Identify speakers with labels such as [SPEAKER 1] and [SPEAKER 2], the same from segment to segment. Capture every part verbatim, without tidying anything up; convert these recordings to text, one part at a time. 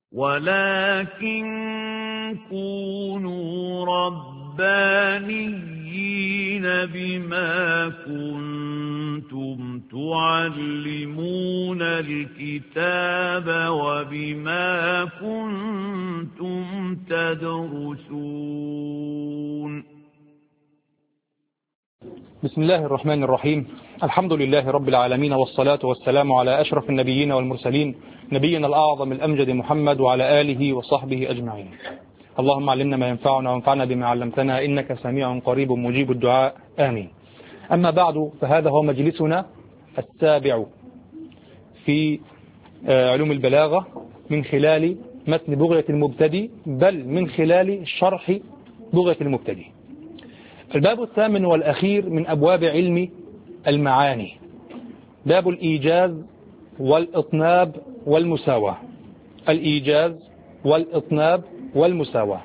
[SPEAKER 1] ولكن كونوا ربانيين بما كنتم تعلمون الكتاب وبما كنتم تدرسون.
[SPEAKER 2] بسم الله الرحمن الرحيم. الحمد لله رب العالمين، والصلاة والسلام على أشرف النبيين والمرسلين، نبينا الأعظم الأمجد محمد وعلى آله وصحبه أجمعين. اللهم علمنا ما ينفعنا وانفعنا بما علمتنا، إنك سميع قريب مجيب الدعاء، آمين. أما بعد، فهذا هو مجلسنا السابع في علوم البلاغة من خلال متن بغية المبتدي، بل من خلال شرح بغية المبتدي. الباب الثامن والأخير من أبواب علم المعاني، باب الإيجاز والإطناب والمساواة. الإيجاز والإطناب والمساواة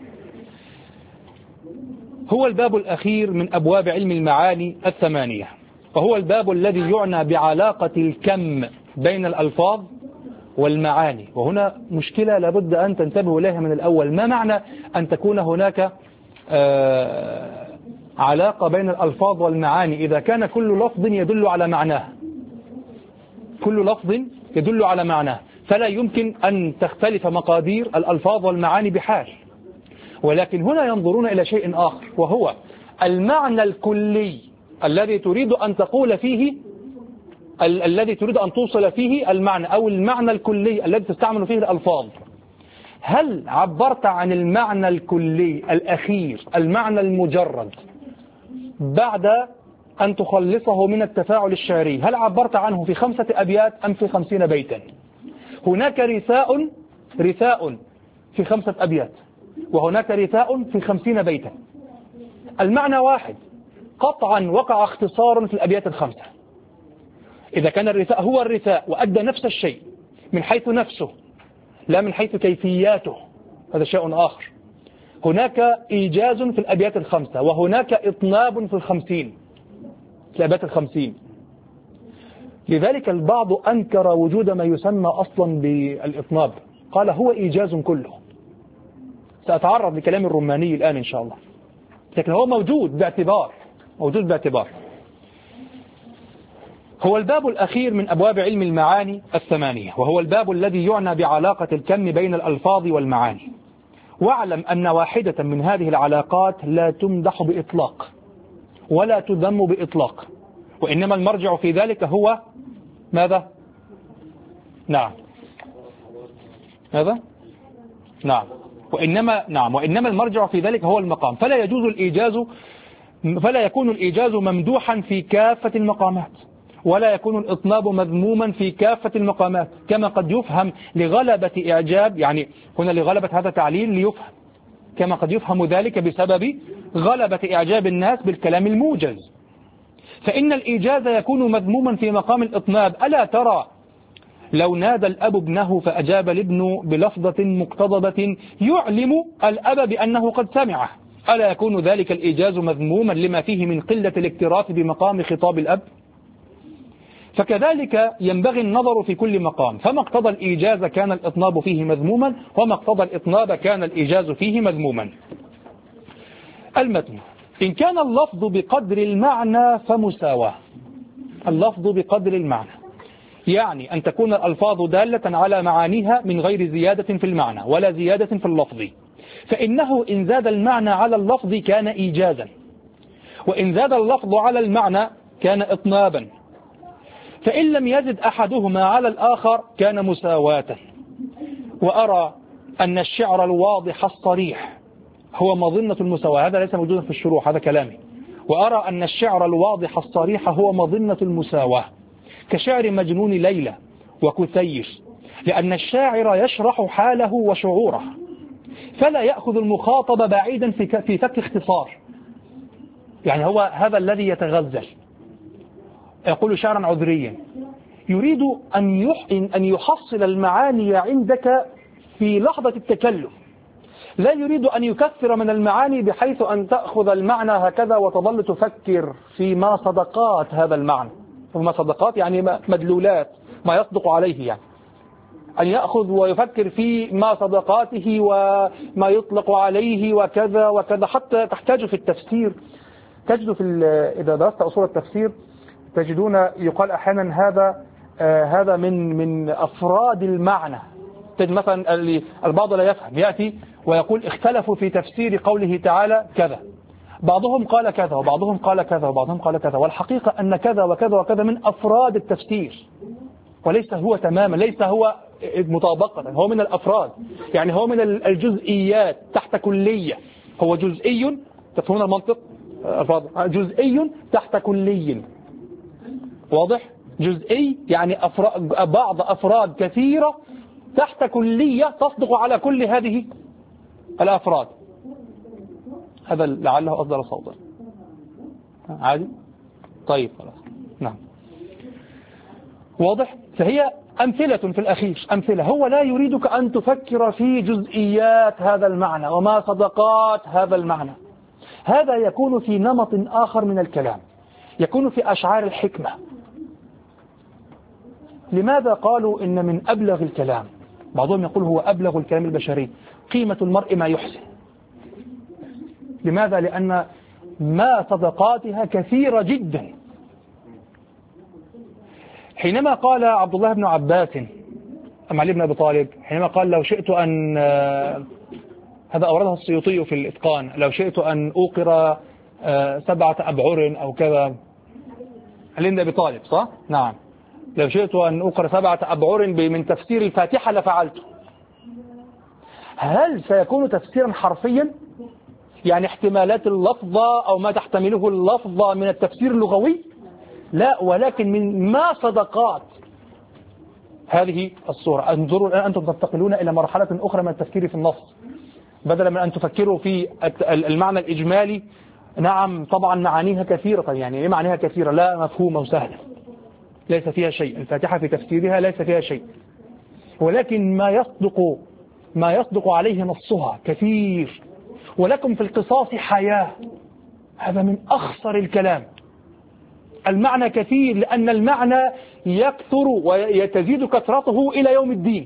[SPEAKER 2] هو الباب الأخير من أبواب علم المعاني الثمانية، وهو الباب الذي يعنى بعلاقة الكم بين الألفاظ والمعاني. وهنا مشكلة لابد أن تنتبهوا إليها من الأول. ما معنى أن تكون هناك آه علاقة بين الألفاظ والمعاني إذا كان كل لفظ يدل على معناه؟ كل لفظ يدل على معناه، فلا يمكن أن تختلف مقادير الألفاظ والمعاني بحال. ولكن هنا ينظرون إلى شيء آخر، وهو المعنى الكلي الذي تريد أن تقول فيه ال الذي تريد أن توصل فيه المعنى، أو المعنى الكلي الذي تستعمل فيه الألفاظ. هل عبرت عن المعنى الكلي الأخير، المعنى المجرد، بعد أن تخلصه من التفاعل الشعري؟ هل عبرت عنه في خمسة أبيات أم في خمسين بيتا؟ هناك رثاء رثاء في خمسة أبيات، وهناك رثاء في خمسين بيتا. المعنى واحد قطعا، وقع اختصار في الأبيات الخمسة. إذا كان الرثاء هو الرثاء وأدى نفس الشيء من حيث نفسه لا من حيث كيفياته، هذا شيء آخر. هناك إيجاز في الأبيات الخمسة، وهناك إطناب في الخمسين، في الأبيات الخمسين. لذلك البعض أنكر وجود ما يسمى أصلا بالإطناب، قال هو إيجاز كله. سأتعرض لكلام الرماني الآن إن شاء الله، لكن هو موجود باعتبار موجود باعتبار هو الباب الأخير من أبواب علم المعاني الثمانية، وهو الباب الذي يعنى بعلاقة الكم بين الألفاظ والمعاني. واعلم أن واحدة من هذه العلاقات لا تمدح بإطلاق ولا تذم بإطلاق، وإنما المرجع في ذلك هو ماذا؟ نعم ماذا؟ نعم وإنما نعم وإنما المرجع في ذلك هو المقام. فلا يجوز الإيجاز فلا يكون الإيجاز ممدوحا في كافة المقامات، ولا يكون الإطناب مذموما في كافة المقامات، كما قد يفهم لغلبة إعجاب، يعني هنا لغلبة هذا تعليل ليفهم، كما قد يفهم ذلك بسبب غلبة إعجاب الناس بالكلام الموجز. فإن الإيجاز يكون مذموما في مقام الإطناب. ألا ترى لو نادى الأب ابنه فأجاب الابن بلفظة مقتضبة يعلم الأب بأنه قد سمعه، ألا يكون ذلك الإيجاز مذموما لما فيه من قلة الاكتراث بمقام خطاب الأب؟ فكذلك ينبغي النظر في كل مقام، فما اقتضى الإيجاز كان الإطناب فيه مذموما، وما اقتضى الإطناب كان الإيجاز فيه مذموما. المتن: إن كان اللفظ بقدر المعنى فمساواة. اللفظ بقدر المعنى يعني أن تكون الألفاظ دالة على معانيها من غير زيادة في المعنى ولا زيادة في اللفظ، فإنه إن زاد المعنى على اللفظ كان إيجازا، وإن زاد اللفظ على المعنى كان إطنابا، فإن لم يزد أحدهما على الآخر كان مساواة. وأرى أن الشعر الواضح الصريح هو مظنة المساواة. هذا ليس موجودا في الشروح، هذا كلامي. وأرى أن الشعر الواضح الصريح هو مظنة المساواة، كشعر مجنون ليلى وكثير، لأن الشاعر يشرح حاله وشعوره، فلا يأخذ المخاطب بعيدا في فك اختصار. يعني هو هذا الذي يتغزل، يقول شعرا عذريا، يريد أن أن يحصل المعاني عندك في لحظة التكلم، لا يريد أن يكثر من المعاني بحيث أن تأخذ المعنى هكذا وتظل تفكر فيما صدقات هذا المعنى. وما صدقات يعني مدلولات، ما يصدق عليه يعني. أن يأخذ ويفكر في ما صدقاته وما يطلق عليه وكذا وكذا، حتى تحتاج في التفسير تجد في إذا درست أصول التفسير تجدون يقال أحيانا هذا آه هذا من من أفراد المعنى. تجد مثلا البعض لا يفهم يأتي ويقول اختلفوا في تفسير قوله تعالى كذا، بعضهم قال كذا وبعضهم قال كذا وبعضهم قال كذا، والحقيقة أن كذا وكذا وكذا من أفراد التفسير، وليس هو تماما، ليس هو مطابقة، هو من الأفراد، يعني هو من الجزئيات تحت كلية، هو جزئي، تفهمون المنطق؟ جزئي تحت كلي، واضح؟ جزئي يعني أفراد، بعض أفراد كثيرة تحت كلية تصدق على كل هذه الأفراد. هذا لعله أصدر صوتا عادي. طيب خلاص، نعم واضح. فهي أمثلة في الأخير، أمثلة. هو لا يريدك أن تفكر في جزئيات هذا المعنى وما صدقات هذا المعنى. هذا يكون في نمط آخر من الكلام، يكون في أشعار الحكمة. لماذا قالوا إن من أبلغ الكلام، بعضهم يقول هو أبلغ الكلام البشري، قيمة المرء ما يحسن. لماذا؟ لأن ما صدقاتها كثيرة جدا. حينما قال عبد الله بن عباس أم علي بن أبي طالب، حينما قال لو شئت أن، هذا أوردها السيوطي في الإتقان، لو شئت أن أوقر سبعة أبعر أو كذا، علي بن أبي طالب صح؟ نعم. لو شئت أن أوقر سبعة أبعر من تفسير الفاتحة لفعلته. هل سيكون تفسيرا حرفيا؟ يعني احتمالات اللفظة أو ما تحتمله اللفظة من التفسير اللغوي؟ لا، ولكن من ما صدقات هذه الصورة. انظروا الآن أنتم تنتقلون إلى مرحلة أخرى من التفكير في النص، بدلا من أن تفكروا في المعنى الإجمالي. نعم طبعا معانيها كثيرة، يعني إيه معانيها كثيرة؟ لا مفهومة وسهلة، ليس فيها شيء، الفاتحة في تفسيرها ليس فيها شيء، ولكن ما يصدق ما يصدق عليه نصها كثير. ولكم في القصاص حياة، هذا من أخصر الكلام. المعنى كثير لأن المعنى يكثر ويتزيد كثرته إلى يوم الدين،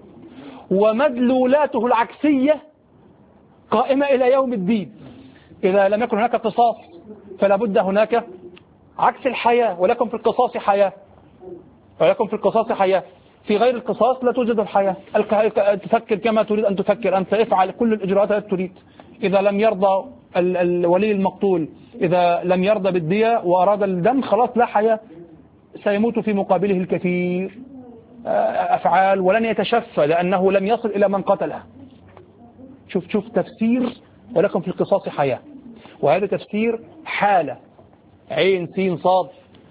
[SPEAKER 2] ومدلولاته العكسية قائمة إلى يوم الدين. إذا لم يكن هناك قصاص فلا بد هناك عكس الحياة. ولكم في القصاص حياة، ولكم في القصاص حياة. في غير القصاص لا توجد الحياة. تفكر كما تريد أن تفكر، أنت افعل كل الإجراءات التي تريد. إذا لم يرضى الولي المقتول، إذا لم يرضى بالدية وأراد الدم، خلاص لا حياة، سيموت في مقابله الكثير أفعال ولن يتشفى لأنه لم يصل إلى من قتله. شوف شوف تفسير ولكم في القصاص حياة، وهذا تفسير حالة عين سين صاد.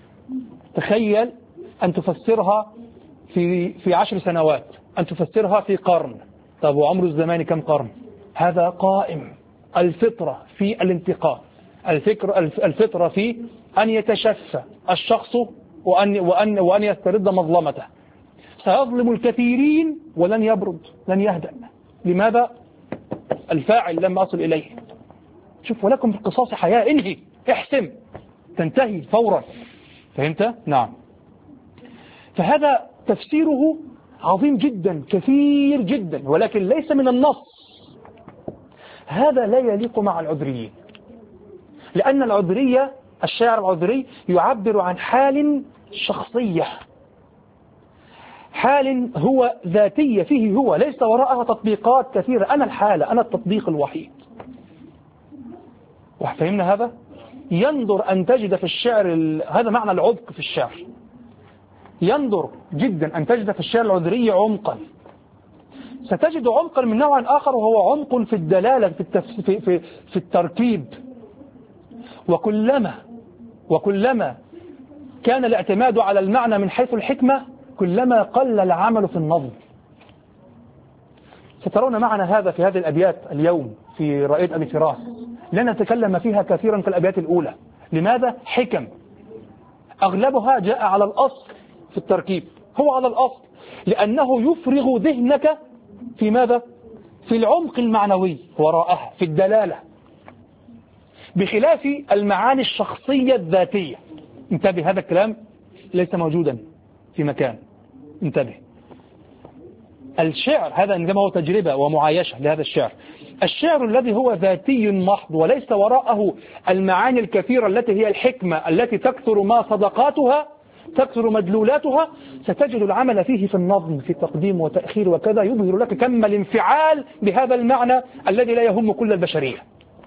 [SPEAKER 2] تخيل أن تفسرها في في عشر سنوات، أن تفسرها في قرن. طب وعمر الزمان كم قرن؟ هذا قائم. الفطرة في الانتقام، الفكر الفطرة في أن يتشفى الشخص وأن وأن وأن يسترد مظلمته. سيظلم الكثيرين ولن يبرد، لن يهدأ. لماذا؟ الفاعل لم أصل إليه. شوف ولكم في القصاص حياة، انهي، احسم، تنتهي فورا. فهمت؟ نعم. فهذا تفسيره عظيم جدا، كثير جدا، ولكن ليس من النص. هذا لا يليق مع العذريين، لأن العذرية، الشاعر العذري يعبر عن حال شخصية، حال هو ذاتية فيه هو، ليس وراءها تطبيقات كثيرة. أنا الحالة، أنا التطبيق الوحيد. وفهمنا هذا؟ ينظر أن تجد في الشعر ال... هذا معنى العمق في الشعر. ينظر جدا أن تجد في الشعر العذري عمقا. ستجد عمقا من نوع آخر، وهو عمق في الدلالة، في, التف... في, في, في التركيب. وكلما وكلما كان الاعتماد على المعنى من حيث الحكمة، كلما قل العمل في النظم. سترون معنا هذا في هذه الأبيات اليوم في رائد أبي فراس. لن نتكلم فيها كثيرا في الأبيات الأولى. لماذا؟ حكم أغلبها جاء على الأصل في التركيب، هو على الأصل، لأنه يفرغ ذهنك في ماذا؟ في العمق المعنوي وراءها، في الدلالة، بخلاف المعاني الشخصية الذاتية. انتبه، هذا الكلام ليس موجودا في مكان، انتبه. الشعر هذا إنما هو تجربة ومعايشة لهذا الشعر. الشعر الذي هو ذاتي محض وليس وراءه المعاني الكثيرة التي هي الحكمة التي تكثر ما صدقاتها تكثر مدلولاتها، ستجد العمل فيه في النظم في تقديم وتأخير وكذا يظهر لك كم الانفعال بهذا المعنى الذي لا يهم كل البشرية،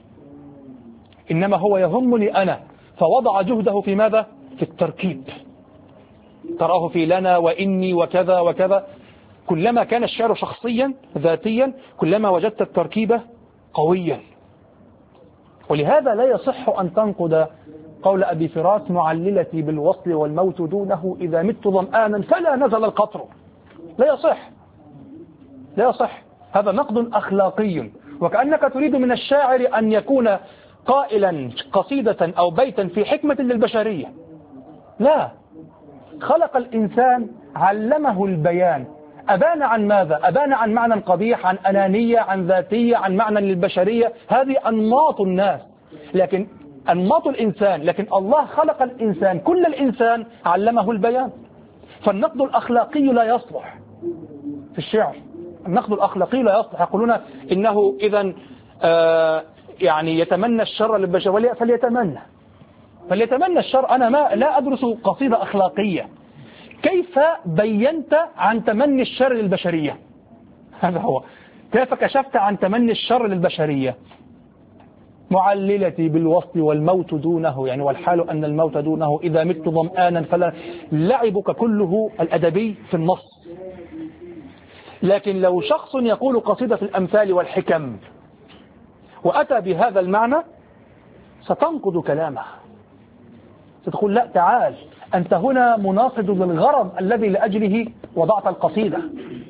[SPEAKER 2] إنما هو يهمني أنا، فوضع جهده في ماذا؟ في التركيب. تراه في لنا وإني وكذا وكذا. كلما كان الشعر شخصيا ذاتيا كلما وجدت التركيبة قويا. ولهذا لا يصح أن تنقد قول أبي فراس معللتي بالوصل والموت دونه إذا مت ظمآنا فلا نزل القطر. لا يصح، لا يصح. هذا نقد أخلاقي، وكأنك تريد من الشاعر أن يكون قائلا قصيدة أو بيتا في حكمة للبشرية. لا، خلق الإنسان علمه البيان، أبان عن ماذا؟ أبان عن معنى قبيح، عن أنانية، عن ذاتية، عن معنى للبشرية. هذه أنماط الناس، لكن أنماط الإنسان، لكن الله خلق الإنسان كل الإنسان علمه البيان. فالنقد الأخلاقي لا يصلح في الشعر. النقد الأخلاقي لا يصلح. يقولون إنه إذا آه يعني يتمنى الشر للبشر فليتمنى فليتمنى الشر. أنا ما لا أدرس قصيدة أخلاقية. كيف بينت عن تمني الشر للبشرية؟ هذا هو. كيف كشفت عن تمني الشر للبشرية؟ معللتي بالوصل والموت دونه، يعني والحال أن الموت دونه إذا مت ظمآنا فلا. لعبك كله الأدبي في النص. لكن لو شخص يقول قصيدة في الأمثال والحكم وأتى بهذا المعنى ستنقض كلامه، ستقول لا تعال أنت هنا مناقض للغرض الذي لأجله وضعت القصيدة.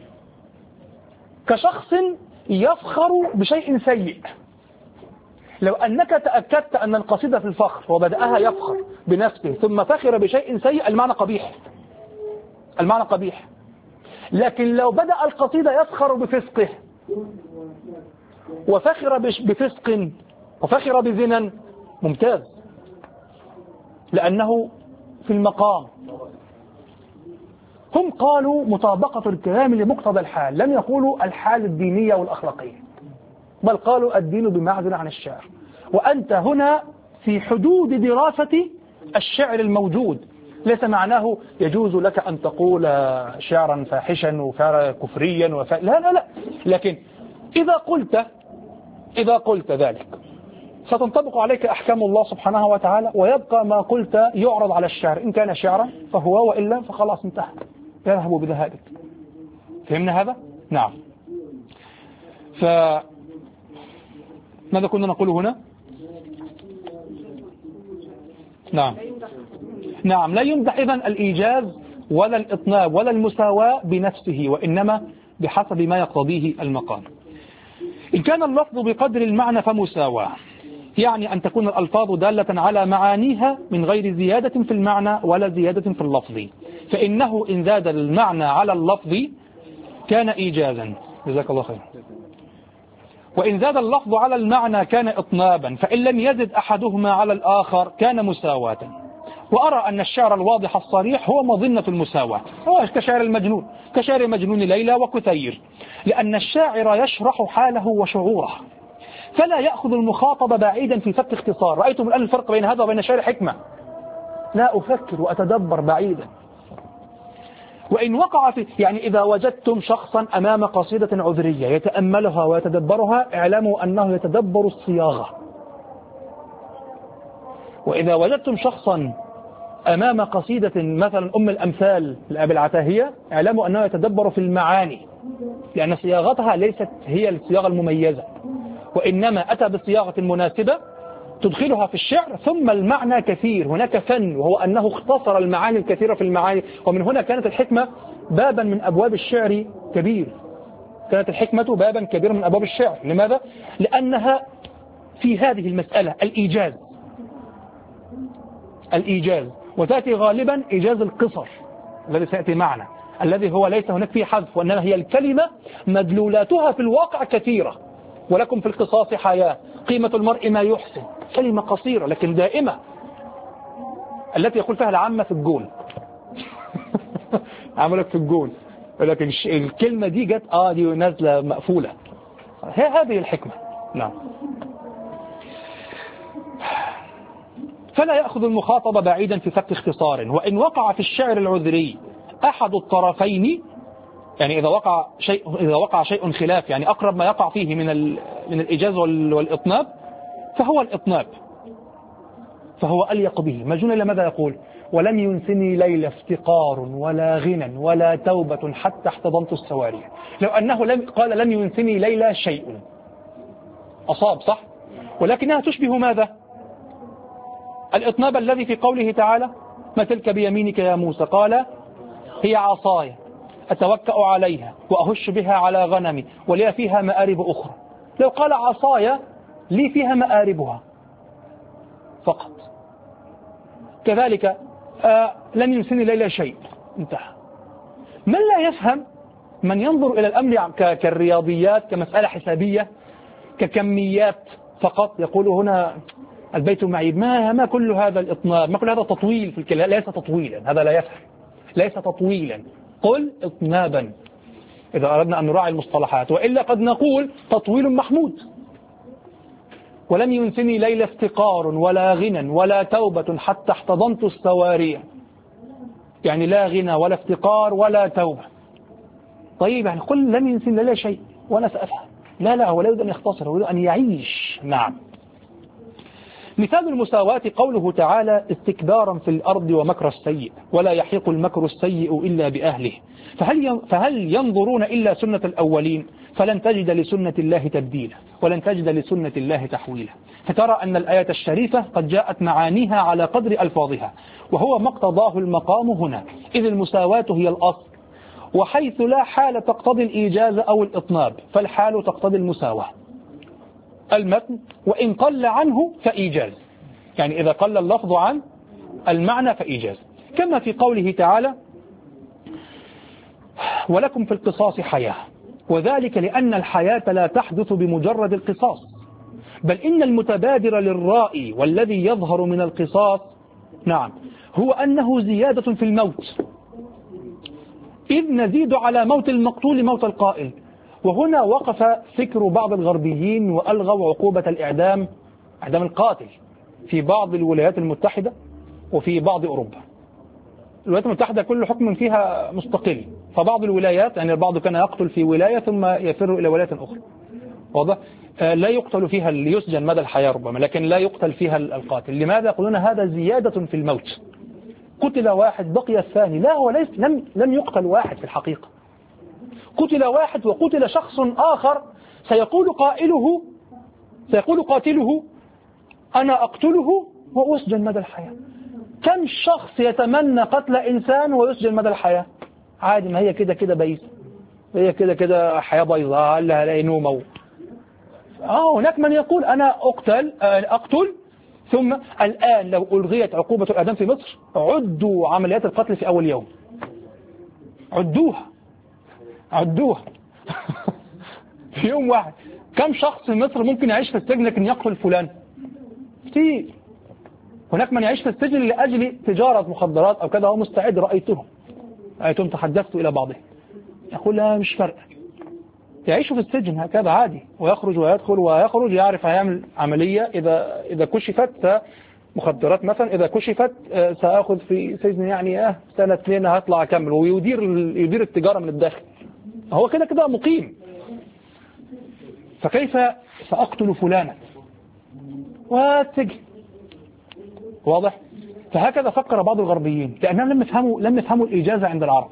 [SPEAKER 2] كشخص يفخر بشيء سيء. لو أنك تأكدت أن القصيدة في الفخر وبدأها يفخر بنفسه ثم فخر بشيء سيء المعنى قبيح، المعنى قبيح. لكن لو بدأ القصيدة يفخر بفسقه وفخر بفسق وفخر بزنا ممتاز، لأنه في المقام. هم قالوا مطابقة الكلام لمقتضى الحال، لم يقولوا الحال الدينية والأخلاقية، بل قالوا الدين بمعزل عن الشعر. وأنت هنا في حدود دراسة الشعر الموجود، ليس معناه يجوز لك أن تقول شعرا فاحشا وشعرا كفريا وف... لا لا لا. لكن إذا قلت إذا قلت ذلك ستنطبق عليك أحكام الله سبحانه وتعالى، ويبقى ما قلت يعرض على الشعر. إن كان شعرا فهو، وإلا فخلاص انتهى، يذهب بذهابك. فهمنا هذا؟ نعم. ف ماذا كنا نقول هنا؟ نعم نعم لا يمدح إذن الإيجاز ولا الإطناب ولا المساواة بنفسه، وإنما بحسب ما يقتضيه المقام. إن كان اللفظ بقدر المعنى فمساواة، يعني أن تكون الألفاظ دالة على معانيها من غير زيادة في المعنى ولا زيادة في اللفظ، فإنه إن زاد المعنى على اللفظ كان إيجازا. جزاك الله خير. وإن زاد اللفظ على المعنى كان إطنابا، فإن لم يزد أحدهما على الآخر كان مساواة. وأرى أن الشعر الواضح الصريح هو مظنة المساواة، هو كشعر المجنون، كشعر مجنون ليلى وكثير، لأن الشاعر يشرح حاله وشعوره، فلا يأخذ المخاطب بعيدا في فك اختصار. رأيتم الآن الفرق بين هذا وبين شعر حكمة. لا أفكر وأتدبر بعيدا. وإن وقع في، يعني إذا وجدتم شخصا أمام قصيدة عذرية يتأملها ويتدبرها، اعلموا أنه يتدبر الصياغة. وإذا وجدتم شخصا أمام قصيدة مثلا أم الأمثال لأبي العتاهية، اعلموا أنه يتدبر في المعاني، لأن صياغتها ليست هي الصياغة المميزة، وإنما أتى بصياغة مناسبة تدخلها في الشعر. ثم المعنى كثير، هناك فن، وهو أنه اختصر المعاني الكثيرة في المعاني. ومن هنا كانت الحكمة بابا من أبواب الشعر كبير، كانت الحكمة بابا كبيرا من أبواب الشعر. لماذا؟ لأنها في هذه المسألة الإيجاز، الإيجاز، وتأتي غالبا إيجاز القصر الذي سيأتي معنا، الذي هو ليس هناك فيه حذف، وإنما هي الكلمة مدلولاتها في الواقع كثيرة. ولكم في القصاص حياة، قيمة المرء ما يحسن. كلمة قصيرة لكن دائمة، التي يقول فيها العامة في الجون. عملك في الجون، لكن الكلمة دي جت آه دي نازلة مقفولة. هي هذه الحكمة. نعم. فلا يأخذ المخاطب بعيدا في فك اختصار، وإن وقع في الشعر العذري أحد الطرفين، يعني إذا وقع شيء إذا وقع شيء خلاف، يعني أقرب ما يقع فيه من من الإيجاز والإطناب، فهو الإطناب، فهو أليق به. مجنون إلى ماذا يقول؟ ولم ينسني ليل افتقار ولا غنى ولا توبة حتى احتضنت السواري. لو أنه لم قال لم ينسني ليلى شيء أصاب صح، ولكنها تشبه ماذا؟ الإطناب الذي في قوله تعالى ما تلك بيمينك يا موسى، قال هي عصاي أتوكأ عليها وأهش بها على غنمي ولي فيها مآرب أخرى. لو قال عصاي لي فيها مآربها فقط. كذلك آه لن ينسني ليلى شيء، انتهى. من لا يفهم، من ينظر إلى الأمر كالرياضيات، كمسألة حسابية، ككميات فقط، يقول هنا البيت معيب، ما ما كل هذا الإطناب، ما كل هذا تطويل في الكلام، ليس تطويلا، هذا لا يفهم، ليس تطويلا، قل إطنابا إذا أردنا أن نراعي المصطلحات، وإلا قد نقول تطويل محمود. ولم ينسني ليل افتقار ولا غنى ولا توبة حتى احتضنت السواري، يعني لا غنى ولا افتقار ولا توبة. طيب يعني قل لم ينسني ليلة شيء وأنا سأفهم. لا لا، هو لا يريد أن يختصر، هو يريد أن يعيش. نعم. مثال المساواة قوله تعالى استكبارا في الأرض ومكر السيء ولا يحيق المكر السيء إلا بأهله، فهل فهل ينظرون إلا سنة الأولين؟ فلن تجد لسنة الله تبديلا ولن تجد لسنة الله تحويلا. فترى أن الآية الشريفة قد جاءت معانيها على قدر ألفاظها، وهو ما اقتضاه المقام هنا، إذ المساواة هي الأصل، وحيث لا حال تقتضي الإيجاز أو الإطناب فالحال تقتضي المساواة. المتن وإن قل عنه فإيجاز، يعني إذا قل اللفظ عن المعنى فإيجاز، كما في قوله تعالى ولكم في القصاص حياة، وذلك لأن الحياة لا تحدث بمجرد القصاص، بل إن المتبادر للرائي والذي يظهر من القصاص نعم هو أنه زيادة في الموت، إذ نزيد على موت المقتول موت القائل. وهنا وقف فكر بعض الغربيين وألغوا عقوبة الإعدام، إعدام القاتل، في بعض الولايات المتحدة وفي بعض أوروبا. الولايات المتحدة كل حكم فيها مستقل، فبعض الولايات يعني البعض كان يقتل في ولاية ثم يفر إلى ولاية أخرى، واضح؟ آه لا يقتل فيها، يسجن مدى الحياة ربما، لكن لا يقتل فيها القاتل. لماذا؟ يقولون هذا زيادة في الموت، قتل واحد بقي الثاني. لا، هو ليس لم لم يقتل واحد في الحقيقة، قتل واحد وقتل شخص آخر، سيقول قائله سيقول قاتله أنا أقتله وأسجن مدى الحياة. كم شخص يتمنى قتل إنسان ويسجن مدى الحياة؟ عادي، ما هي كده كده بيسة، هي كده كده حياة بيضاء لها لا نوم. آه هناك من يقول أنا أقتل أقتل ثم الآن لو ألغيت عقوبة الإعدام في مصر عدوا عمليات القتل في أول يوم، عدوها عدوها في يوم واحد. كم شخص في مصر ممكن يعيش في السجن لكن يقتل فلان؟ كتير. هناك من يعيش في السجن لأجل تجارة مخدرات أو كذا، هو مستعد، رأيتهم رأيتهم تحدثت إلى بعضهم يقول لا مش فرق، يعيش في السجن هكذا عادي، ويخرج ويدخل ويخرج، يعرف هيعمل عملية إذا إذا كشفت مخدرات مثلا، إذا كشفت سأخذ في سجن يعني اه سنة اثنين هطلع أكمل، ويدير يدير التجارة من الداخل، هو كده كده مقيم. فكيف سأقتل فلانا واتجه؟ واضح؟ فهكذا فكر بعض الغربيين، لأنهم لم يفهموا لم يفهموا الإجازة عند العرب.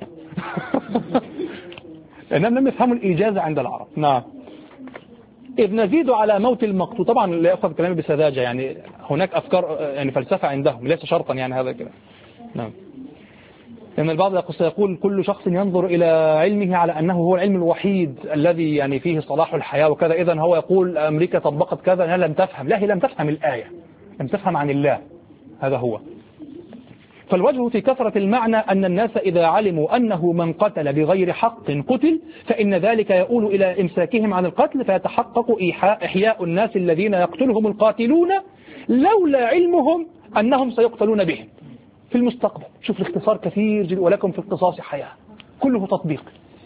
[SPEAKER 2] لأنهم لم يفهموا الإجازة عند العرب. نعم. إذ نزيد على موت المقتول، طبعا لا يأخذ كلامي بسذاجة، يعني هناك أفكار يعني فلسفة عندهم، ليس شرطا يعني هذا كده. نعم. لأن البعض سيقول كل شخص ينظر إلى علمه على أنه هو العلم الوحيد الذي يعني فيه صلاح الحياة وكذا، إذا هو يقول أمريكا طبقت كذا، أنها لم تفهم. لا، هي لم تفهم الآية، لم تفهم عن الله، هذا هو. فالوجه في كثرة المعنى أن الناس إذا علموا أنه من قتل بغير حق قتل، فإن ذلك يؤول إلى إمساكهم عن القتل، فيتحقق إحياء الناس الذين يقتلهم القاتلون لولا علمهم أنهم سيقتلون بهم في المستقبل. شوف الاختصار كثير جدا، ولكم في القصاص حياة، كله تطبيق.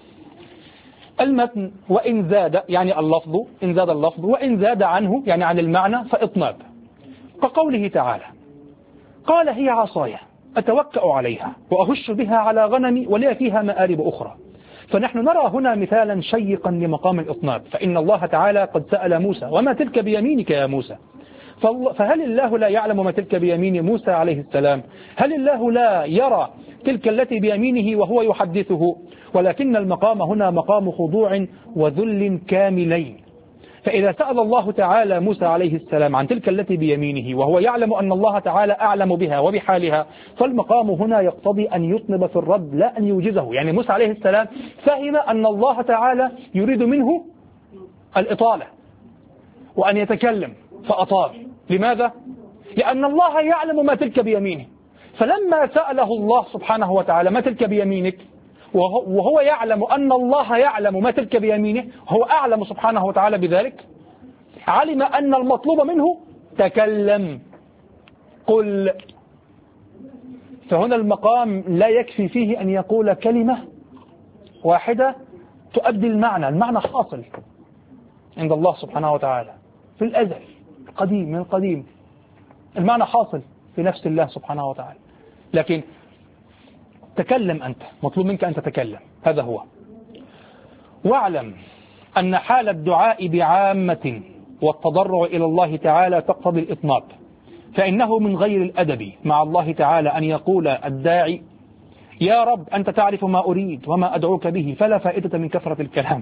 [SPEAKER 2] المتن وإن زاد يعني اللفظ، إن زاد اللفظ، وإن زاد عنه يعني عن المعنى فإطناب، كقوله تعالى: قال هي عصاي أتوكأ عليها وأهش بها على غنمي ولي فيها مآرب أخرى. فنحن نرى هنا مثالا شيقا لمقام الإطناب، فإن الله تعالى قد سأل موسى: وما تلك بيمينك يا موسى؟ فهل الله لا يعلم ما تلك بيمين موسى عليه السلام؟ هل الله لا يرى تلك التي بيمينه وهو يحدثه؟ ولكن المقام هنا مقام خضوع وذل كاملين. فإذا سأل الله تعالى موسى عليه السلام عن تلك التي بيمينه وهو يعلم أن الله تعالى أعلم بها وبحالها، فالمقام هنا يقتضي أن يطنب في الرد لا أن يوجزه. يعني موسى عليه السلام فهم أن الله تعالى يريد منه الإطالة وأن يتكلم فأطال. لماذا؟ لأن الله يعلم ما تلك بيمينه، فلما سأله الله سبحانه وتعالى ما تلك بيمينك وهو يعلم أن الله يعلم ما تلك بيمينه، هو أعلم سبحانه وتعالى بذلك، علم أن المطلوب منه تكلم قل. فهنا المقام لا يكفي فيه أن يقول كلمة واحدة تؤدي المعنى، المعنى حاصل عند الله سبحانه وتعالى في الأزل القديم من القديم، المعنى حاصل في نفس الله سبحانه وتعالى، لكن تكلم أنت، مطلوب منك أن تتكلم، هذا هو. واعلم أن حال الدعاء بعامة والتضرع إلى الله تعالى تقتضي الإطناب، فإنه من غير الأدب مع الله تعالى أن يقول الداعي: يا رب أنت تعرف ما أريد وما أدعوك به فلا فائدة من كثرة الكلام.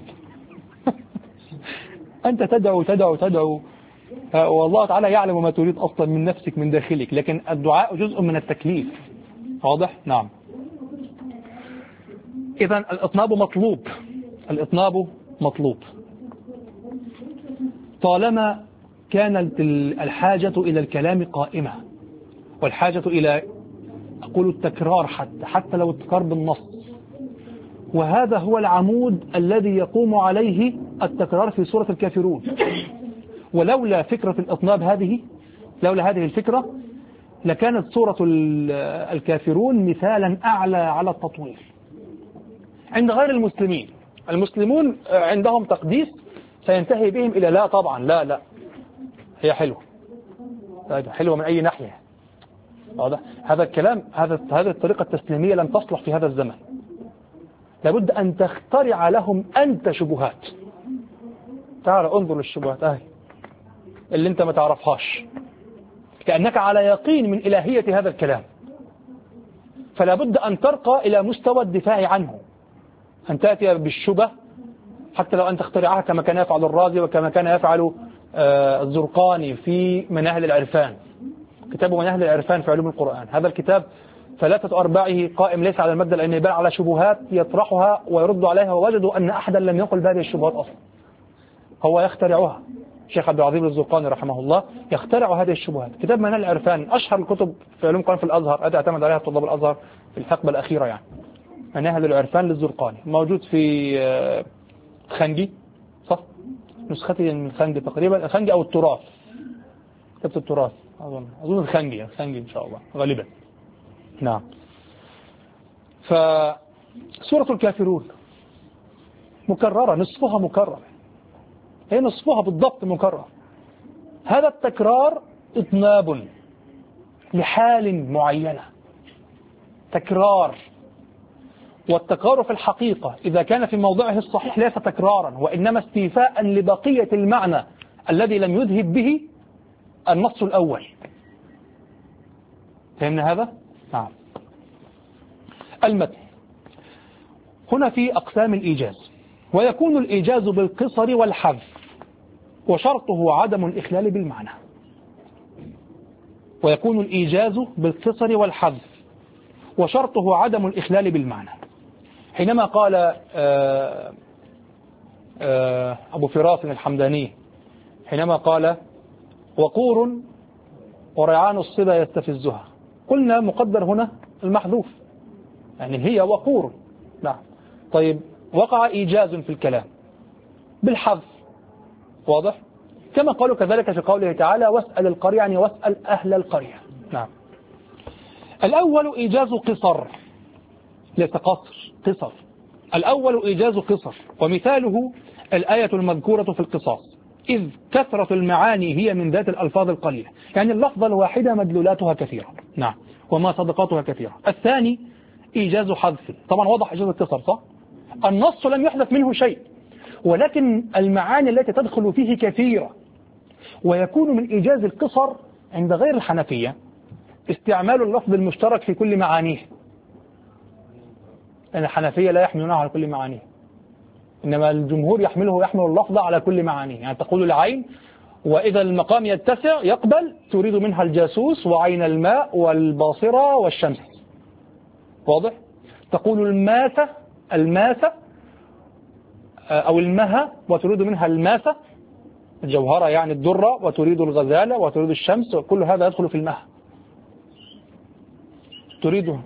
[SPEAKER 2] أنت تدعو تدعو تدعو والله تعالى يعلم ما تريد أصلا من نفسك من داخلك، لكن الدعاء جزء من التكليف. واضح؟ نعم. إذن الإطناب مطلوب، الإطناب مطلوب طالما كانت الحاجة إلى الكلام قائمة، والحاجة إلى أقول التكرار حتى حتى لو التكرار بالنص، وهذا هو العمود الذي يقوم عليه التكرار في سورة الكافرون. ولولا فكرة الإطناب هذه، لولا هذه الفكرة لكانت سورة الكافرون مثالا أعلى على التطوير عند غير المسلمين. المسلمون عندهم تقديس سينتهي بهم إلى لا طبعا لا لا هي حلوة، حلوة من أي ناحية. واضح؟ هذا الكلام، هذا هذه الطريقة التسليمية لن تصلح في هذا الزمن. لابد أن تخترع لهم أنت شبهات. تعال انظر للشبهات أهي اللي أنت ما تعرفهاش، كأنك على يقين من إلهية هذا الكلام، فلا بد أن ترقى إلى مستوى الدفاع عنه، أن تأتي بالشبه حتى لو أن تخترعها كما كان يفعل الرازي وكما كان يفعل الزرقاني في مناهل العرفان. كتاب مناهل العرفان في علوم القرآن، هذا الكتاب ثلاثة أرباعه قائم ليس على المادة العلمية بل على شبهات يطرحها ويرد عليها، ووجدوا أن أحدا لم يقل بهذه الشبهات أصلا، هو يخترعها. الشيخ عبد العظيم الزرقاني رحمه الله يخترع هذه الشبهات. كتاب مناهل العرفان أشهر الكتب في علوم القرآن في الأزهر، هذا اعتمد عليها طلاب الأزهر في الحقبة الأخيرة، يعني مناهل العرفان للزرقاني، موجود في خنجي، صح؟ نسختي من خنجي تقريبا، الخنجي أو التراث، كتابة التراث أظن أظن الخنجي الخنجي إن شاء الله غالبا. نعم. فسورة الكافرون مكررة، نصفها مكرر، هي نصفها بالضبط مكرر. هذا التكرار إطناب لحال معينة، تكرار. والتكرار في الحقيقة إذا كان في موضعه الصحيح ليس تكرارا، وإنما استيفاء لبقية المعنى الذي لم يذهب به النص الأول. فهمنا هذا؟ نعم. المتن هنا في أقسام الإيجاز، ويكون الإيجاز بالقصر والحذف وشرطه عدم الإخلال بالمعنى. ويكون الإيجاز بالقصر والحذف وشرطه عدم الإخلال بالمعنى. حينما قال آآ آآ أبو فراس الحمداني حينما قال وقور وريعان الصبا يستفزها، قلنا مقدر هنا المحذوف، يعني هي وقور. نعم. طيب وقع إيجاز في الكلام بالحذف، واضح؟ كما قالوا كذلك في قوله تعالى واسأل القرية، يعني واسأل أهل القرية. نعم. الأول إيجاز قصر، ليس قصر، قصر. الأول إيجاز قصر، ومثاله الآية المذكورة في القصاص، إذ كثرة المعاني هي من ذات الألفاظ القليلة، يعني اللفظة الواحدة مدلولاتها كثيرة، نعم، وما صدقاتها كثيرة. الثاني إيجاز حذف، طبعا واضح إيجاز القصر صح؟ النص لم يحدث منه شيء، ولكن المعاني التي تدخل فيه كثيرة. ويكون من إيجاز القصر عند غير الحنفية استعمال اللفظ المشترك في كل معانيه، لأن الحنفية لا يحملونه على كل معانيه، إنما الجمهور يحمله يحمل اللفظ على كل معانيه. يعني تقول العين وإذا المقام يتسع يقبل، تريد منها الجاسوس وعين الماء والباصرة والشمس، واضح؟ تقول الماسة الماسة أو المها وتريد منها الماسة الجوهرة يعني الدرة، وتريد الغزالة وتريد الشمس، وكل هذا يدخل في المها. تريد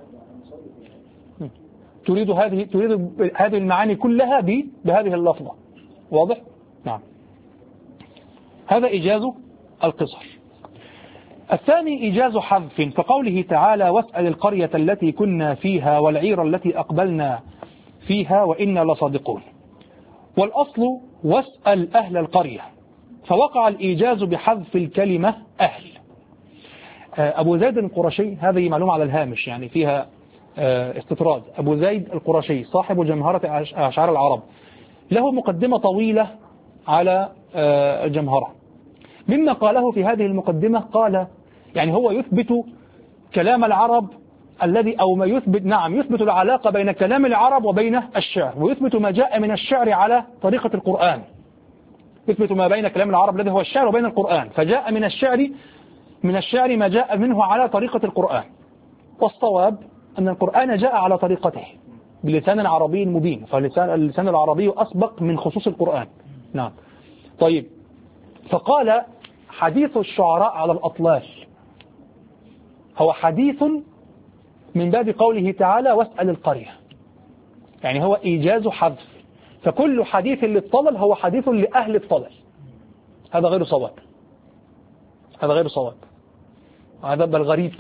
[SPEAKER 2] تريد هذه تريد هذه المعاني كلها بهذه اللفظة، واضح؟ نعم. هذا إيجاز القصر. الثاني إيجاز حذف، كقوله تعالى واسأل القرية التي كنا فيها والعير التي أقبلنا فيها وإنا لصادقون. والأصل واسأل أهل القرية، فوقع الإيجاز بحذف الكلمة أهل. أبو زيد القرشي، هذه معلومة على الهامش يعني فيها استطراد، أبو زيد القرشي صاحب جمهرة أشعار العرب له مقدمة طويلة على الجمهرة. مما قاله في هذه المقدمة قال يعني هو يثبت كلام العرب الذي أو ما يثبت نعم يثبت العلاقة بين كلام العرب وبين الشعر، ويثبت ما جاء من الشعر على طريقة القرآن، يثبت ما بين كلام العرب الذي هو الشعر وبين القرآن، فجاء من الشعر من الشعر ما جاء منه على طريقة القرآن. والصواب أن القرآن جاء على طريقته بلسان عربي مبين، فاللسان اللسان العربي أسبق من خصوص القرآن. نعم. طيب، فقال حديث الشعراء على الأطلال هو حديث من باب قوله تعالى واسأل القرية، يعني هو إيجاز حذف، فكل حديث للطلل هو حديث لأهل الطلل. هذا غير صواب، هذا غير صواب، هذا بل غريب،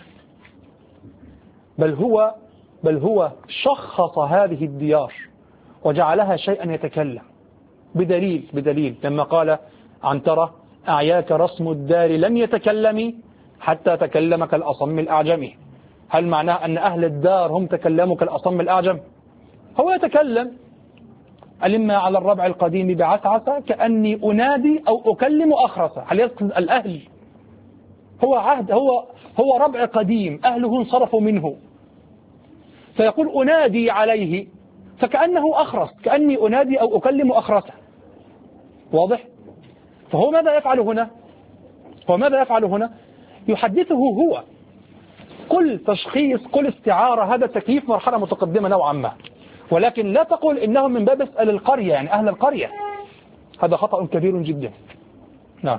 [SPEAKER 2] بل هو بل هو شخص هذه الديار وجعلها شيئا يتكلم بدليل بدليل لما قال عنترة أعياك رسم الدار لم يتكلمي حتى تكلم كالأصم الأعجمي. هل معناه أن أهل الدار هم تكلموا كالأصم الأعجم؟ هو يتكلم ألما على الربع القديم بعسعسة كأني أنادي أو أكلم أخرسة. هل يقصد الأهل؟ هو عهد هو هو ربع قديم أهله انصرفوا منه، فيقول أنادي عليه فكأنه أخرس، كأني أنادي أو أكلم أخرسة، واضح؟ فهو ماذا يفعل هنا؟ هو ماذا يفعل هنا؟ يحدثه هو كل تشخيص كل استعارة، هذا تكييف مرحلة متقدمة نوعا ما، ولكن لا تقول إنه من باب اسأل القرية يعني أهل القرية، هذا خطأ كبير جدا. نعم.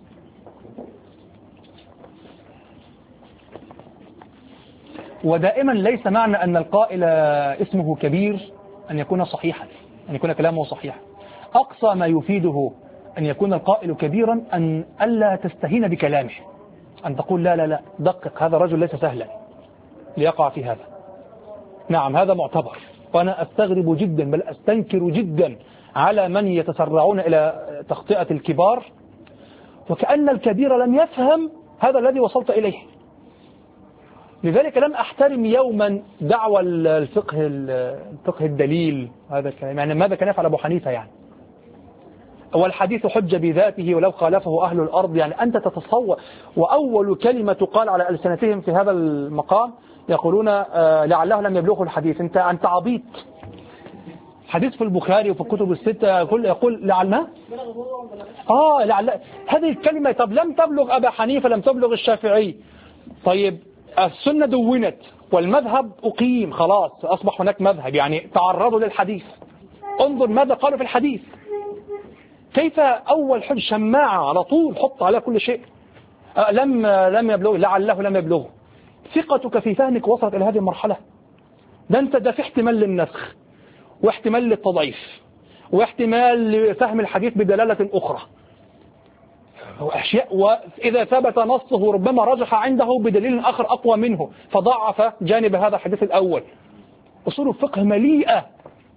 [SPEAKER 2] ودائما ليس معنى أن القائل اسمه كبير أن يكون صحيحا، أن يكون كلامه صحيحا. أقصى ما يفيده أن يكون القائل كبيرا أن ألا تستهين بكلامه، أن تقول لا لا لا دقق، هذا الرجل ليس سهلا ليقع في هذا. نعم هذا معتبر، وأنا أستغرب جدا بل أستنكر جدا على من يتسرعون إلى تخطئة الكبار وكأن الكبير لم يفهم هذا الذي وصلت إليه. لذلك لم أحترم يوما دعوى الفقه الفقه الدليل، هذا الكلام يعني ماذا كان يفعل أبو حنيفة يعني، والحديث حجة بذاته ولو خالفه أهل الأرض، يعني أنت تتصور. وأول كلمة تقال على ألسنتهم في هذا المقام يقولون آه لعله لم يبلغه الحديث. أنت أنت عبيط. حديث في البخاري وفي الكتب الستة يقول يقول لعلنا آه لعل هذه الكلمة. طب لم تبلغ أبا حنيفة، لم تبلغ الشافعي، طيب السنة دونت والمذهب أقيم، خلاص أصبح هناك مذهب، يعني تعرضوا للحديث، انظر ماذا قالوا في الحديث. كيف أول حج شماعة على طول حط على كل شيء أه لم لم يبلغ لعله لم يبلغه. ثقتك في فهمك وصلت إلى هذه المرحلة؟ ده أنت ده في احتمال للنسخ واحتمال للتضعيف واحتمال لفهم الحديث بدلالة أخرى وأشياء، وإذا ثبت نصه ربما رجح عنده بدليل آخر أقوى منه فضعف جانب هذا الحديث الأول. أصول الفقه مليئة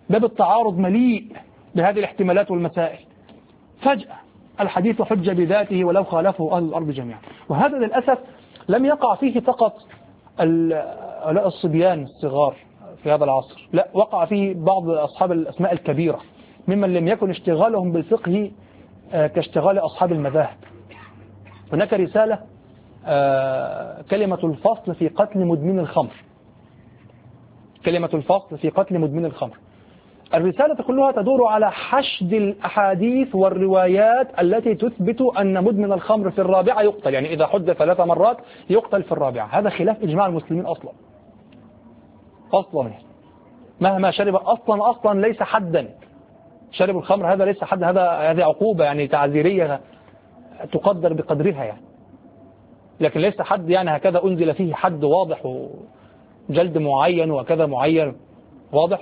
[SPEAKER 2] باب التعارض مليء بهذه الاحتمالات والمسائل. فجأة الحديث حجة بذاته ولو خالفه أهل الأرض جميعا. وهذا للأسف لم يقع فيه فقط الصبيان الصغار في هذا العصر، لا، وقع فيه بعض أصحاب الأسماء الكبيرة ممن لم يكن اشتغالهم بالفقه كاشتغال أصحاب المذاهب. هناك رسالة كلمة الفصل في قتل مدمن الخمر، كلمة الفصل في قتل مدمن الخمر. الرسالة كلها تدور على حشد الأحاديث والروايات التي تثبت أن مدمن الخمر في الرابعة يقتل، يعني إذا حد ثلاث مرات يقتل في الرابعة. هذا خلاف إجماع المسلمين أصلا أصلا مهما شرب أصلا أصلا ليس حدا. شرب الخمر هذا ليس حد، هذا هذه عقوبة يعني تعزيرية تقدر بقدرها يعني، لكن ليس حد يعني هكذا أنزل فيه حد واضح وجلد معين وكذا معين واضح.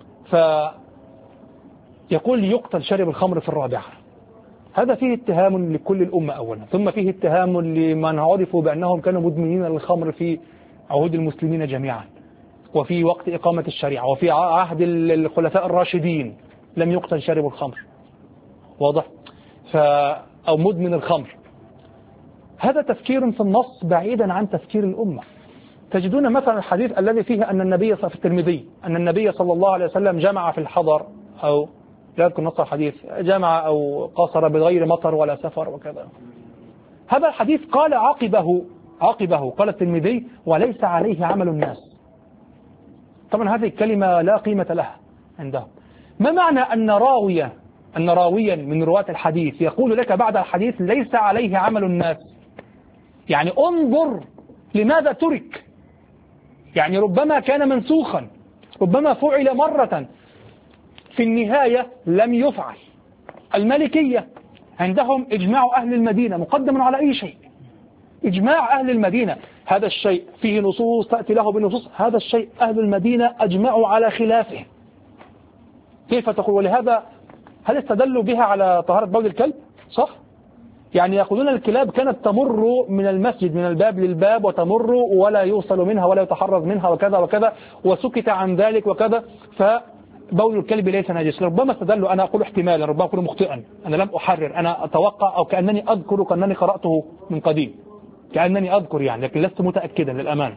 [SPEAKER 2] فيقول يقتل شارب الخمر في الرابعة. هذا فيه اتهام لكل الأمة أولا، ثم فيه اتهام لمن عرفوا بأنهم كانوا مدمنين للخمر في عهود المسلمين جميعا وفي وقت إقامة الشريعة وفي عهد الخلفاء الراشدين لم يقتل شارب الخمر واضح، ف أو مدمن الخمر. هذا تفكير في النص بعيدا عن تفكير الأمة. تجدون مثلا الحديث الذي فيه أن النبي في الترمذي أن النبي صلى الله عليه وسلم جمع في الحضر، أو لا أذكر نص الحديث، جمع أو قصر بغير مطر ولا سفر وكذا. هذا الحديث قال عقبه عقبه قال الترمذي وليس عليه عمل الناس. طبعا هذه الكلمة لا قيمة لها عندهم. ما معنى أن راوية أن راويا من رواة الحديث يقول لك بعد الحديث ليس عليه عمل الناس؟ يعني انظر لماذا ترك، يعني ربما كان منسوخا، ربما فعل مرة، في النهاية لم يفعل. المالكية عندهم إجماع أهل المدينة مقدم على أي شيء، إجماع أهل المدينة. هذا الشيء فيه نصوص تأتي له بنصوص، هذا الشيء أهل المدينة أجمعوا على خلافه. كيف تقول؟ ولهذا هل استدلوا بها على طهارة بول الكلب؟ صح؟ يعني يقولون الكلاب كانت تمر من المسجد من الباب للباب وتمر ولا يوصل منها ولا يتحرز منها وكذا وكذا، وسكت عن ذلك وكذا، فبول الكلب ليس نجس. ربما استدلوا، أنا أقول احتمالا، ربما أقول مخطئا، أنا لم أحرر، أنا أتوقع أو كأنني أذكر كأنني قرأته من قديم، كأنني أذكر يعني، لكن لست متأكدا للأمانة.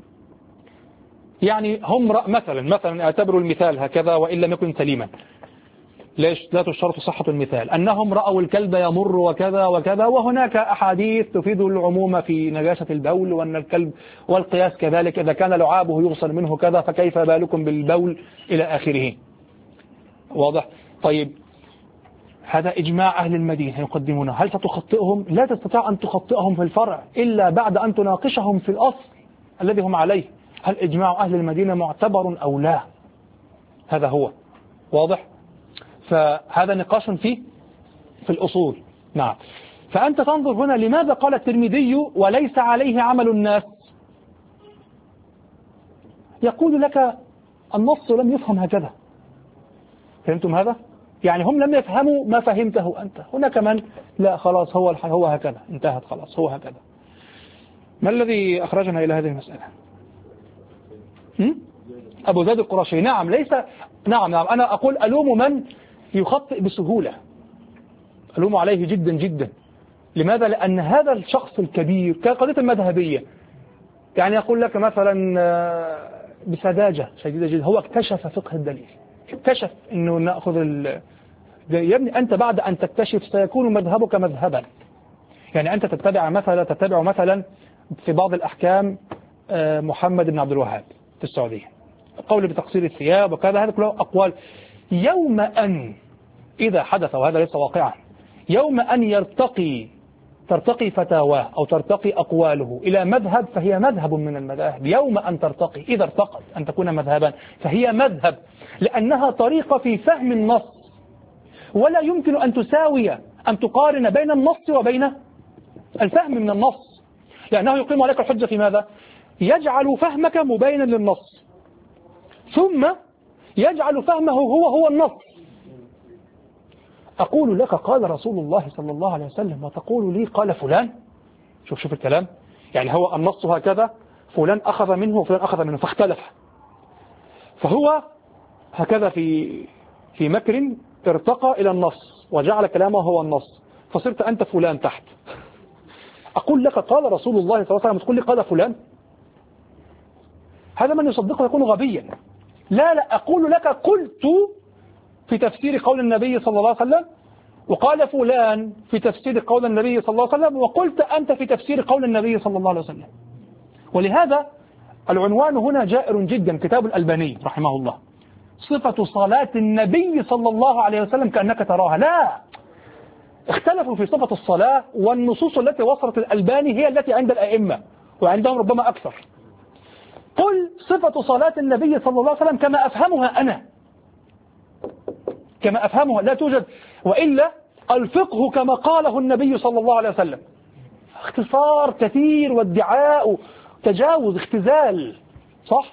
[SPEAKER 2] يعني هم مثلا مثلا اعتبروا المثال هكذا وإن لم يكن سليما، ليش لا تشترط صحة المثال، أنهم رأوا الكلب يمر وكذا وكذا، وهناك أحاديث تفيد العموم في نجاسة البول، وأن الكلب والقياس كذلك إذا كان لعابه يوصل منه كذا فكيف بالكم بالبول إلى آخره. واضح؟ طيب هذا إجماع أهل المدينة يقدمونه، هل ستخطئهم؟ لا تستطيع أن تخطئهم في الفرع إلا بعد أن تناقشهم في الأصل الذي هم عليه، هل إجماع أهل المدينة معتبر أو لا؟ هذا هو. واضح؟ فهذا نقاش فيه في الأصول. نعم. فأنت تنظر هنا لماذا قال الترمذي وليس عليه عمل الناس؟ يقول لك النص لم يفهم هكذا. فهمتم هذا؟ يعني هم لم يفهموا ما فهمته أنت. هناك من لا خلاص هو هو هكذا، انتهت خلاص هو هكذا. ما الذي أخرجنا إلى هذه المسألة؟ هم؟ أبو زيد القرشي. نعم ليس نعم نعم أنا أقول ألوم من يخطئ بسهولة، ألوم عليه جدا جدا. لماذا؟ لأن هذا الشخص الكبير كقضية المذهبية، يعني يقول لك مثلا بسذاجة شديدة جدا هو اكتشف فقه الدليل، اكتشف أنه نأخذ ال... يا ابني أنت بعد أن تكتشف سيكون مذهبك مذهبا. يعني أنت تتبع مثلا تتبع مثلا في بعض الأحكام محمد بن عبد الوهاب في السعودية، قول بتقصير الثياب وكذا، هذا كله أقوال. يوم أن إذا حدث، وهذا ليس واقعا، يوم أن يرتقي ترتقي فتاواه أو ترتقي أقواله إلى مذهب فهي مذهب من المذاهب. يوم أن ترتقي، إذا ارتقت أن تكون مذهبا فهي مذهب، لأنها طريقة في فهم النص، ولا يمكن أن تساوي أن تقارن بين النص وبين الفهم من النص، لأنه يقيم عليك الحجة في ماذا؟ يجعل فهمك مبينا للنص، ثم يجعل فهمه هو هو النص. أقول لك قال رسول الله صلى الله عليه وسلم وتقول لي قال فلان. شوف شوف الكلام، يعني هو النص هكذا، فلان أخذ منه وفلان أخذ منه فاختلف، فهو هكذا في في مكر ارتقى إلى النص وجعل كلامه هو النص، فصرت أنت فلان تحت. أقول لك قال رسول الله صلى الله عليه وسلم، تقول لي قال فلان؟ هذا من يصدقه يكون غبيا. لا لا، أقول لك قلت في تفسير قول النبي صلى الله عليه وسلم، وقال فلان في تفسير قول النبي صلى الله عليه وسلم، وقلت أنت في تفسير قول النبي صلى الله عليه وسلم. ولهذا العنوان هنا جائر جدا، كتاب الألباني رحمه الله، صفة صلاة النبي صلى الله عليه وسلم كأنك تراها. لا، اختلفوا في صفة الصلاة، والنصوص التي وصلت الألباني هي التي عند الأئمة وعندهم ربما أكثر. قل صفة صلاة النبي صلى الله عليه وسلم كما أفهمها أنا، كما أفهمها، لا توجد، وإلا الفقه كما قاله النبي صلى الله عليه وسلم. اختصار كثير وادعاء تجاوز اختزال، صح؟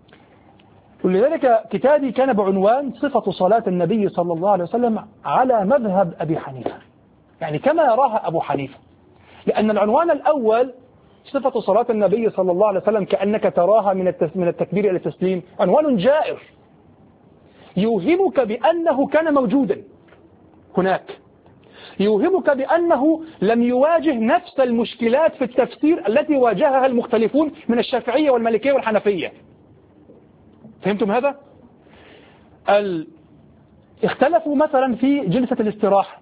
[SPEAKER 2] ولذلك كتابي كان بعنوان صفة صلاة النبي صلى الله عليه وسلم على مذهب أبي حنيفة، يعني كما يراها أبو حنيفة، لأن العنوان الأول صفة صلاة النبي صلى الله عليه وسلم كأنك تراها من من التكبير إلى التسليم، عنوان جائر يوهمك بأنه كان موجودا هناك، يوهمك بأنه لم يواجه نفس المشكلات في التفسير التي واجهها المختلفون من الشافعية والمالكية والحنفية. فهمتم هذا؟ ال... اختلفوا مثلا في جلسة الاستراحة،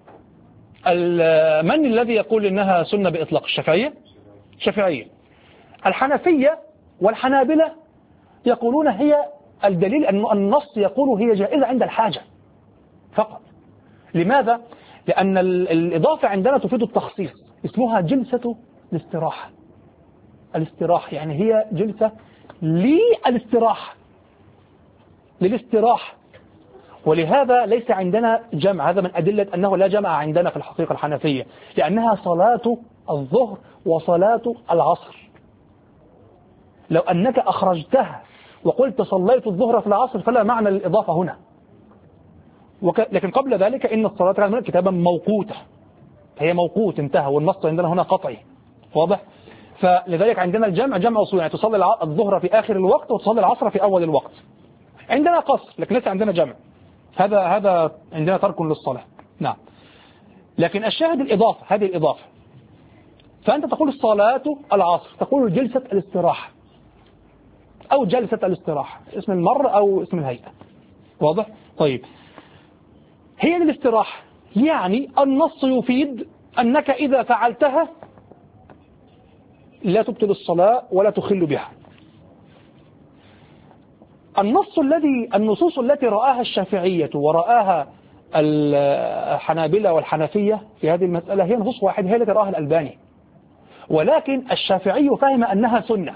[SPEAKER 2] من الذي يقول إنها سنة بإطلاق؟ الشافعية؟ الشافعية. الحنفية والحنابلة يقولون هي الدليل أن النص يقول هي جائزة عند الحاجة فقط. لماذا؟ لأن الإضافة عندنا تفيد التخصيص، اسمها جلسة الاستراحة. الاستراحة يعني هي جلسة للاستراحة، للاستراحة. ولهذا ليس عندنا جمع، هذا من أدلة أنه لا جمع عندنا في الحقيقة الحنفية، لأنها صلاة الظهر وصلاة العصر. لو أنك أخرجتها وقلت صليت الظهر في العصر فلا معنى للإضافة هنا. وك... لكن قبل ذلك إن الصلاة كانت كتابا موقوتة، هي موقوت انتهى، والنص عندنا هنا قطعي، واضح؟ فلذلك عندنا الجمع جمع أصول، يعني تصلي الظهر في آخر الوقت وتصلي العصر في أول الوقت. عندنا قصر لكن ليس عندنا جمع، هذا هذا عندنا ترك للصلاة. نعم. لكن الشاهد الإضافة، هذه الإضافة. فأنت تقول صلاة العصر، تقول جلسة الاستراحة أو جلسة الاستراحة، اسم المرة أو اسم الهيئة، واضح؟ طيب، هي الاستراحة يعني النص يفيد أنك إذا فعلتها لا تبطل الصلاة ولا تخل بها. النص الذي النصوص التي رآها الشافعية ورآها الحنابلة والحنفية في هذه المسألة هي نصوص واحدة، هي التي رآها الألباني، ولكن الشافعي فهم أنها سنة،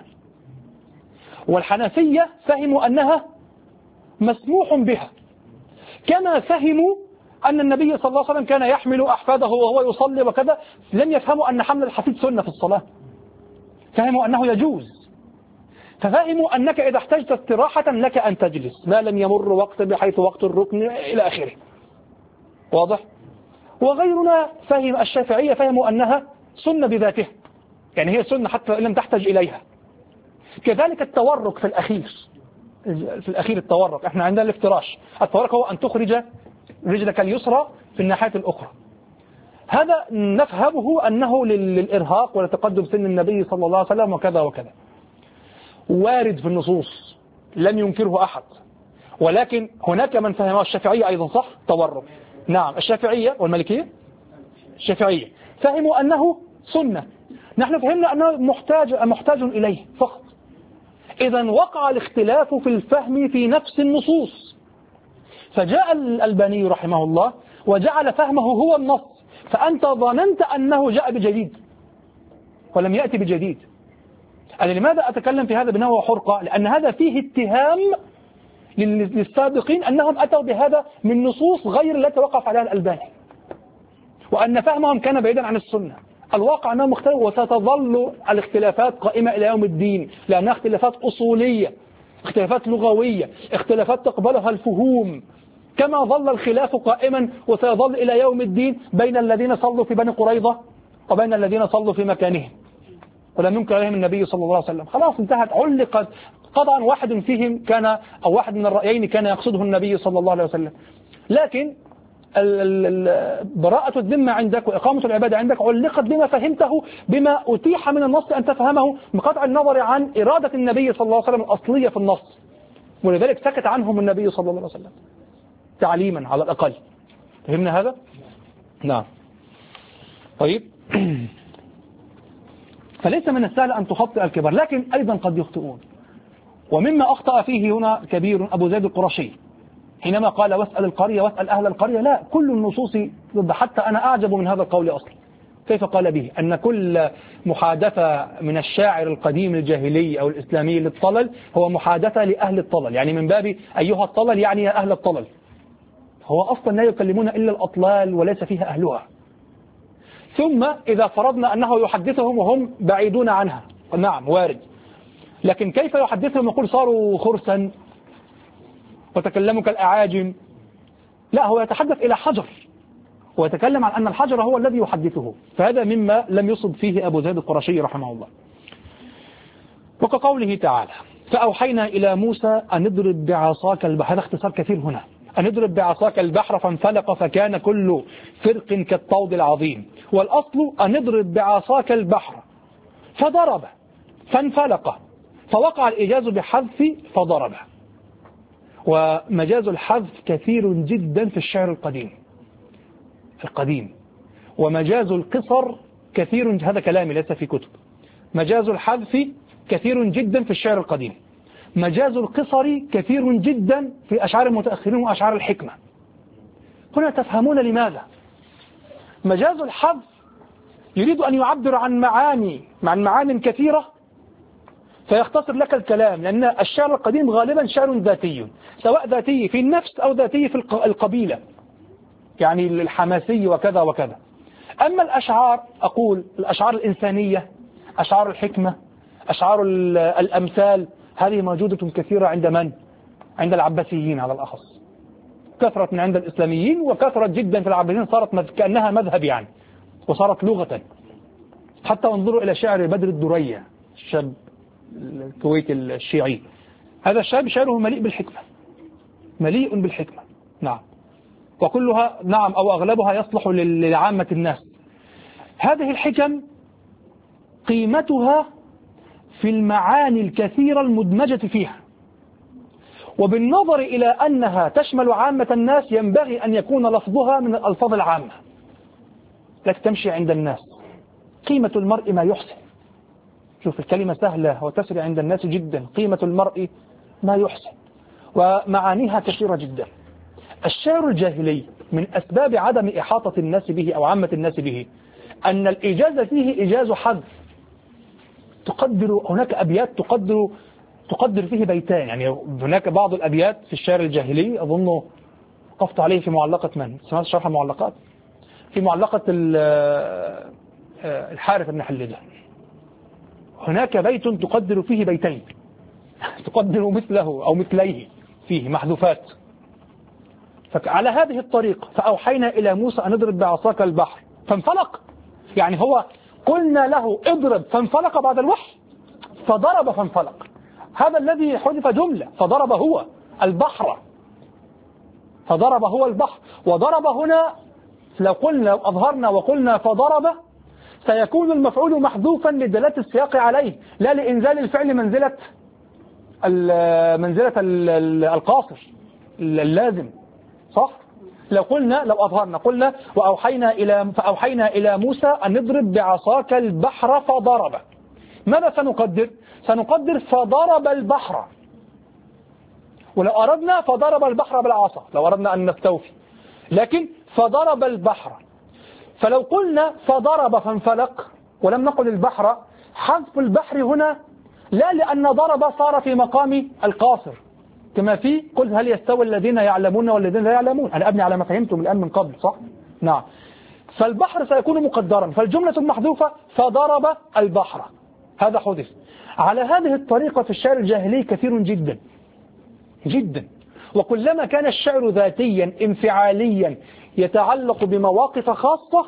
[SPEAKER 2] والحنفية فهموا أنها مسموح بها، كما فهموا أن النبي صلى الله عليه وسلم كان يحمل أحفاده وهو يصلي وكذا، لم يفهموا أن حمل الحفيد سنة في الصلاة، فهموا أنه يجوز. ففهموا أنك إذا احتجت استراحة لك أن تجلس ما لم يمر وقت بحيث وقت الركن إلى آخره، واضح؟ وغيرنا فهم الشافعية فهموا أنها سنة بذاتها، يعني هي سنة حتى لم تحتج إليها. كذلك التورك في الأخير، في الأخير التورك، احنا عندنا الافتراش، التورك هو أن تخرج رجلك اليسرى في الناحية الأخرى، هذا نفهمه أنه للإرهاق ولتقدم سن النبي صلى الله عليه وسلم وكذا وكذا، وارد في النصوص لم ينكره أحد. ولكن هناك من فهمه الشافعية أيضا، صح؟ تورك، نعم، الشافعية والمالكية، الشافعية فهموا أنه سنة، نحن فهمنا أنه محتاج محتاج إليه فقط. إذا وقع الاختلاف في الفهم في نفس النصوص، فجاء الألباني رحمه الله وجعل فهمه هو النص، فأنت ظننت أنه جاء بجديد ولم يأتي بجديد. أنا لماذا أتكلم في هذا بنوع حرقة؟ لأن هذا فيه اتهام للسابقين أنهم أتوا بهذا من نصوص غير التي وقف عليها الألباني، وأن فهمهم كان بعيدا عن السنة. الواقع أنه مختلف، وستظل الاختلافات قائمة إلى يوم الدين، لأنها اختلافات أصولية، اختلافات لغوية، اختلافات تقبلها الفهوم، كما ظل الخلاف قائما وسيظل إلى يوم الدين بين الذين صلوا في بني قريظة وبين الذين صلوا في مكانهم ولم ينكر عليهم النبي صلى الله عليه وسلم. خلاص انتهت، علقت طبعا واحد فيهم كان أو واحد من الرأيين كان يقصده النبي صلى الله عليه وسلم، لكن براءة الذمة عندك وإقامة العبادة عندك علقت بما فهمته، بما أتيح من النص أن تفهمه بقطع النظر عن إرادة النبي صلى الله عليه وسلم الأصلية في النص، ولذلك سكت عنهم النبي صلى الله عليه وسلم تعليما على الأقل. فهمنا هذا؟ نعم. طيب فليس من السهل أن تخطئ الكبار، لكن أيضا قد يخطئون. ومما أخطأ فيه هنا كبير أبو زيد القرشي حينما قال واسأل القرية واسأل أهل القرية. لا، كل النصوص ضد، حتى أنا أعجب من هذا القول أصلا. كيف قال به أن كل محادثة من الشاعر القديم الجاهلي أو الإسلامي للطلل هو محادثة لأهل الطلل، يعني من باب أيها الطلل يعني يا أهل الطلل. هو أصلا لا يكلمون إلا الأطلال وليس فيها أهلها. ثم إذا فرضنا أنه يحدثهم وهم بعيدون عنها، نعم وارد، لكن كيف يحدثهم يقول صاروا خرسا وتكلموا كالأعاجم؟ لا، هو يتحدث إلى حجر ويتكلم عن أن الحجر هو الذي يحدثه، فهذا مما لم يصب فيه أبو زيد القرشي رحمه الله. وكقوله تعالى فأوحينا إلى موسى أن اضرب بعصاك البحر، هذا اختصار كثير هنا، أن اضرب بعصاك البحر فانفلق فكان كل فرق كالطود العظيم. والأصل أن اضرب بعصاك البحر فضرب فانفلق، فوقع الإيجاز بحذف فضرب. ومجاز الحذف كثير جدا في الشعر القديم القديم ومجاز القصر كثير، هذا كلامي ليس في كتب. مجاز الحذف كثير جدا في الشعر القديم، مجاز القصر كثير جدا في أشعار المتأخرين وأشعار الحكمة. هنا تفهمون لماذا مجاز الحذف يريد أن يعبر عن معاني عن معان كثيرة فيختصر لك الكلام، لأن الشعر القديم غالبا شعر ذاتي، سواء ذاتي في النفس أو ذاتي في القبيلة، يعني الحماسي وكذا وكذا. أما الأشعار، أقول الأشعار الإنسانية، أشعار الحكمة، أشعار الأمثال، هذه موجودة كثيرة عند من؟ عند العباسيين على الأخص، كثرت من عند الإسلاميين وكثرت جدا في العباسيين، صارت كأنها مذهب يعني، وصارت لغة. حتى انظروا إلى شعر بدر الدرية، الشاب الكويتي الشيعي، هذا الشاب شعره مليء بالحكمة، مليء بالحكمة، نعم، وكلها نعم أو أغلبها يصلح لعامة الناس. هذه الحكم قيمتها في المعاني الكثيرة المدمجة فيها، وبالنظر إلى أنها تشمل عامة الناس ينبغي أن يكون لفظها من الألفاظ العامة لك تمشي عند الناس. قيمة المرء ما يحسن، شوف الكلمة سهلة وتسري عند الناس جدا، قيمة المرء ما يحسن، ومعانيها كثيرة جدا. الشعر الجاهلي من أسباب عدم إحاطة الناس به أو عامة الناس به أن الإيجاز فيه إيجاز حذف. تقدر هناك أبيات تقدر تقدر فيه بيتان، يعني هناك بعض الأبيات في الشعر الجاهلي أظن وقفت عليه في معلقة من سمعت شرح المعلقات، في معلقة الحارث بن حلجة، هناك بيت تقدر فيه بيتين تقدر مثله أو مثليه فيه محذوفات. فعلى هذه الطريقة فأوحينا إلى موسى أن اضرب بعصاك البحر فانفلق، يعني هو قلنا له اضرب فانفلق بعد الوحي، فضرب فانفلق، هذا الذي حذف جملة، فضرب هو البحر، فضرب هو البحر. وضرب هنا لو قلنا لو أظهرنا وقلنا فضرب سيكون المفعول محذوفا لدلالة السياق عليه، لا لإنزال الفعل منزلة منزلة القاصر اللازم، صح؟ لو قلنا لو أظهرنا قلنا وأوحينا إلى فأوحينا إلى موسى أن نضرب بعصاك البحر فضرب، ماذا سنقدر؟ سنقدر فضرب البحر، ولو أردنا فضرب البحر بالعصا لو أردنا أن نستوفي، لكن فضرب البحر. فلو قلنا فضرب فانفلق ولم نقل البحر، حذف البحر هنا لا لأن ضرب صار في مقام القاصر كما في قل هل يستوي الذين يعلمون والذين لا يعلمون، أنا أبني على ما فهمتم الآن من قبل، صح؟ نعم. فالبحر سيكون مقدرا، فالجملة المحذوفة فضرب البحر، هذا حدث. على هذه الطريقة في الشعر الجاهلي كثير جدا جدا، وكلما كان الشعر ذاتيا انفعاليا يتعلق بمواقف خاصة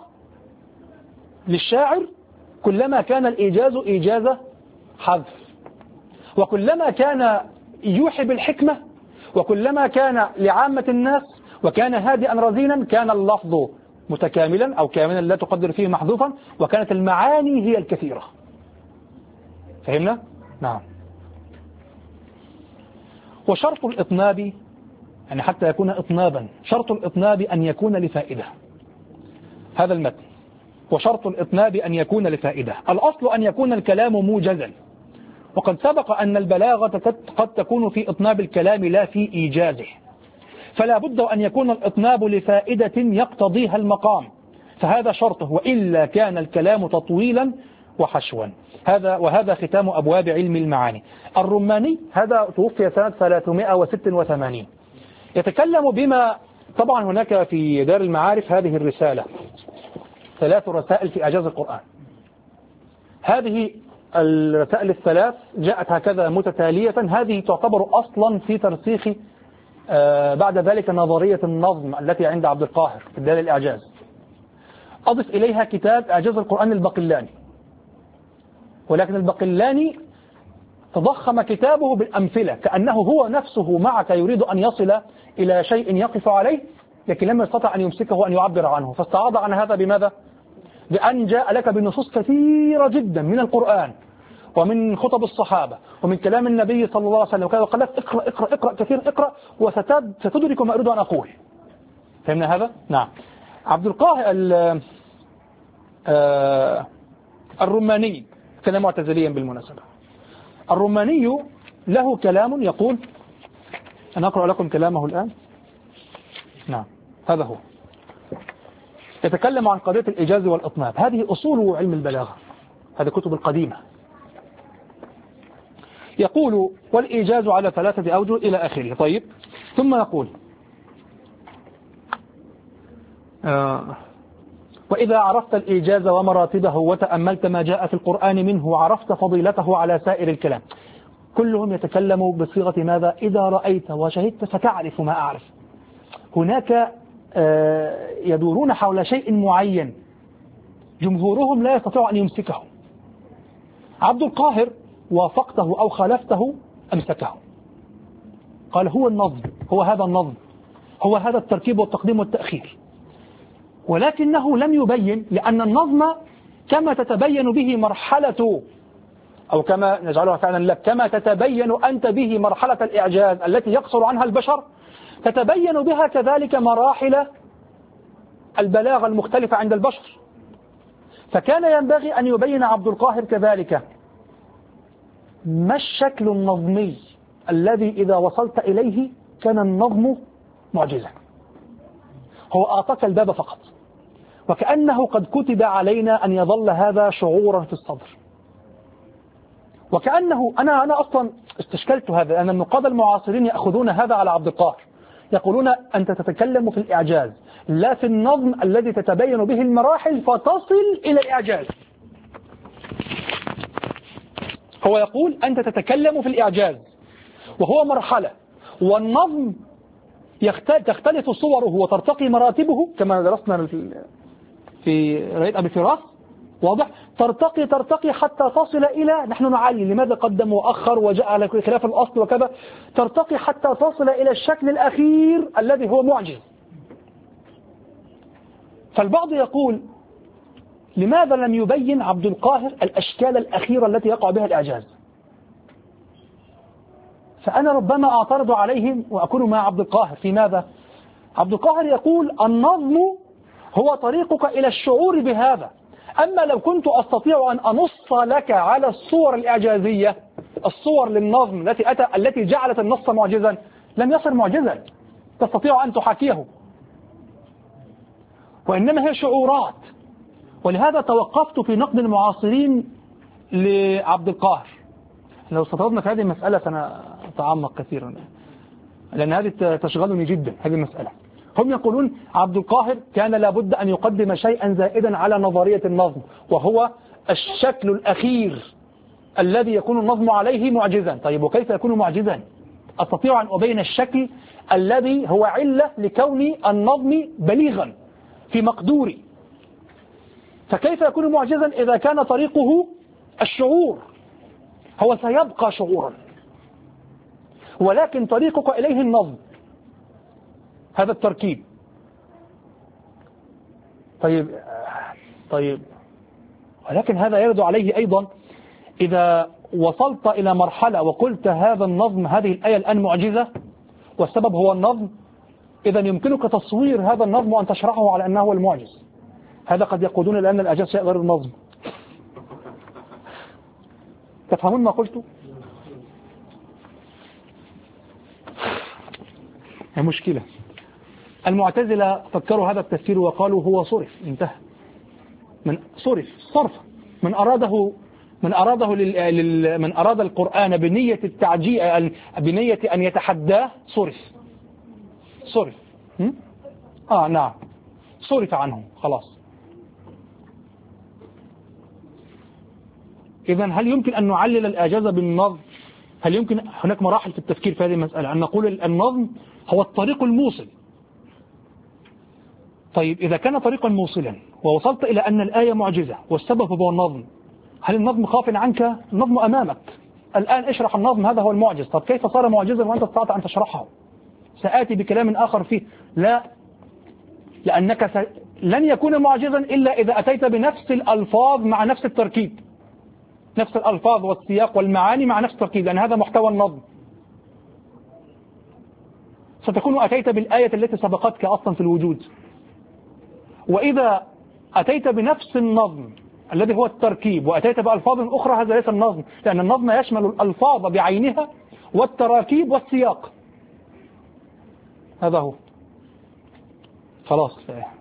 [SPEAKER 2] للشاعر كلما كان الإيجاز إيجاز حذف. وكلما كان يوحي بالحكمة وكلما كان لعامة الناس وكان هادئا رزينا كان اللفظ متكاملا أو كاملا لا تقدر فيه محذوفا، وكانت المعاني هي الكثيرة. فهمنا؟ نعم. وشرط الإطناب يعني حتى يكون إطنابا، شرط الإطناب أن يكون لفائدة. هذا المتن. وشرط الإطناب أن يكون لفائدة. الأصل أن يكون الكلام موجزا، وقد سبق أن البلاغة قد تكون في إطناب الكلام لا في إيجازه، فلا بد أن يكون الإطناب لفائدة يقتضيها المقام، فهذا شرطه، وإلا كان الكلام تطويلا وحشوا. هذا وهذا ختام أبواب علم المعاني. الرماني هذا توفي سنة ثلاثمائة وستة وثمانين، يتكلم بما طبعا هناك في دار المعارف هذه الرسالة ثلاث رسائل في إعجاز القرآن. هذه الرسائل الثلاث جاءت هكذا متتالية، هذه تعتبر أصلا في ترسيخ آه بعد ذلك نظرية النظم التي عند عبد القاهر في دار الإعجاز. أضف إليها كتاب إعجاز القرآن البقلاني، ولكن البقلاني تضخم كتابه بالأمثلة كأنه هو نفسه معك يريد أن يصل إلى شيء يقف عليه، لكن لم يستطع أن يمسكه وأن يعبر عنه، فاستعاض عن هذا بماذا؟ بأن جاء لك بنصوص كثيرة جدا من القرآن ومن خطب الصحابة ومن كلام النبي صلى الله عليه وسلم، وقال لك اقرأ اقرأ اقرأ كثير اقرأ وستدرك ما أريد أن أقول. فهمنا هذا؟ نعم. عبد القاهر الرماني كان معتزليا بالمناسبة. الرماني له كلام يقول، أنا أقرأ لكم كلامه الآن. نعم هذا هو، يتكلم عن قضية الإيجاز والإطناب. هذه أصول علم البلاغة، هذه كتب القديمة. يقول والإيجاز على ثلاثة أوجه إلى آخره. طيب، ثم يقول آه وإذا عرفت الإيجاز ومراتبه وتأملت ما جاء في القرآن منه عرفت فضيلته على سائر الكلام. كلهم يتكلموا بصيغة ماذا؟ إذا رأيت وشهدت فتعرف ما أعرف. هناك آه يدورون حول شيء معين، جمهورهم لا يستطيع أن يمسكه. عبد القاهر وافقته أو خالفته أمسكه، قال هو النظم، هو هذا النظم، هو هذا التركيب والتقديم والتأخير. ولكنه لم يبين، لأن النظم كما تتبين به مرحلة، أو كما نجعلها فعلا لك، كما تتبين أنت به مرحلة الإعجاز التي يقصر عنها البشر، تتبين بها كذلك مراحل البلاغة المختلفة عند البشر. فكان ينبغي أن يبين عبد القاهر كذلك ما الشكل النظمي الذي إذا وصلت إليه كان النظم معجزا. هو أعطاك الباب فقط، وكأنه قد كتب علينا أن يظل هذا شعورا في الصدر، وكأنه أنا أنا أصلا استشكلت هذا، أن النقاد المعاصرين يأخذون هذا على عبد القاهر، يقولون أنت تتكلم في الإعجاز لا في النظم الذي تتبين به المراحل فتصل إلى الإعجاز. هو يقول أنت تتكلم في الإعجاز وهو مرحلة، والنظم تختلف صوره وترتقي مراتبه كما درسنا في رواية أبي فراس، واضح؟ ترتقي ترتقي حتى تصل إلى، نحن نعلم لماذا قدم وأخر وجاء على خلاف الأصل وكذا، ترتقي حتى تصل إلى الشكل الأخير الذي هو معجز. فالبعض يقول لماذا لم يبين عبد القاهر الأشكال الأخيرة التي يقع بها الإعجاز؟ فأنا ربما أعترض عليهم وأكون مع عبد القاهر في ماذا؟ عبد القاهر يقول النظم هو طريقك إلى الشعور بهذا، أما لو كنت أستطيع أن أنص لك على الصور الإعجازية، الصور للنظم التي أتى التي جعلت النص معجزا، لم يصر معجزا تستطيع أن تحاكيه، وإنما هي شعورات. ولهذا توقفت في نقد المعاصرين لعبد القاهر. لو استطردنا في هذه المسألة سنتعمق كثيرا، لأن هذه تشغلني جدا هذه المسألة. هم يقولون عبد القاهر كان لابد أن يقدم شيئا زائدا على نظرية النظم، وهو الشكل الأخير الذي يكون النظم عليه معجزا. طيب وكيف يكون معجزا؟ أستطيع أن أبين الشكل الذي هو علة لكون النظم بليغا في مقدوري، فكيف يكون معجزا إذا كان طريقه الشعور؟ هو سيبقى شعورا ولكن طريقك إليه النظم، هذا التركيب. طيب طيب ولكن هذا يرد عليه أيضا إذا وصلت إلى مرحلة وقلت هذا النظم، هذه الآية الآن معجزة والسبب هو النظم، إذا يمكنك تصوير هذا النظم وأن تشرحه على أنه هو المعجز. هذا قد يقولون لأن الإعجاز شيء غير النظم. تفهمون ما قلت؟ هي مشكلة. المعتزلة فكروا هذا التفسير وقالوا هو صرف، انتهى. من صرف صرف من أراده من أراده لل... لل... من أراد القرآن بنية التعجيل، بنية أن يتحداه، صرف صرف م? آه نعم صرف عنه خلاص. إذن هل يمكن أن نعلل الإعجاز بالنظم؟ هل يمكن؟ هناك مراحل في التفكير في هذه المسألة، أن نقول النظم هو الطريق الموصل. طيب إذا كان طريقا موصلا ووصلت إلى أن الآية معجزة والسبب هو النظم، هل النظم خاف عنك؟ النظم أمامك الآن، اشرح النظم، هذا هو المعجز. طب كيف صار معجزا وأنت استطعت أن تشرحه؟ سآتي بكلام آخر فيه. لا، لأنك س... لن يكون معجزا إلا إذا أتيت بنفس الألفاظ مع نفس التركيب، نفس الألفاظ والسياق والمعاني مع نفس التركيب، لأن هذا محتوى النظم. ستكون أتيت بالآية التي سبقتك أصلا في الوجود. وإذا أتيت بنفس النظم الذي هو التركيب وأتيت بألفاظ أخرى، هذا ليس النظم، لأن النظم يشمل الألفاظ بعينها والتراكيب والسياق. هذا هو. خلاص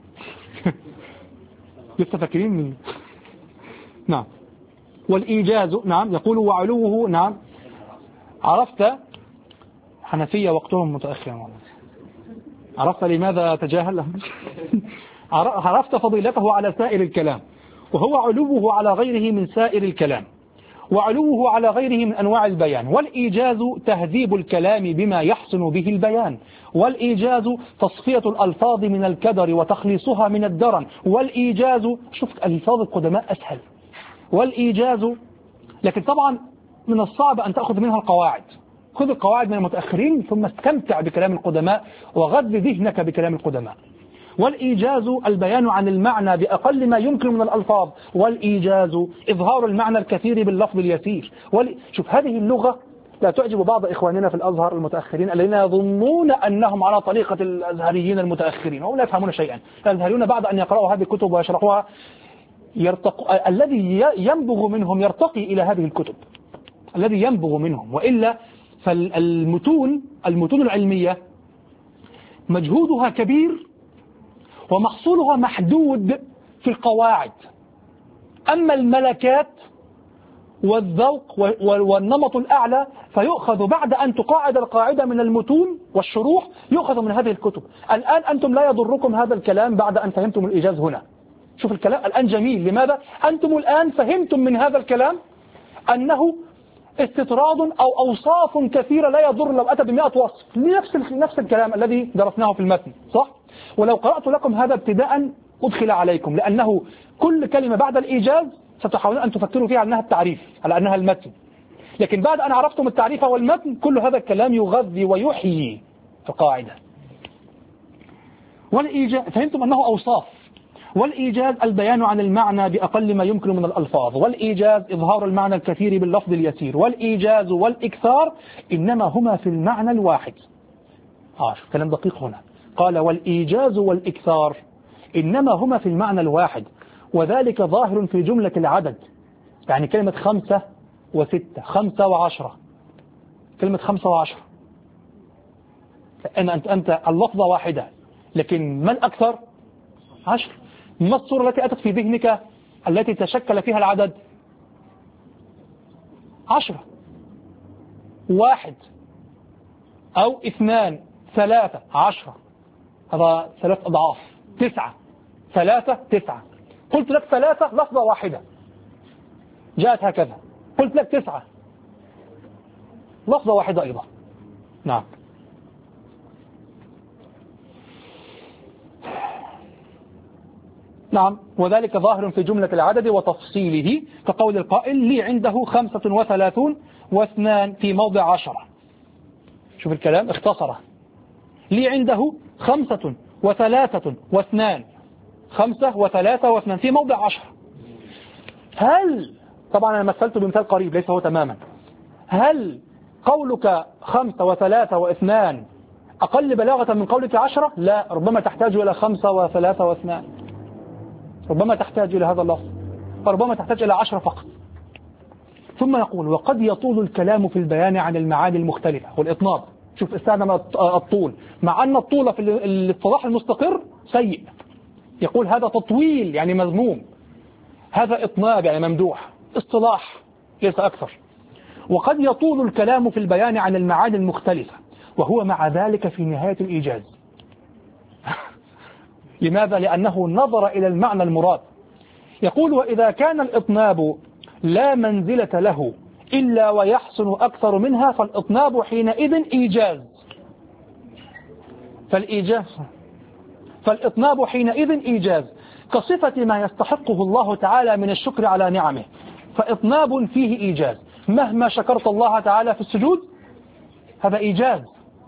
[SPEAKER 2] لسه فاكرين من... نعم. والإيجاز، نعم، يقول وعلوه، نعم. عرفت حنفية وقتهم متأخر، عرفت لماذا تجاهل؟ عرفت فضيلته على سائر الكلام، وهو علوه على غيره من سائر الكلام، وعلوه على غيره من أنواع البيان. والإيجاز تهذيب الكلام بما يحسن به البيان، والإيجاز تصفية الألفاظ من الكدر وتخليصها من الدرن، والإيجاز، شوف ألفاظ القدماء أسهل، والإيجاز، لكن طبعا من الصعب أن تأخذ منها القواعد. خذ القواعد من المتأخرين ثم استمتع بكلام القدماء وغذ ذهنك بكلام القدماء. والإيجاز البيان عن المعنى بأقل ما يمكن من الألفاظ، والإيجاز إظهار المعنى الكثير باللفظ اليسير. وال... شوف هذه اللغة لا تعجب بعض إخواننا في الأزهر المتأخرين الذين يظنون أنهم على طريقة الأزهريين المتأخرين وهم لا يفهمون شيئا. الأزهريون بعد أن يقرأوا هذه الكتب ويشرحوها يرتق... الذي ينبغ منهم يرتقي إلى هذه الكتب، الذي ينبغ منهم، وإلا فالمتون المتون العلمية مجهودها كبير ومحصولها محدود في القواعد. أما الملكات والذوق والنمط الأعلى فيؤخذ بعد أن تقاعد القاعدة من المتون والشروح، يؤخذ من هذه الكتب. الآن أنتم لا يضركم هذا الكلام بعد أن فهمتم الإيجاز هنا. شوف الكلام الآن جميل، لماذا؟ أنتم الآن فهمتم من هذا الكلام أنه استطراد أو أوصاف كثيرة لا يضر لو أتى بمئة وصف لنفس نفس الكلام الذي درسناه في المتن، صح؟ ولو قرأت لكم هذا ابتداء أدخل عليكم، لأنه كل كلمة بعد الإيجاز ستحاولون أن تفكروا فيها على أنها التعريف، على أنها المتن. لكن بعد أن عرفتم التعريف والمتن كل هذا الكلام يغذي ويحيي القاعدة. والإيجاز فهمتم أنه أوصاف. والإيجاز البيان عن المعنى بأقل ما يمكن من الألفاظ، والإيجاز إظهار المعنى الكثير باللفظ اليسير، والإيجاز والإكثار إنما هما في المعنى الواحد. آه كلام دقيق هنا، قال والإيجاز والإكثار إنما هما في المعنى الواحد، وذلك ظاهر في جملة العدد. يعني كلمة خمسة وستة، خمسة وعشرة، كلمة خمسة وعشرة أنت أنت اللفظة واحدة، لكن ما الأكثر؟ عشر. ما الصورة التي أتت في ذهنك التي تشكل فيها العدد؟ عشرة، واحد أو اثنان، ثلاثة، عشرة، هذا ثلاث أضعاف. تسعة، ثلاثة، تسعة. قلت لك ثلاثة لفظة واحدة جاءت هكذا، قلت لك تسعة لفظة واحدة أيضا. نعم. نعم، وذلك ظاهر في جملة العدد وتفصيله، كقول القائل لي عنده خمسة وثلاثون واثنان في موضع عشرة. شوف الكلام اختصره. لي عنده خمسة وثلاثة واثنان، خمسة وثلاثة واثنان في موضع عشر. هل طبعا أنا مثلته بمثال قريب ليس هو تماما. هل قولك خمسة وثلاثة واثنان أقل بلاغة من قولك عشرة؟ لا، ربما تحتاج إلى خمسة وثلاثة واثنان، ربما تحتاج إلى هذا اللفظ، فربما تحتاج إلى عشرة فقط. ثم يقول وقد يطول الكلام في البيان عن المعاني المختلفة والإطناب. شوف استخدم الطول، مع أن الطول في الاصطلاح المستقر سيء، يقول هذا تطويل يعني مذموم، هذا إطناب يعني ممدوح، اصطلاح ليس أكثر. وقد يطول الكلام في البيان عن المعاني المختلفة وهو مع ذلك في نهاية الإيجاز. لماذا؟ لأنه نظر إلى المعنى المراد. يقول وإذا كان الإطناب لا منزلة له إلا ويحسن أكثر منها فالإطناب حينئذ إيجاز. فالإيجاز فالإطناب حينئذ إيجاز كصفة ما يستحقه الله تعالى من الشكر على نعمه، فإطناب فيه إيجاز. مهما شكرت الله تعالى في السجود هذا إيجاز،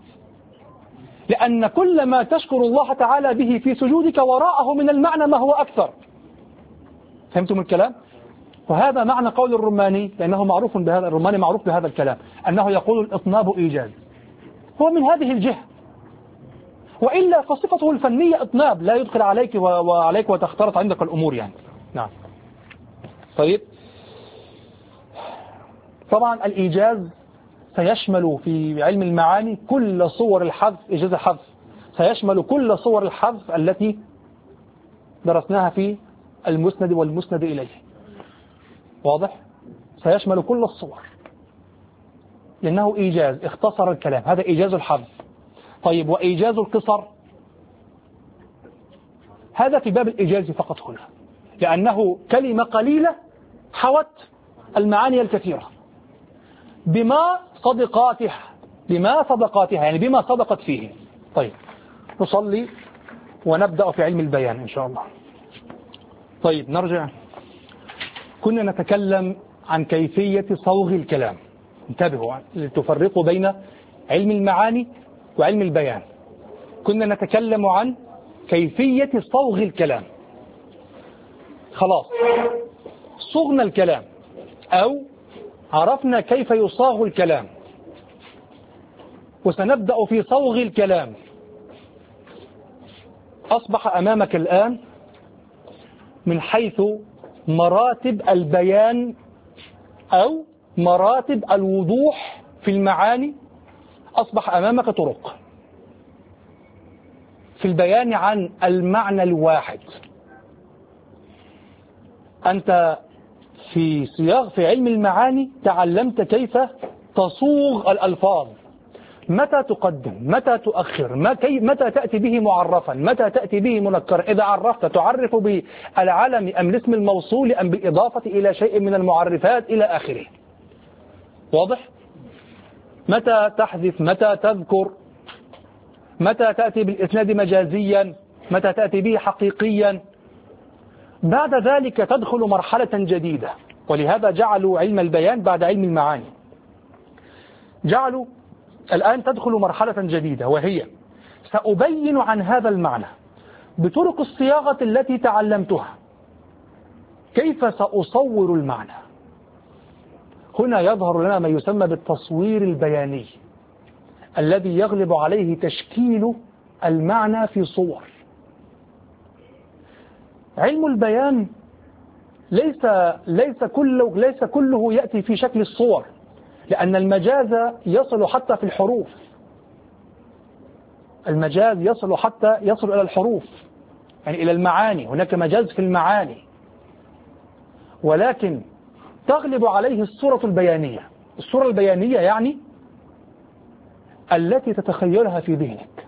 [SPEAKER 2] لأن كل ما تشكر الله تعالى به في سجودك وراءه من المعنى ما هو أكثر. فهمتم الكلام؟ وهذا معنى قول الرماني، لأنه معروف بهذا، الرماني معروف بهذا الكلام، أنه يقول الإطناب إيجاز، هو من هذه الجهة. وإلا فصفته الفنية إطناب، لا يدخل عليك وعليك وتختلط عندك الأمور يعني. نعم. طيب، طبعا الإيجاز سيشمل في علم المعاني كل صور الحذف، إيجاز الحذف سيشمل كل صور الحذف التي درسناها في المسند والمسند إليه. واضح؟ سيشمل كل الصور لأنه إيجاز، اختصر الكلام، هذا إيجاز الحذف. طيب وإيجاز القصر هذا في باب الإيجاز فقط هنا، لأنه كلمة قليلة حوت المعاني الكثيرة بما صدقاتها، بما صدقاتها يعني بما صدقت فيه. طيب نصلي ونبدأ في علم البيان إن شاء الله. طيب نرجع، كنا نتكلم عن كيفية صوغ الكلام. انتبهوا لتفرقوا بين علم المعاني وعلم البيان. كنا نتكلم عن كيفية صوغ الكلام. خلاص صغنا الكلام أو عرفنا كيف يصاغ الكلام، وسنبدأ في صوغ الكلام. أصبح أمامك الآن من حيث مراتب البيان أو مراتب الوضوح في المعاني، أصبح أمامك طرق في البيان عن المعنى الواحد. أنت في صياغ في علم المعاني تعلمت كيف تصوغ الألفاظ، متى تقدم، متى تؤخر، متى تأتي به معرفا، متى تأتي به منكرا، إذا عرفت تعرف بالعلم أم الاسم الموصول أم بالإضافة إلى شيء من المعرفات إلى آخره. واضح؟ متى تحذف، متى تذكر، متى تأتي بالإسناد مجازيا، متى تأتي به حقيقيا. بعد ذلك تدخل مرحلة جديدة، ولهذا جعلوا علم البيان بعد علم المعاني. جعلوا الآن تدخل مرحلة جديدة، وهي سأبين عن هذا المعنى بطرق الصياغة التي تعلمتها كيف سأصور المعنى. هنا يظهر لنا ما يسمى بالتصوير البياني الذي يغلب عليه تشكيل المعنى في صور. علم البيان ليس ليس كله ليس كله يأتي في شكل الصور، لأن المجاز يصل حتى في الحروف. المجاز يصل حتى يصل إلى الحروف، يعني إلى المعاني. هناك مجاز في المعاني، ولكن تغلب عليه الصورة البيانية. الصورة البيانية يعني التي تتخيلها في ذهنك،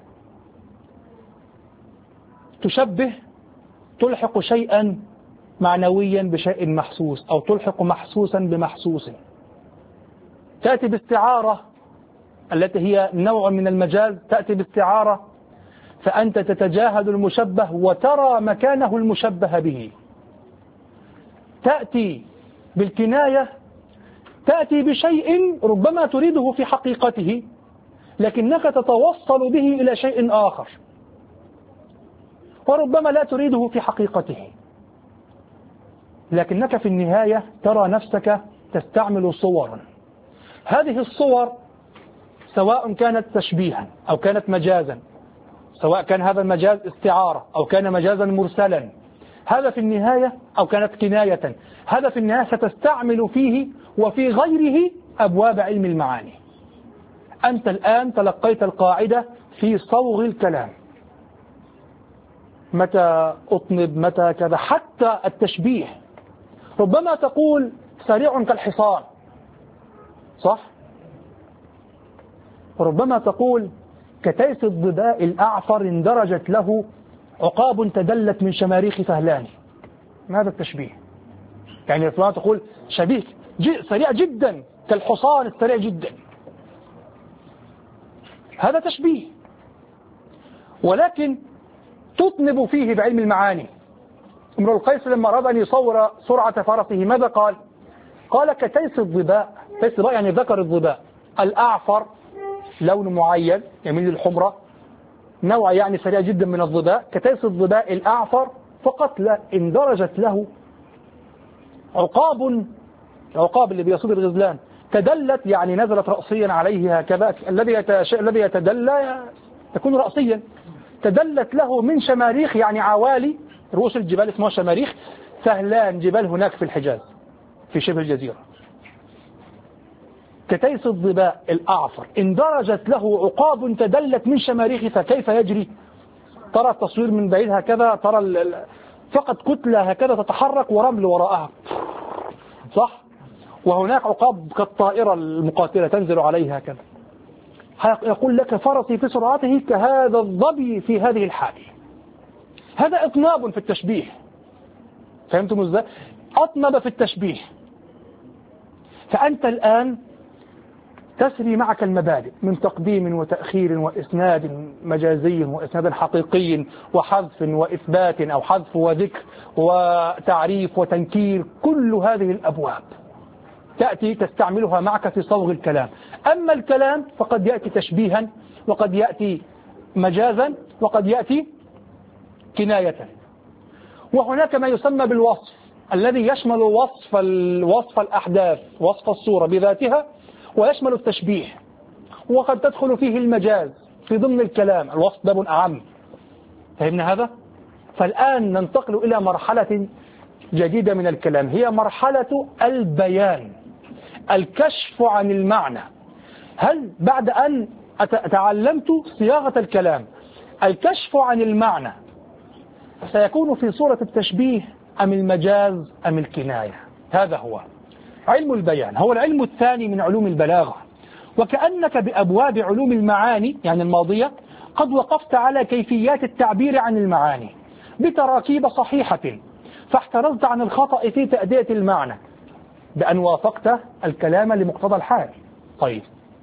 [SPEAKER 2] تشبه، تلحق شيئا معنويا بشيء محسوس، أو تلحق محسوسا بمحسوس. تأتي باستعارة التي هي نوع من المجاز، تأتي باستعارة فأنت تتجاهل المشبه وترى مكانه المشبه به. تأتي بالكناية، تأتي بشيء ربما تريده في حقيقته، لكنك تتوصل به إلى شيء آخر وربما لا تريده في حقيقته، لكنك في النهاية ترى نفسك تستعمل صورا. هذه الصور سواء كانت تشبيها أو كانت مجازا، سواء كان هذا المجاز استعارة أو كان مجازا مرسلا، هذا في النهاية أو كانت كناية، هذا في النهاية ستستعمل فيه وفي غيره أبواب علم المعاني. أنت الآن تلقيت القاعدة في صوغ الكلام، متى أطنب متى كذا، حتى التشبيه. ربما تقول سريع كالحصان، صح؟ وربما تقول كتيس الظباء الأعفر اندرجت له عقاب تدلت من شماريخ فهلان. هذا التشبيه، يعني ربما تقول شبيه سريع جدا كالحصان السريع جدا، هذا تشبيه، ولكن تطنب فيه بعلم المعاني. امرؤ القيس لما أراد أن يصور سرعة فرسه ماذا قال؟ قال كتيس الظباء، تيس الظباء يعني ذكر الظباء، الأعفر لون معين يميل للحمرة، نوع يعني سريع جدا من الظباء، كتيس الظباء الأعفر فقط لا اندرجت له عقاب، العقاب اللي بيصيد الغزلان، تدلت يعني نزلت رأسيا عليه هكذا، الذي الذي يتدلى يكون رأسيا، تدلت له من شماريخ يعني عوالي رؤوس الجبال اسمها شماريخ، سهلان جبال هناك في الحجاز في شبه الجزيرة. كتيس الظباء الأعفر اندرجت له عقاب تدلت من شماريخ، فكيف يجري؟ ترى التصوير من بعيد هكذا، ترى فقط كتلة هكذا تتحرك ورمل وراءها، صح؟ وهناك عقاب كالطائرة المقاتلة تنزل عليها هكذا. يقول لك فرسي في سرعته كهذا الظبي في هذه الحال. هذا إطناب في التشبيه، فهمتم ازاي؟ أطنب في التشبيه. فأنت الآن تسري معك المبادئ من تقديم وتأخير وإسناد مجازي وإسناد حقيقي وحذف وإثبات أو حذف وذكر وتعريف وتنكير، كل هذه الأبواب تأتي تستعملها معك في صوغ الكلام. أما الكلام فقد يأتي تشبيها وقد يأتي مجازا وقد يأتي كناية. وهناك ما يسمى بالوصف الذي يشمل وصف وصف الأحداث، وصف الصورة بذاتها، ويشمل التشبيه، وقد تدخل فيه المجاز في ضمن الكلام. الوصف باب أعم، فهمنا هذا؟ فالآن ننتقل إلى مرحلة جديدة من الكلام، هي مرحلة البيان، الكشف عن المعنى. هل بعد أن تعلمت صياغة الكلام الكشف عن المعنى سيكون في صورة التشبيه أم المجاز أم الكناية؟ هذا هو علم البيان، هو العلم الثاني من علوم البلاغة. وكأنك بأبواب علوم المعاني يعني الماضية قد وقفت على كيفيات التعبير عن المعاني بتراكيب صحيحة، فاحترزت عن الخطأ في تأدية المعنى بأن وافقت الكلام لمقتضى الحال. طيب،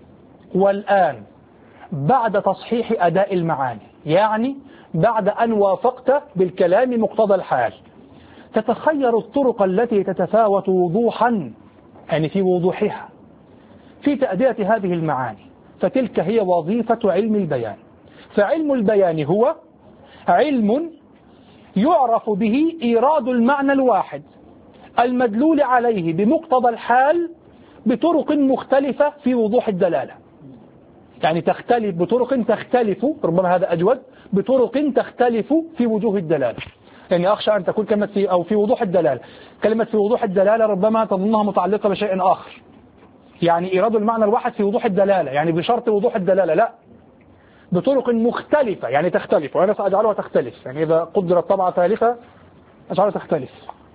[SPEAKER 2] والآن بعد تصحيح أداء المعاني، يعني بعد أن وافقت بالكلام مقتضى الحال، تتخير الطرق التي تتفاوت وضوحا يعني في وضوحها في تأدية هذه المعاني، فتلك هي وظيفة علم البيان. فعلم البيان هو علم يعرف به إيراد المعنى الواحد المدلول عليه بمقتضى الحال بطرق مختلفة في وضوح الدلالة، يعني تختلف بطرق تختلف، ربما هذا أجود، بطرق تختلف في وجوه الدلالة. يعني أخشى أن تكون كلمة في أو في وضوح الدلالة، كلمة في وضوح الدلالة ربما تظنها متعلقة بشيء آخر، يعني إيراد المعنى الواحد في وضوح الدلالة يعني بشرط وضوح الدلالة، لا، بطرق مختلفة يعني تختلف، وأنا سأجعلها تختلف، يعني إذا قدرت طبعة ثالثة أجعلها تختلف.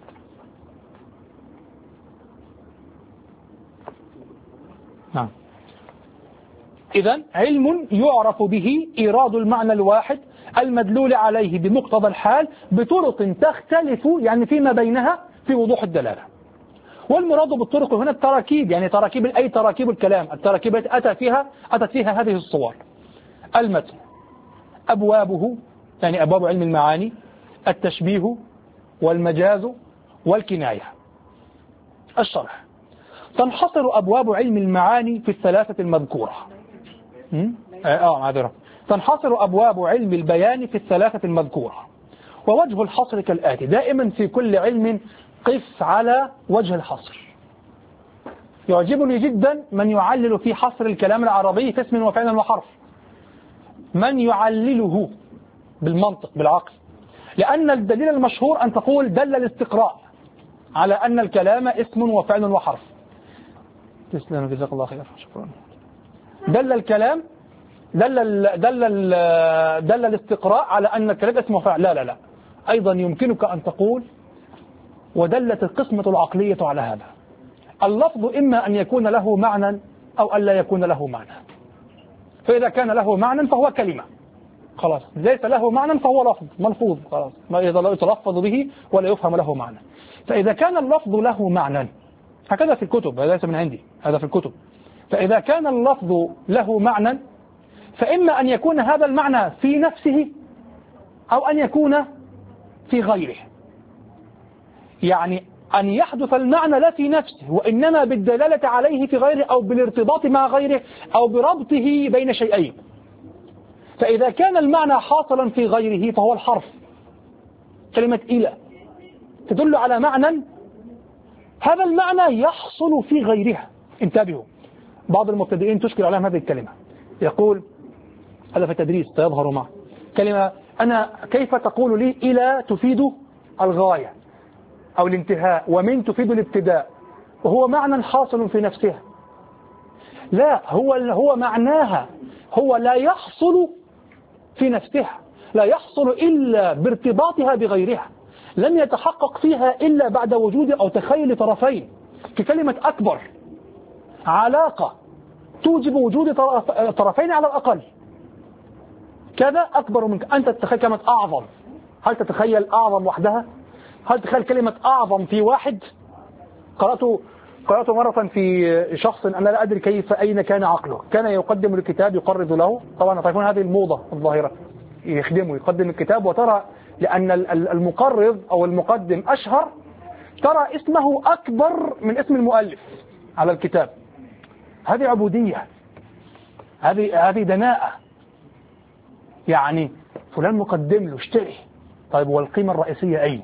[SPEAKER 2] نعم. إذن علم يعرف به إيراد المعنى الواحد المدلول عليه بمقتضى الحال بطرق تختلف يعني فيما بينها في وضوح الدلالة. والمراد بالطرق هنا التراكيب، يعني تراكيب أي تراكيب الكلام، التراكيب التي أتى فيها أتت فيها هذه الصور. المتن أبوابه يعني أبواب علم المعاني التشبيه والمجاز والكناية. الشرح: تنحصر أبواب علم المعاني في الثلاثة المذكورة. آه معذرة تنحصر أبواب علم البيان في الثلاثة المذكورة. ووجه الحصر كالآتي: دائما في كل علم قف على وجه الحصر. يعجبني جدا من يعلل في حصر الكلام العربي في اسم وفعل وحرف، من يعلله بالمنطق بالعقل، لأن الدليل المشهور أن تقول دل الاستقراء على أن الكلام اسم وفعل وحرف. تسلم جزاك الله خير، شكرا. دل الكلام دل ال دل ال دل الاستقراء على أن الكلام اسم وفعل. لا لا لا أيضا يمكنك أن تقول ودلت القسمة العقلية على هذا. اللفظ إما أن يكون له معنى أو أن لا يكون له معنى. فإذا كان له معنى فهو كلمة خلاص، ليس له معنى فهو لفظ ملفوظ خلاص، ما يتلفظ به ولا يفهم له معنى. فإذا كان اللفظ له معنى، هكذا في الكتب، هذا ليس من عندي، هذا في الكتب. فإذا كان اللفظ له معنى فإما أن يكون هذا المعنى في نفسه أو أن يكون في غيره. يعني أن يحدث المعنى لا في نفسه وإنما بالدلالة عليه في غيره، أو بالارتباط مع غيره، أو بربطه بين شيئين. فإذا كان المعنى حاصلا في غيره فهو الحرف. كلمة إلى تدل على معنى، هذا المعنى يحصل في غيرها. انتبهوا، بعض المبتدئين تشكل عليهم هذه الكلمة، يقول هذا في التدريس سيظهر معه كلمة: أنا كيف تقول لي إلى تفيد الغاية أو الانتهاء، ومن تفيد الابتداء، وهو معنى حاصل في نفسها. لا، هو هو معناها هو لا يحصل في نفسها، لا يحصل إلا بارتباطها بغيرها، لم يتحقق فيها إلا بعد وجود أو تخيل طرفين. ككلمة أكبر، علاقة توجب وجود طرفين على الأقل. كذا أكبر منك، أنت تتخيل كلمة أعظم، هل تتخيل أعظم وحدها؟ هل تتخيل كلمة أعظم في واحد؟ قرأت قرأت مرة في شخص أنا لا أدري كيف أين كان عقله، كان يقدم الكتاب يقرض له، طبعا تعرفون هذه الموضة الظاهرة، يخدمه يقدم الكتاب، وترى لأن المقرض أو المقدم أشهر ترى اسمه أكبر من اسم المؤلف على الكتاب. هذه عبودية، هذه هذه دناءة. يعني فلان مقدم له اشتري، طيب والقيمة الرئيسية أين؟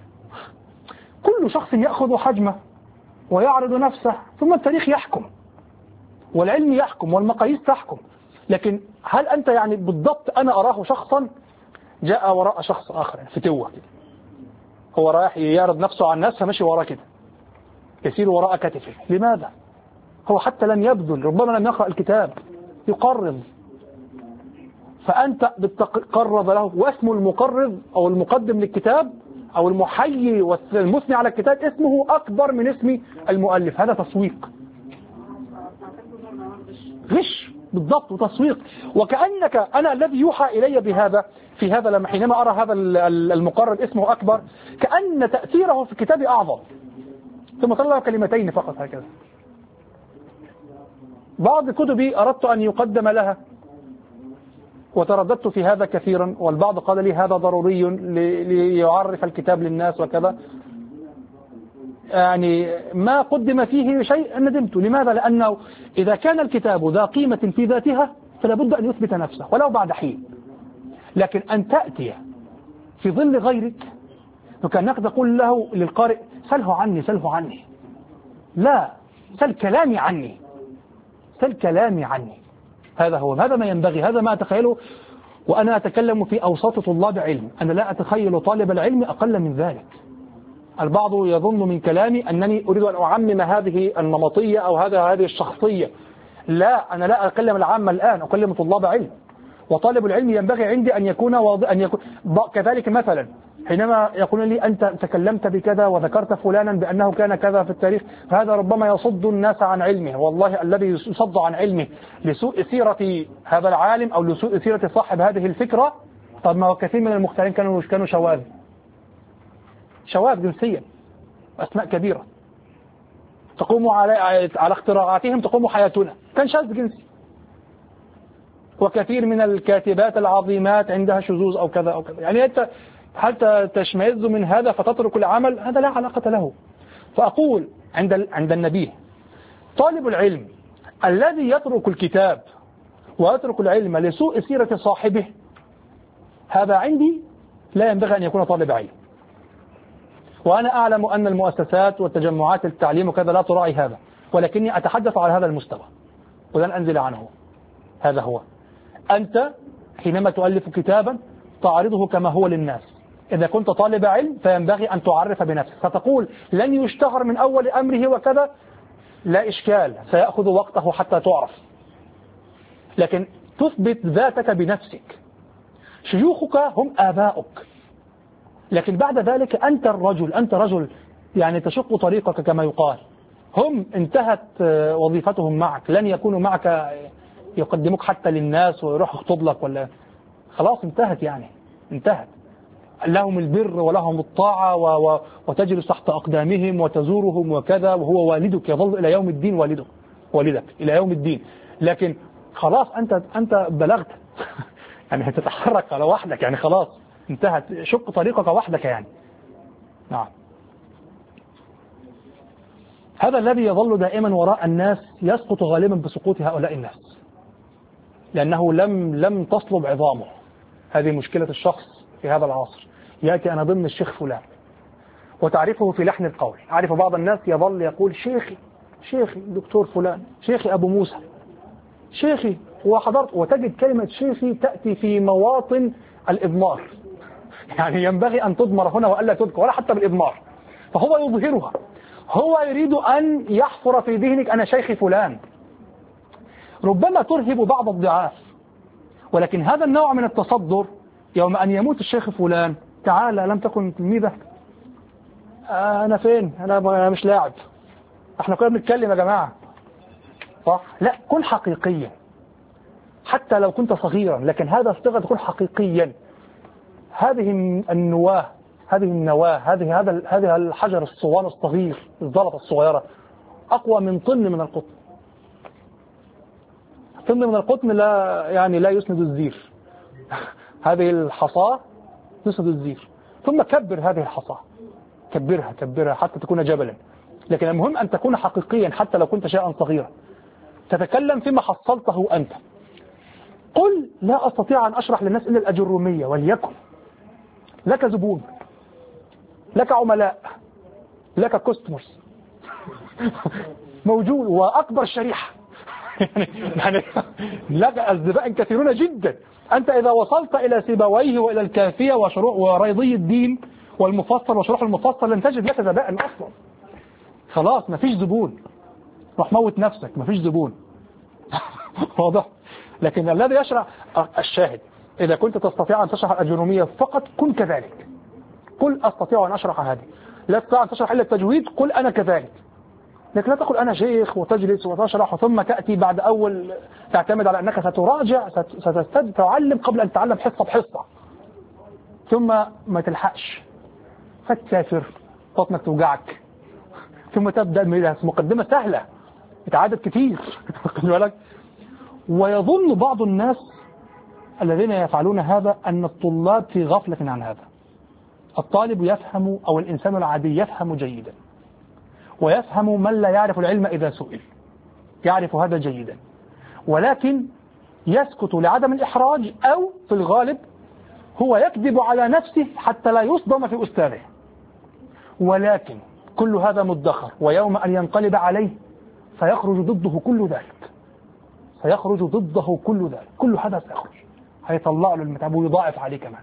[SPEAKER 2] كل شخص يأخذ حجمه ويعرض نفسه، ثم التاريخ يحكم والعلم يحكم والمقاييس تحكم. لكن هل أنت يعني بالضبط أنا أراه شخصا جاء وراء شخص آخر فتوه كده، هو رايح يعرض نفسه على الناس فمشي وراء كده، يسير وراء كتفه. لماذا؟ هو حتى لم يبذل، ربما لم يقرأ الكتاب، يقرض، فأنت بتقرض له. واسم المقرض أو المقدم للكتاب أو المحيي والمثني على الكتاب اسمه أكبر من اسم المؤلف. هذا تسويق، غش بالضبط وتسويق. وكأنك أنا الذي يوحى إلي بهذا في هذا لما حينما أرى هذا المقرض اسمه أكبر، كأن تأثيره في الكتاب أعظم. ثم طلع كلمتين فقط هكذا. بعض كتبي أردت أن يقدم لها وترددت في هذا كثيرا، والبعض قال لي هذا ضروري ليعرف الكتاب للناس وكذا. يعني ما قدم فيه شيء ندمت. لماذا؟ لأنه إذا كان الكتاب ذا قيمة في ذاتها فلا بد أن يثبت نفسه ولو بعد حين. لكن أن تأتي في ظل غيرك، وكان نقدر نقول له للقارئ سله عني سله عني، لا، سل كلامي عني، سل كلامي عني. هذا هو، هذا ما ينبغي، هذا ما أتخيله وأنا أتكلم في أوساط طلاب علم. أنا لا أتخيل طالب العلم أقل من ذلك. البعض يظن من كلامي أنني أريد أن أعمم هذه النمطية أو هذا هذه الشخصية. لا، أنا لا أكلم العامة الآن، أكلم طلاب علم. وطالب العلم ينبغي عندي أن يكون واضح، أن يكون كذلك. مثلا حينما يقول لي أنت تكلمت بكذا وذكرت فلانا بأنه كان كذا في التاريخ، فهذا ربما يصد الناس عن علمه. والله الذي يصد عن علمه لسوء سيرة هذا العالم أو لسوء سيرة صاحب هذه الفكرة. طب ما هو كثير من المختارين كانوا كانوا شواذ شواذ جنسيا، أسماء كبيرة تقوم على على اختراعاتهم تقوم حياتنا، كان شاذ جنسي. وكثير من الكاتبات العظيمات عندها شذوذ أو كذا أو كذا. يعني أنت حتى تشمئز من هذا فتترك العمل، هذا لا علاقة له. فأقول عند عند النبي طالب العلم الذي يترك الكتاب ويترك العلم لسوء سيرة صاحبه، هذا عندي لا ينبغي أن يكون طالب علم. وأنا أعلم أن المؤسسات والتجمعات التعليم وكذا لا تراعي هذا، ولكني أتحدث على هذا المستوى ولن أنزل عنه. هذا هو. أنت حينما تؤلف كتابا تعرضه كما هو للناس. إذا كنت طالب علم فينبغي أن تعرف بنفسك، فتقول لن يشتهر من أول أمره وكذا، لا إشكال، سيأخذ وقته حتى تعرف، لكن تثبت ذاتك بنفسك. شيوخك هم آباؤك، لكن بعد ذلك أنت الرجل، أنت رجل يعني تشق طريقك كما يقال. هم انتهت وظيفتهم معك، لن يكونوا معك يقدموك حتى للناس ويروح يخطب لك ولا، خلاص انتهت، يعني انتهت. لهم البر ولهم الطاعة و... و... وتجلس تحت أقدامهم وتزورهم وكذا، وهو والدك يظل إلى يوم الدين، والدك والدك إلى يوم الدين. لكن خلاص أنت أنت بلغت يعني تتحرك على وحدك، يعني خلاص انتهت، شق طريقك وحدك يعني. نعم. هذا الذي يظل دائما وراء الناس يسقط غالبا بسقوط هؤلاء الناس، لأنه لم لم تصلب عظامه. هذه مشكلة الشخص في هذا العصر. يأتي أنا ضمن الشيخ فلان وتعرفه في لحن القول. أعرف بعض الناس يظل يقول شيخي شيخي دكتور فلان، شيخي أبو موسى، شيخي وحضرت، وتجد كلمة شيخي تأتي في مواطن الإضمار، يعني ينبغي أن تضمر هنا وألا تذكر ولا حتى بالإضمار، فهو يظهرها. هو يريد أن يحفر في ذهنك أنا شيخي فلان. ربما ترهب بعض الضعاف، ولكن هذا النوع من التصدر يوم أن يموت الشيخ فلان، تعالى لم تكن تلميذه، أنا فين، أنا مش لاعب، احنا كنا بنتكلم يا جماعة، صح؟ لا، كن حقيقيا حتى لو كنت صغيرا، لكن هذا صيغة تكون حقيقيا. هذه النواة، هذه النواة، هذه هذا هذا الحجر الصوان الصغير، الزلطة الصغيرة، أقوى من طن من القطن. طن من القطن لا يعني لا يسند الزير. هذه الحصاة تسند الزير. ثم كبر هذه الحصاة، كبرها كبرها حتى تكون جبلا. لكن المهم أن تكون حقيقيا حتى لو كنت شيئا صغيرا. تتكلم فيما حصلته أنت. قل لا أستطيع أن أشرح للناس إلا الأجرومية، وليكن لك زبون، لك عملاء، لك كوستمرز موجود، وأكبر شريحة يعني لك أصدقاء كثيرون جدا. أنت إذا وصلت إلى سيبويه وإلى الكافية وشروح وريضي الدين والمفصل وشروح المفصل لن تجد لك زبائن أصلا. خلاص مفيش زبون، روح موت نفسك، مفيش زبون واضح. لكن الذي يشرح الشاهد، إذا كنت تستطيع أن تشرح الأجرومية فقط كن كذلك. قل أستطيع أن أشرح هذه، لا تستطيع أن تشرح إلا التجويد قل أنا كذلك. لكن لا تقول أنا شيخ وتجلس وتشرح ثم تأتي بعد أول تعتمد على أنك ستراجع ستستد تعلم قبل أن تتعلم حصة بحصة، ثم ما تلحقش فتسافر بطنك توجعك، ثم تبدأ مقدمة سهلة اتعادت كتير ويظن بعض الناس الذين يفعلون هذا أن الطلاب في غفلة عن هذا. الطالب يفهم، أو الإنسان العادي يفهم جيدا، ويفهم من لا يعرف العلم إذا سئل، يعرف هذا جيدا، ولكن يسكت لعدم الإحراج، أو في الغالب هو يكذب على نفسه حتى لا يصدم في أستاذه. ولكن كل هذا مدخر، ويوم أن ينقلب عليه فيخرج ضده كل ذلك، سيخرج ضده كل ذلك، كل هذا سيخرج، هيطلع له المتعب ويضاعف عليه كمان.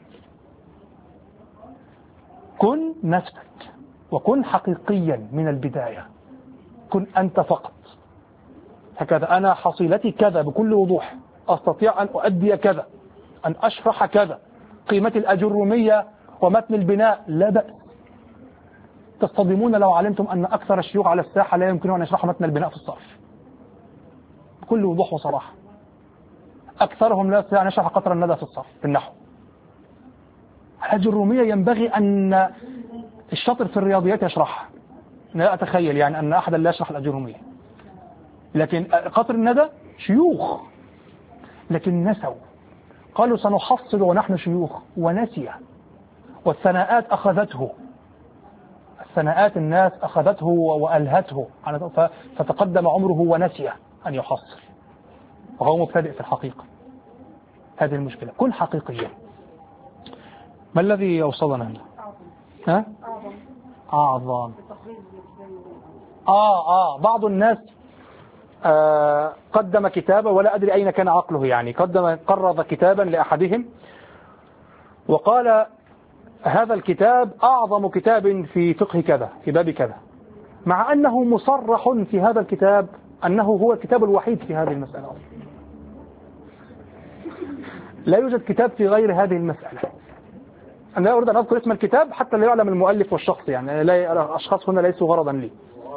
[SPEAKER 2] كن نفسك وكن حقيقيا من البداية، كن أنت فقط. هكذا أنا حصيلتي كذا بكل وضوح، أستطيع أن أؤدي كذا، أن أشرح كذا، قيمتي الأجرومية ومتن البناء لا بأس. تصطدمون لو علمتم أن أكثر الشيوخ على الساحة لا يمكنون أن يشرحوا متن البناء في الصرف بكل وضوح وصراحة. أكثرهم لا يستطيع أن يشرح قطر الندى في الصرف في النحو. الأجرومية ينبغي أن الشاطر في الرياضيات يشرحها، لا أتخيل يعني أن أحدا لا يشرح الأجرومية. لكن قطر الندى شيوخ لكن نسوا، قالوا سنحصل ونحن شيوخ، ونسي. والثناءات أخذته، الثناءات الناس أخذته وألهته، فتقدم عمره ونسي أن يحصل. وهو مبتدئ في الحقيقة. هذه المشكلة. كن حقيقيا. ما الذي يوصلنا هنا؟ ها؟ أعظم. آه آه بعض الناس آه قدم كتابا ولا أدري أين كان عقله، يعني قدم قرض كتابا لأحدهم وقال هذا الكتاب أعظم كتاب في فقه كذا في باب كذا، مع أنه مصرح في هذا الكتاب أنه هو الكتاب الوحيد في هذه المسألة. لا يوجد كتاب في غير هذه المسألة. أنا لا أريد أن أذكر اسم الكتاب حتى لا يعلم المؤلف والشخص، يعني لا الأشخاص هنا ليسوا غرضا لي.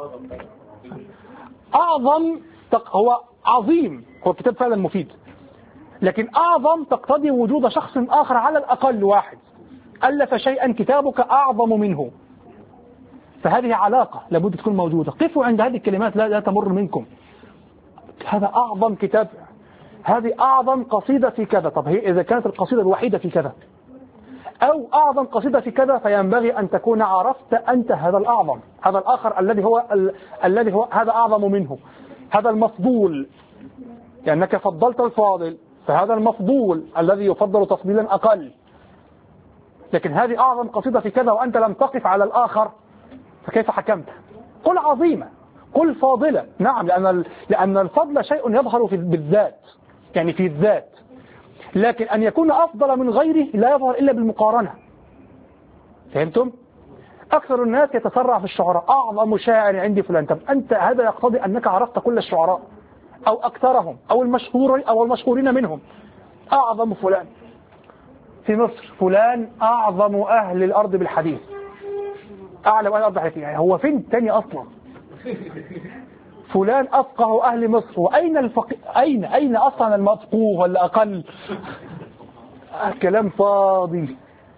[SPEAKER 2] أعظم هو عظيم، هو كتاب فعلا مفيد، لكن أعظم تقتضي وجود شخص آخر على الأقل واحد ألف شيئا كتابك أعظم منه، فهذه علاقة لابد تكون موجودة. قفوا عند هذه الكلمات لا, لا تمر منكم. هذا أعظم كتاب، هذه أعظم قصيدة في كذا. طب هي إذا كانت القصيدة الوحيدة في كذا أو أعظم قصيدة في كذا فينبغي أن تكون عرفت أنت هذا الأعظم، هذا الآخر الذي هو ال... الذي هو هذا أعظم منه، هذا المفضول، لأنك يعني فضلت الفاضل فهذا المفضول الذي يفضل تفضيلا أقل. لكن هذه أعظم قصيدة في كذا وأنت لم تقف على الآخر، فكيف حكمت؟ قل عظيمة، قل فاضلة. نعم، لأن لأن الفضل شيء يظهر في بالذات، يعني في الذات، لكن أن يكون أفضل من غيره لا يظهر إلا بالمقارنة. فهمتم؟ أكثر الناس يتسرع في الشعراء، أعظم شاعر عندي فلان. طب أنت هذا يقتضي أنك عرفت كل الشعراء أو أكثرهم أو المشهور أو المشهورين منهم. أعظم فلان في مصر، فلان أعظم أهل الأرض بالحديث، أعلم أهل الأرض بالحديث، يعني هو فين الثاني أصلا؟ فلان أفقه أهل مصر، وأين الفقيه؟ أين أين أصلا المفقوه ولا أقل؟ كلام فاضي.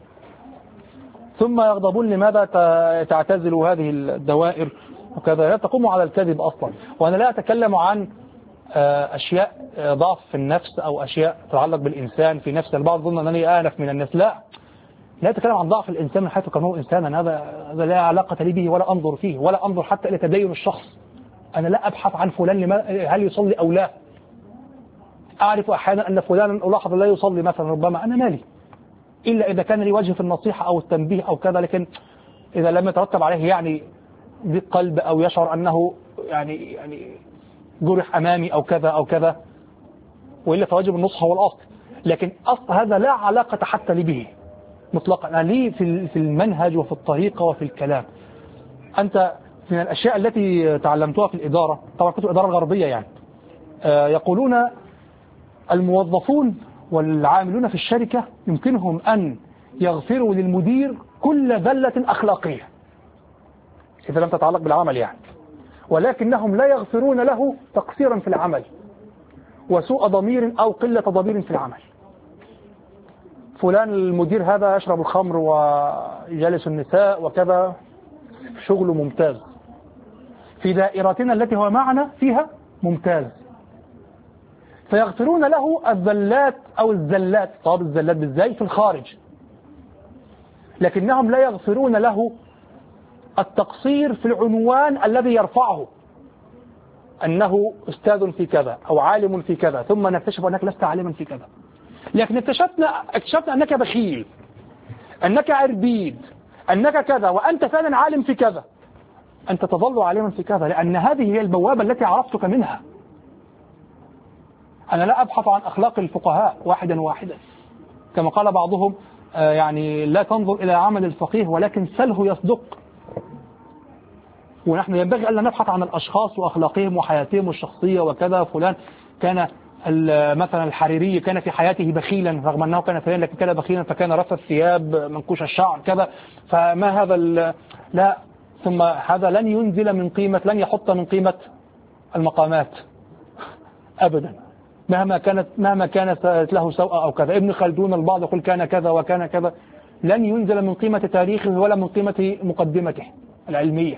[SPEAKER 2] ثم يغضبون لماذا تعتزل هذه الدوائر وكذا، لا تقوموا على الكذب أصلا. وأنا لا أتكلم عن أشياء ضعف في النفس أو أشياء تتعلق بالإنسان في نفسه. البعض ظن أنني آنف من الناس، لا لا أتكلم عن ضعف الإنسان من حيث كونه إنسانا، هذا هذا لا علاقة لي به ولا أنظر فيه، ولا أنظر حتى إلى تدين الشخص. أنا لا أبحث عن فلان لما هل يصلي أو لا. أعرف أحيانا أن فلانا ألاحظ لا يصلي مثلا، ربما أنا مالي، إلا إذا كان لي وجه في النصيحة أو التنبيه أو كذا. لكن إذا لم يترتب عليه يعني ضيق قلب أو يشعر أنه يعني يعني جرح أمامي أو كذا أو كذا، وإلا فواجب النصح هو الأصل. لكن أصل هذا لا علاقة حتى لي به مطلقا. أنا لي في المنهج وفي الطريقة وفي الكلام. أنت من الأشياء التي تعلمتها في الإدارة، طبعا كنت الإدارة الغربية يعني، يقولون الموظفون والعاملون في الشركة يمكنهم أن يغفروا للمدير كل ذلة أخلاقية إذا لم تتعلق بالعمل يعني، ولكنهم لا يغفرون له تقصيرا في العمل وسوء ضمير أو قلة ضمير في العمل. فلان المدير هذا يشرب الخمر ويجالس النساء وكذا، شغله ممتاز في دائرتنا التي هو معنا فيها ممتاز، فيغفرون له الذلات أو الزلات، طاب الزلات بالزاي في الخارج، لكنهم لا يغفرون له التقصير في العنوان الذي يرفعه أنه أستاذ في كذا أو عالم في كذا، ثم نكتشف أنك لست عالما في كذا. لكن اكتشفنا اكتشفنا أنك بخيل، أنك عربيد، أنك كذا، وأنت فعلا عالم في كذا. أنت تظل عالما في كذا لأن هذه هي البوابة التي عرفتك منها. أنا لا أبحث عن أخلاق الفقهاء واحدا واحدا، كما قال بعضهم يعني لا تنظر إلى عمل الفقيه ولكن سله يصدق. ونحن ينبغي ألا نبحث عن الأشخاص وأخلاقهم وحياتهم الشخصية وكذا. فلان كان مثلا الحريري كان في حياته بخيلا رغم أنه كان فلان، لكن كان بخيلا فكان رث الثياب منكوش الشعر كذا، فما هذا لا. ثم هذا لن ينزل من قيمة، لن يحط من قيمة المقامات أبدا مهما كانت مهما كانت له سوء أو كذا. ابن خلدون البعض يقول كان كذا وكان كذا، لن ينزل من قيمة تاريخه ولا من قيمة مقدمته العلمية.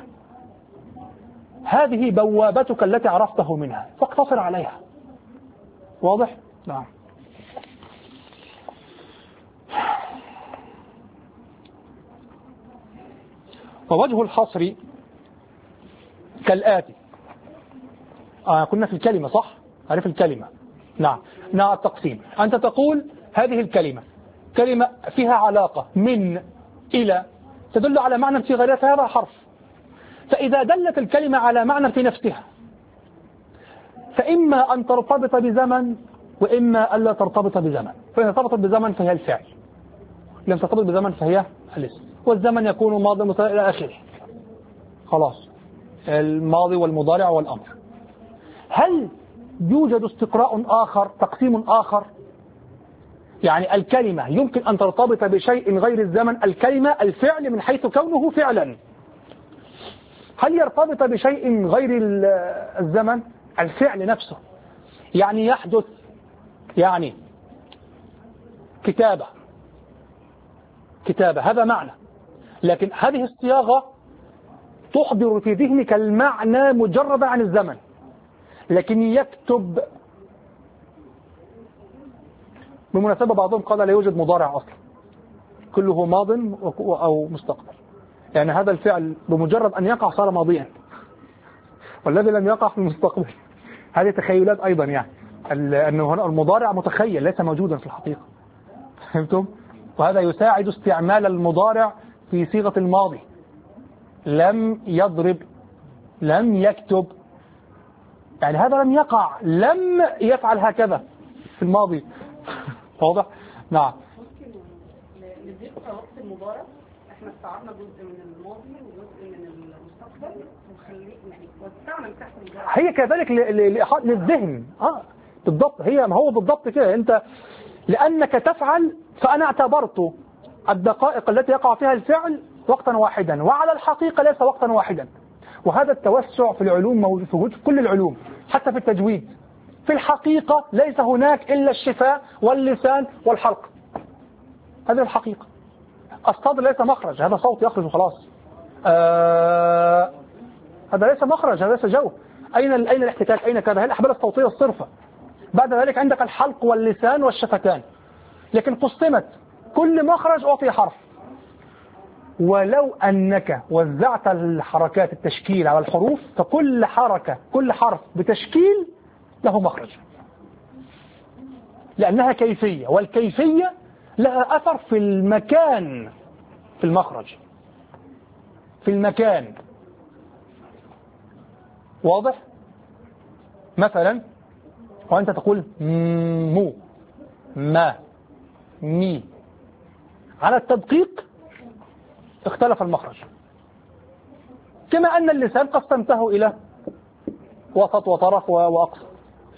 [SPEAKER 2] هذه بوابتك التي عرفته منها فاقتصر عليها. واضح؟ نعم. ووجه الحصر كالآتي. آه كنا في الكلمة صح؟ عارف الكلمة نعم نعم التقسيم. أنت تقول هذه الكلمة كلمة فيها علاقة من إلى تدل على معنى في غيرها فهذا حرف. فإذا دلت الكلمة على معنى في نفسها فإما أن ترتبط بزمن وإما ألا ترتبط بزمن. فإذا ارتبطت بزمن فهي الفعل، لم ترتبط بزمن فهي الاسم، والزمن يكون ماضي مضارع إلى آخره. خلاص الماضي والمضارع والأمر. هل يوجد استقراء آخر تقسيم آخر؟ يعني الكلمة يمكن أن ترتبط بشيء غير الزمن، الكلمة الفعل من حيث كونه فعلا. هل يرتبط بشيء غير الزمن؟ الفعل نفسه، يعني يحدث يعني كتابة كتابة هذا معنى، لكن هذه الصياغة تحضر في ذهنك المعنى مجرد عن الزمن. لكن يكتب بالمناسبة بعضهم قال لا يوجد مضارع أصلا، كله ماض أو مستقبل، يعني هذا الفعل بمجرد أن يقع صار ماضيا، والذي لم يقع في المستقبل. هذه تخيلات أيضا، يعني أنه هنا المضارع متخيل ليس موجودا في الحقيقة. فهمتم؟ وهذا يساعد استعمال المضارع في صيغة الماضي. لم يضرب، لم يكتب، يعني هذا لم يقع، لم يفعل هكذا في الماضي. واضح؟ نعم.
[SPEAKER 3] ممكن نضيف وقت المضارع، احنا استعرضنا جزء من الماضي وجزء من المستقبل وخليه يعني وسعنا مساحه المضارع.
[SPEAKER 2] هي كذلك للذهن. اه بالضبط، هي ما هو بالضبط كده. انت لانك تفعل فانا اعتبرت الدقائق التي يقع فيها الفعل وقتا واحدا، وعلى الحقيقة ليس وقتا واحدا. وهذا التوسع في العلوم موجود في كل العلوم، حتى في التجويد. في الحقيقة ليس هناك إلا الشفاه واللسان والحلق، هذه الحقيقة. الصدر ليس مخرج، هذا صوت يخرج وخلاص. آه هذا ليس مخرج، هذا ليس جو. أين أين الاحتكاك؟ أين كذا؟ هي الأحبال الصوتية الصرفة. بعد ذلك عندك الحلق واللسان والشفتان، لكن قسمت كل مخرج أعطي حرف. ولو أنك وزعت الحركات التشكيل على الحروف فكل حركة كل حرف بتشكيل له مخرج، لأنها كيفية، والكيفية لها أثر في المكان، في المخرج، في المكان. واضح؟ مثلا وأنت تقول مو، ما، مي، على التدقيق اختلف المخرج. كما أن اللسان قسمته إلى وسط وطرف وأقصى.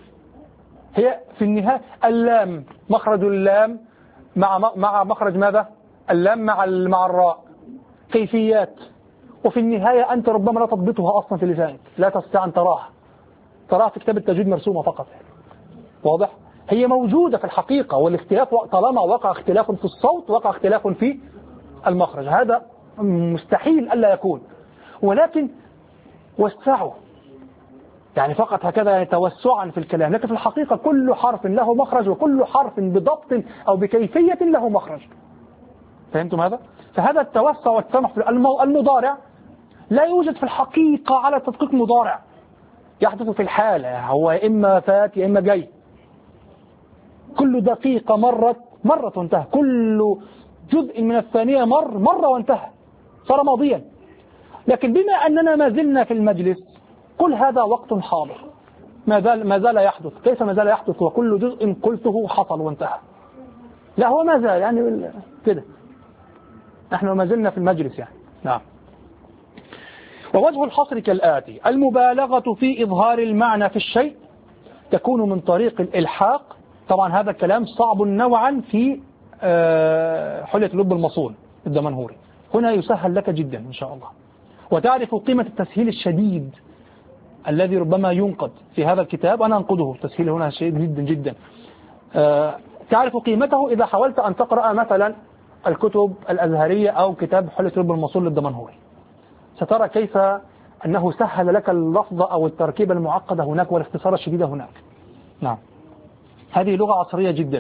[SPEAKER 2] هي في النهاية اللام، مخرج اللام مع مع مخرج ماذا؟ اللام مع مع الراء، كيفيات. وفي النهاية أنت ربما لا تضبطها أصلا في لسانك، لا تستطيع أن تراها، تراها في كتاب التجويد مرسومة فقط. واضح؟ هي موجودة في الحقيقة، والاختلاف طالما وقع اختلاف في الصوت وقع اختلاف في المخرج، هذا مستحيل ألا يكون. ولكن وسعوا، يعني فقط هكذا يعني توسعا في الكلام، لكن في الحقيقة كل حرف له مخرج، وكل حرف بضبط أو بكيفية له مخرج. فهمتم هذا؟ فهذا التوسع والسمح في المضارع لا يوجد في الحقيقة على تدقيق مضارع، يحدث في الحالة، هو إما فات يا إما جاي. كل دقيقة مرت مرت وانتهى، كل جزء من الثانية مر مرة وانتهى، صار ماضيا. لكن بما أننا ما زلنا في المجلس كل هذا وقت حاضر، ما زال ما زال يحدث. كيف ما زال يحدث وكل جزء قلته حصل وانتهى؟ لا هو ما زال يعني كده، نحن ما زلنا في المجلس يعني. نعم. ووجه الحصر كالآتي: المبالغة في إظهار المعنى في الشيء تكون من طريق الإلحاق. طبعا هذا الكلام صعب نوعا في حلية لب المصون الدمنهوري، هنا يسهل لك جدا إن شاء الله. وتعرف قيمة التسهيل الشديد الذي ربما ينقد في هذا الكتاب، أنا أنقده، التسهيل هنا شديد جدا جدا. تعرف قيمته إذا حاولت أن تقرأ مثلا الكتب الأزهرية أو كتاب حلية لب المصون للدمنهوري، سترى كيف أنه سهل لك اللفظ أو التركيبة المعقدة هناك والاختصار الشديد هناك. نعم، هذه لغة عصرية جدا.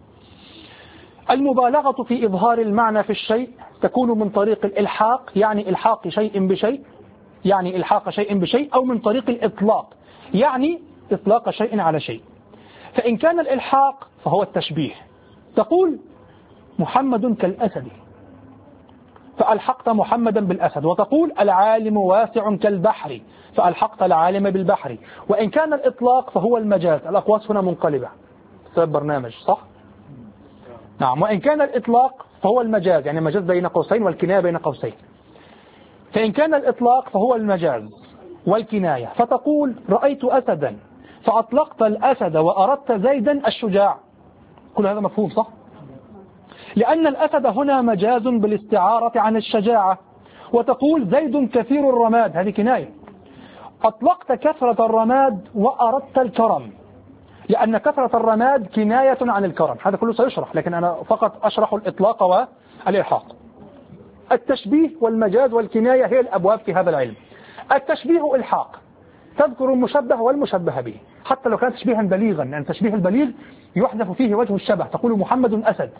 [SPEAKER 2] المبالغة في إظهار المعنى في الشيء تكون من طريق الإلحاق، يعني إلحاق شيء بشيء، يعني إلحاق شيء بشيء، أو من طريق الإطلاق، يعني إطلاق شيء على شيء. فإن كان الإلحاق فهو التشبيه. تقول محمد كالأسد فألحقت محمدا بالأسد، وتقول العالم واسع كالبحر فألحقت العالم بالبحر. وإن كان الإطلاق فهو المجاز. الأقواس هنا منقلبة بسبب برنامج، صح؟ نعم. وإن كان الإطلاق فهو المجاز، يعني المجاز بين قوسين والكناية بين قوسين. فإن كان الإطلاق فهو المجاز والكناية، فتقول رأيت أسدا فأطلقت الأسد وأردت زيدا الشجاع. كل هذا مفهوم، صح؟ لأن الأسد هنا مجاز بالاستعارة عن الشجاعة. وتقول زيد كثير الرماد، هذه كناية. أطلقت كثرة الرماد وأردت الكرم، لأن كثرة الرماد كناية عن الكرم. هذا كله سيشرح، لكن أنا فقط أشرح الإطلاق والإلحاق. التشبيه والمجاز والكناية هي الأبواب في هذا العلم. التشبيه إلحاق، تذكر المشبه والمشبه به، حتى لو كان تشبيها بليغا، لأن التشبيه البليغ يحذف فيه وجه الشبه. تقول محمد أسد.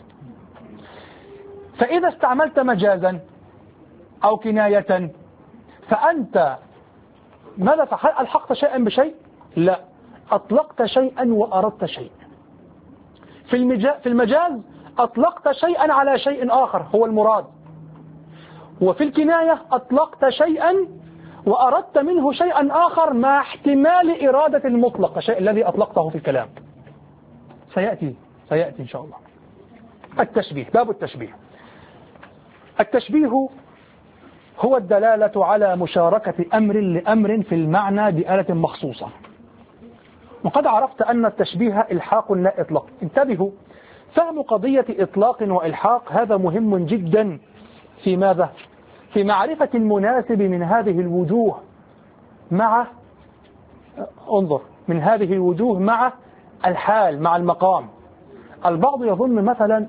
[SPEAKER 2] فإذا استعملت مجازا أو كناية فأنت ماذا فعل؟ ألحقت شيئا بشيء؟ لا، أطلقت شيئا وأردت شيء. في المجاز, في المجاز أطلقت شيئا على شيء آخر هو المراد. وفي الكناية أطلقت شيئا وأردت منه شيئا آخر مع احتمال إرادة المطلق، الشيء الذي أطلقته في الكلام. سيأتي سيأتي إن شاء الله. التشبيه، باب التشبيه. التشبيه هو الدلالة على مشاركة أمر لأمر في المعنى بآلة مخصوصة. وقد عرفت أن التشبيه إلحاق لا إطلاق. انتبهوا، فهم قضية إطلاق وإلحاق هذا مهم جدا في ماذا؟ في معرفة المناسب من هذه الوجوه مع انظر من هذه الوجوه مع الحال، مع المقام. البعض يظن مثلا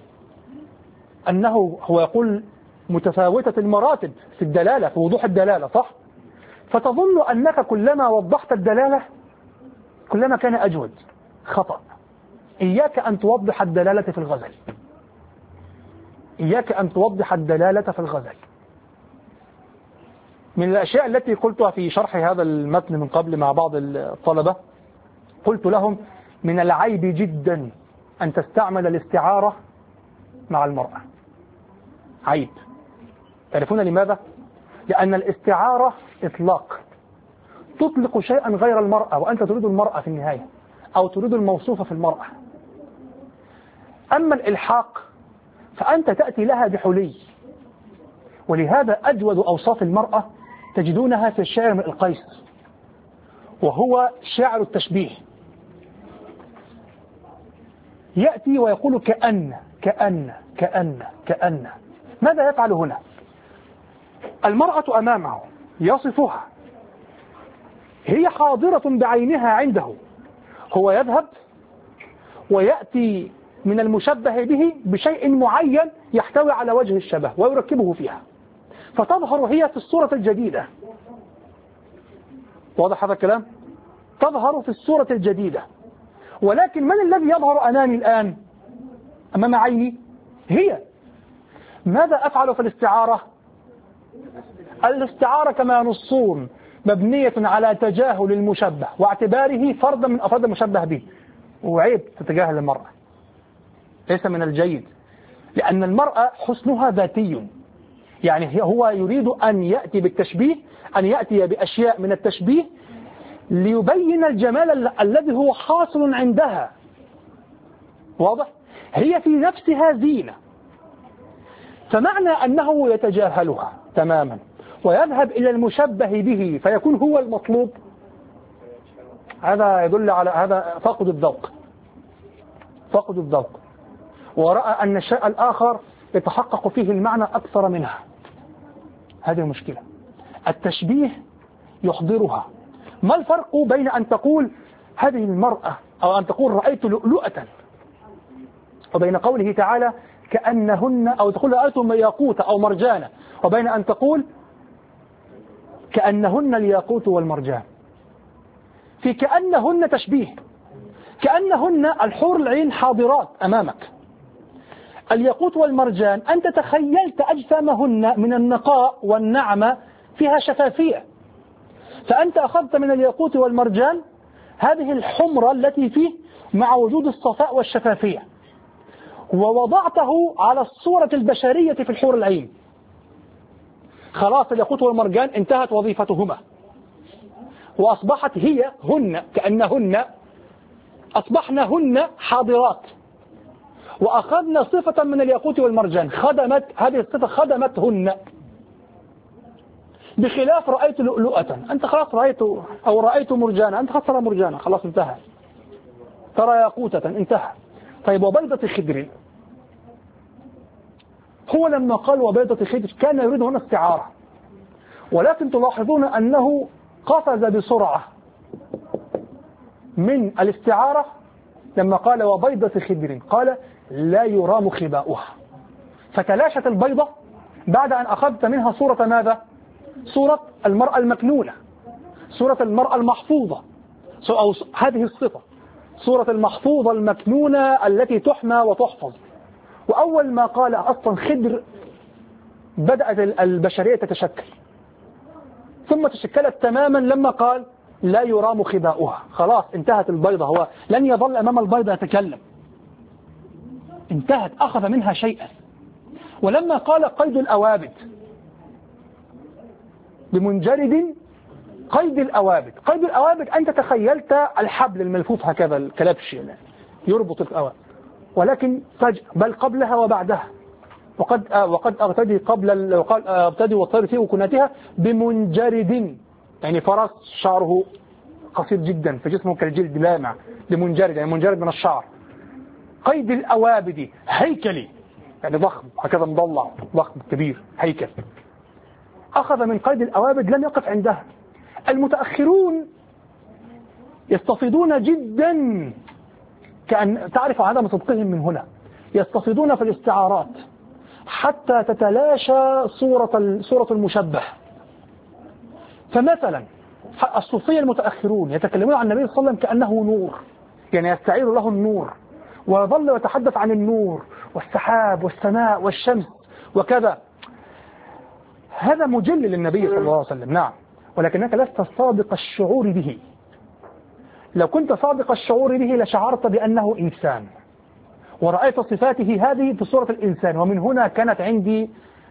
[SPEAKER 2] أنه هو يقول متفاوتة المراتب في الدلالة، في وضوح الدلالة، صح؟ فتظن أنك كلما وضحت الدلالة كلما كان أجود. خطأ. إياك أن توضح الدلالة في الغزل. إياك أن توضح الدلالة في الغزل. من الأشياء التي قلتها في شرح هذا المتن من قبل مع بعض الطلبة، قلت لهم من العيب جدا أن تستعمل الاستعارة مع المرأة. عيب. تعرفون لماذا؟ لأن الاستعارة إطلاق، تطلق شيئا غير المرأة وأنت تريد المرأة في النهاية، أو تريد الموصوف في المرأة. أما الإلحاق فأنت تأتي لها بحلي، ولهذا أجود أوصاف المرأة تجدونها في الشعر من القيس، وهو شعر التشبيه. يأتي ويقول كأن كأن كأن كأن. ماذا يفعل هنا؟ المرأة أمامه يصفها، هي حاضرة بعينها عنده، هو يذهب ويأتي من المشبه به بشيء معين يحتوي على وجه الشبه ويركبه فيها، فتظهر هي في الصورة الجديدة. واضح هذا الكلام؟ تظهر في الصورة الجديدة. ولكن من الذي يظهر أمامي الآن أمام عيني؟ هي. ماذا أفعل في الاستعارة؟ الاستعارة كما نصون مبنية على تجاهل المشبه واعتباره فردا من أفراد المشبه به، وعيب تتجاهل المرأة، ليس من الجيد، لأن المرأة حسنها ذاتي. يعني هو يريد أن يأتي بالتشبيه، أن يأتي بأشياء من التشبيه ليبين الجمال الذي هو حاصل عندها. واضح؟ هي في نفسها زينة، فمعنى أنه يتجاهلها تماما ويذهب إلى المشبه به فيكون هو المطلوب، هذا يدل على هذا فقد الذوق، فقد الذوق، ورأى أن الشيء الآخر يتحقق فيه المعنى أكثر منها. هذه المشكلة. التشبيه يحضرها. ما الفرق بين أن تقول هذه المرأة أو أن تقول رأيت لؤلؤة، وبين قوله تعالى كأنهن، أو تقول رأيت ياقوت أو مرجانة، وبين أن تقول كأنهن الياقوت والمرجان؟ في كأنهن تشبيه، كأنهن الحور العين حاضرات أمامك. الياقوت والمرجان أنت تخيلت أجسامهن من النقاء والنعمة فيها شفافية، فأنت أخذت من الياقوت والمرجان هذه الحمرة التي فيه مع وجود الصفاء والشفافية، ووضعته على الصورة البشرية في الحور العين، خلاص الياقوت والمرجان انتهت وظيفتهما، وأصبحت هي هن كأنهن أصبحن هن حاضرات، وأخذنا صفة من الياقوت والمرجان خدمت هذه الصفة خدمتهن، بخلاف رأيت لؤلؤة، أنت خلاص رأيت أو رأيت مرجانا، أنت خلاص ترى مرجانا خلاص انتهى، ترى ياقوتة انتهى. طيب وبيضة خدر، هو لما قال وبيضة خدر كان يريد هنا استعارة، ولكن تلاحظون أنه قفز بسرعة من الاستعارة لما قال وبيضة خدر، قال لا يرام خباؤها، فتلاشت البيضة بعد أن أخذت منها صورة ماذا؟ صورة المرأة المكنونة، صورة المرأة المحفوظة، أو هذه الصفة صورة المحفوظة المكنونة التي تحمى وتحفظ. وأول ما قال أصلا خدر بدأت البشرية تتشكل، ثم تشكلت تماما لما قال لا يرام خباؤها، خلاص انتهت البيضة، هو لن يظل أمام البيضة يتكلم، انتهت، أخذ منها شيئا. ولما قال قيد الأوابد بمنجرد قيد الأوابد، قيد الأوابد أنت تخيلت الحبل الملفوف هكذا الكلبش يربط الأوابد، ولكن فجأة بل قبلها وبعدها، وقد آه وقد أغتدي قبل وقال أغتدي والطير في وكناتها بمنجرد، يعني فرس شعره قصير جدا في جسمه كالجلد لامع، بمنجرد يعني منجرد من الشعر. قيد الأوابد هيكلي يعني ضخم هكذا مضلع ضخم كبير هيكل، أخذ من قيد الأوابد لم يقف عندها. المتأخرون يستفيضون جدا، كأن تعرف عدم صدقهم من هنا، يستفيضون في الاستعارات حتى تتلاشى صورة صورة المشبه. فمثلا الصوفية المتأخرون يتكلمون عن النبي صلى الله عليه وسلم كأنه نور، يعني يستعير له النور، ويظل يتحدث عن النور والسحاب والسماء والشمس وكذا. هذا مجل للنبي صلى الله عليه وسلم، نعم، ولكنك لست صادق الشعور به. لو كنت صادق الشعور به لشعرت بأنه إنسان، ورأيت صفاته هذه في صورة الإنسان. ومن هنا كانت عندي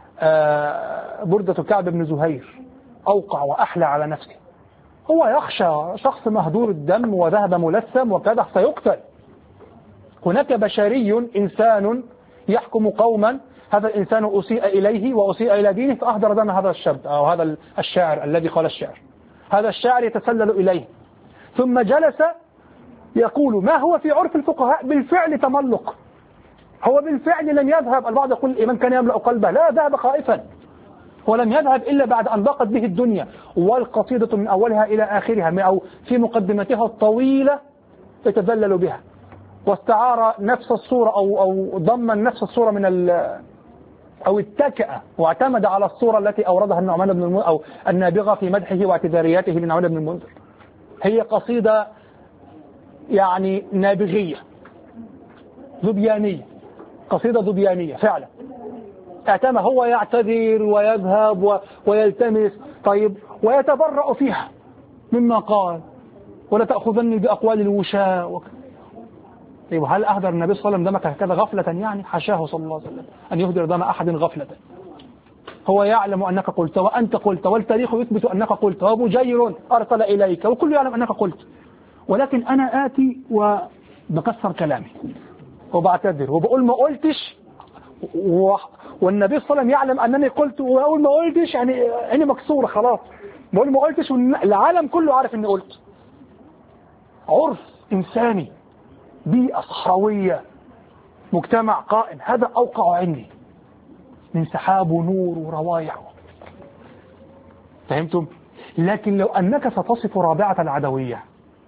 [SPEAKER 2] بردة كعب بن زهير أوقع وأحلى على نفسه. هو يخشى شخص مهدور الدم وذهب ملثم وكذا سيقتل. هناك بشري إنسان يحكم قوما، هذا الإنسان أسيء إليه وأسيء إلى دينه فأهدر دم هذا الشاب أو هذا الشاعر الذي قال الشعر. هذا الشاعر يتسلل إليه، ثم جلس يقول ما هو في عرف الفقهاء بالفعل تملق. هو بالفعل لم يذهب، البعض يقول الإيمان كان يملأ قلبه، لا، ذهب خائفا، ولم يذهب إلا بعد أن ضاقت به الدنيا. والقصيدة من أولها إلى آخرها أو في مقدمتها الطويلة يتذلل بها، واستعار نفس الصورة أو أو ضمن نفس الصورة من ال أو اتكأ واعتمد على الصورة التي أوردها النعمان بن المنذر أو النابغة في مدحه واعتذارياته للنعمان بن المنذر. هي قصيدة يعني نابغية ذبيانية، قصيدة ذبيانية فعلا. اعتمد هو يعتذر ويذهب و... ويلتمس، طيب، ويتبرأ فيها مما قال ولا تأخذني بأقوال الوشاء و... طيب هل أهدر النبي صلى الله عليه وسلم دمك هكذا غفلة؟ يعني حاشاه صلى الله عليه وسلم أن يهدر دم أحد غفلة. هو يعلم أنك قلت وأنت قلت والتاريخ يثبت أنك قلت ومجير أرسل إليك وكل يعلم أنك قلت، ولكن أنا آتي وبكسر كلامي وبعتذر وبقول ما قلتش و... والنبي صلى الله عليه وسلم يعلم أنني قلت، وأقول ما قلتش يعني عيني مكسورة خلاص، بقول ما قلتش والعالم كله عارف أني قلت. عرف إنساني، بيئة صحراوية، مجتمع قائم، هذا أوقع عندي من سحاب ونور وروايح. فهمتم؟ لكن لو أنك ستصف رابعة العدوية،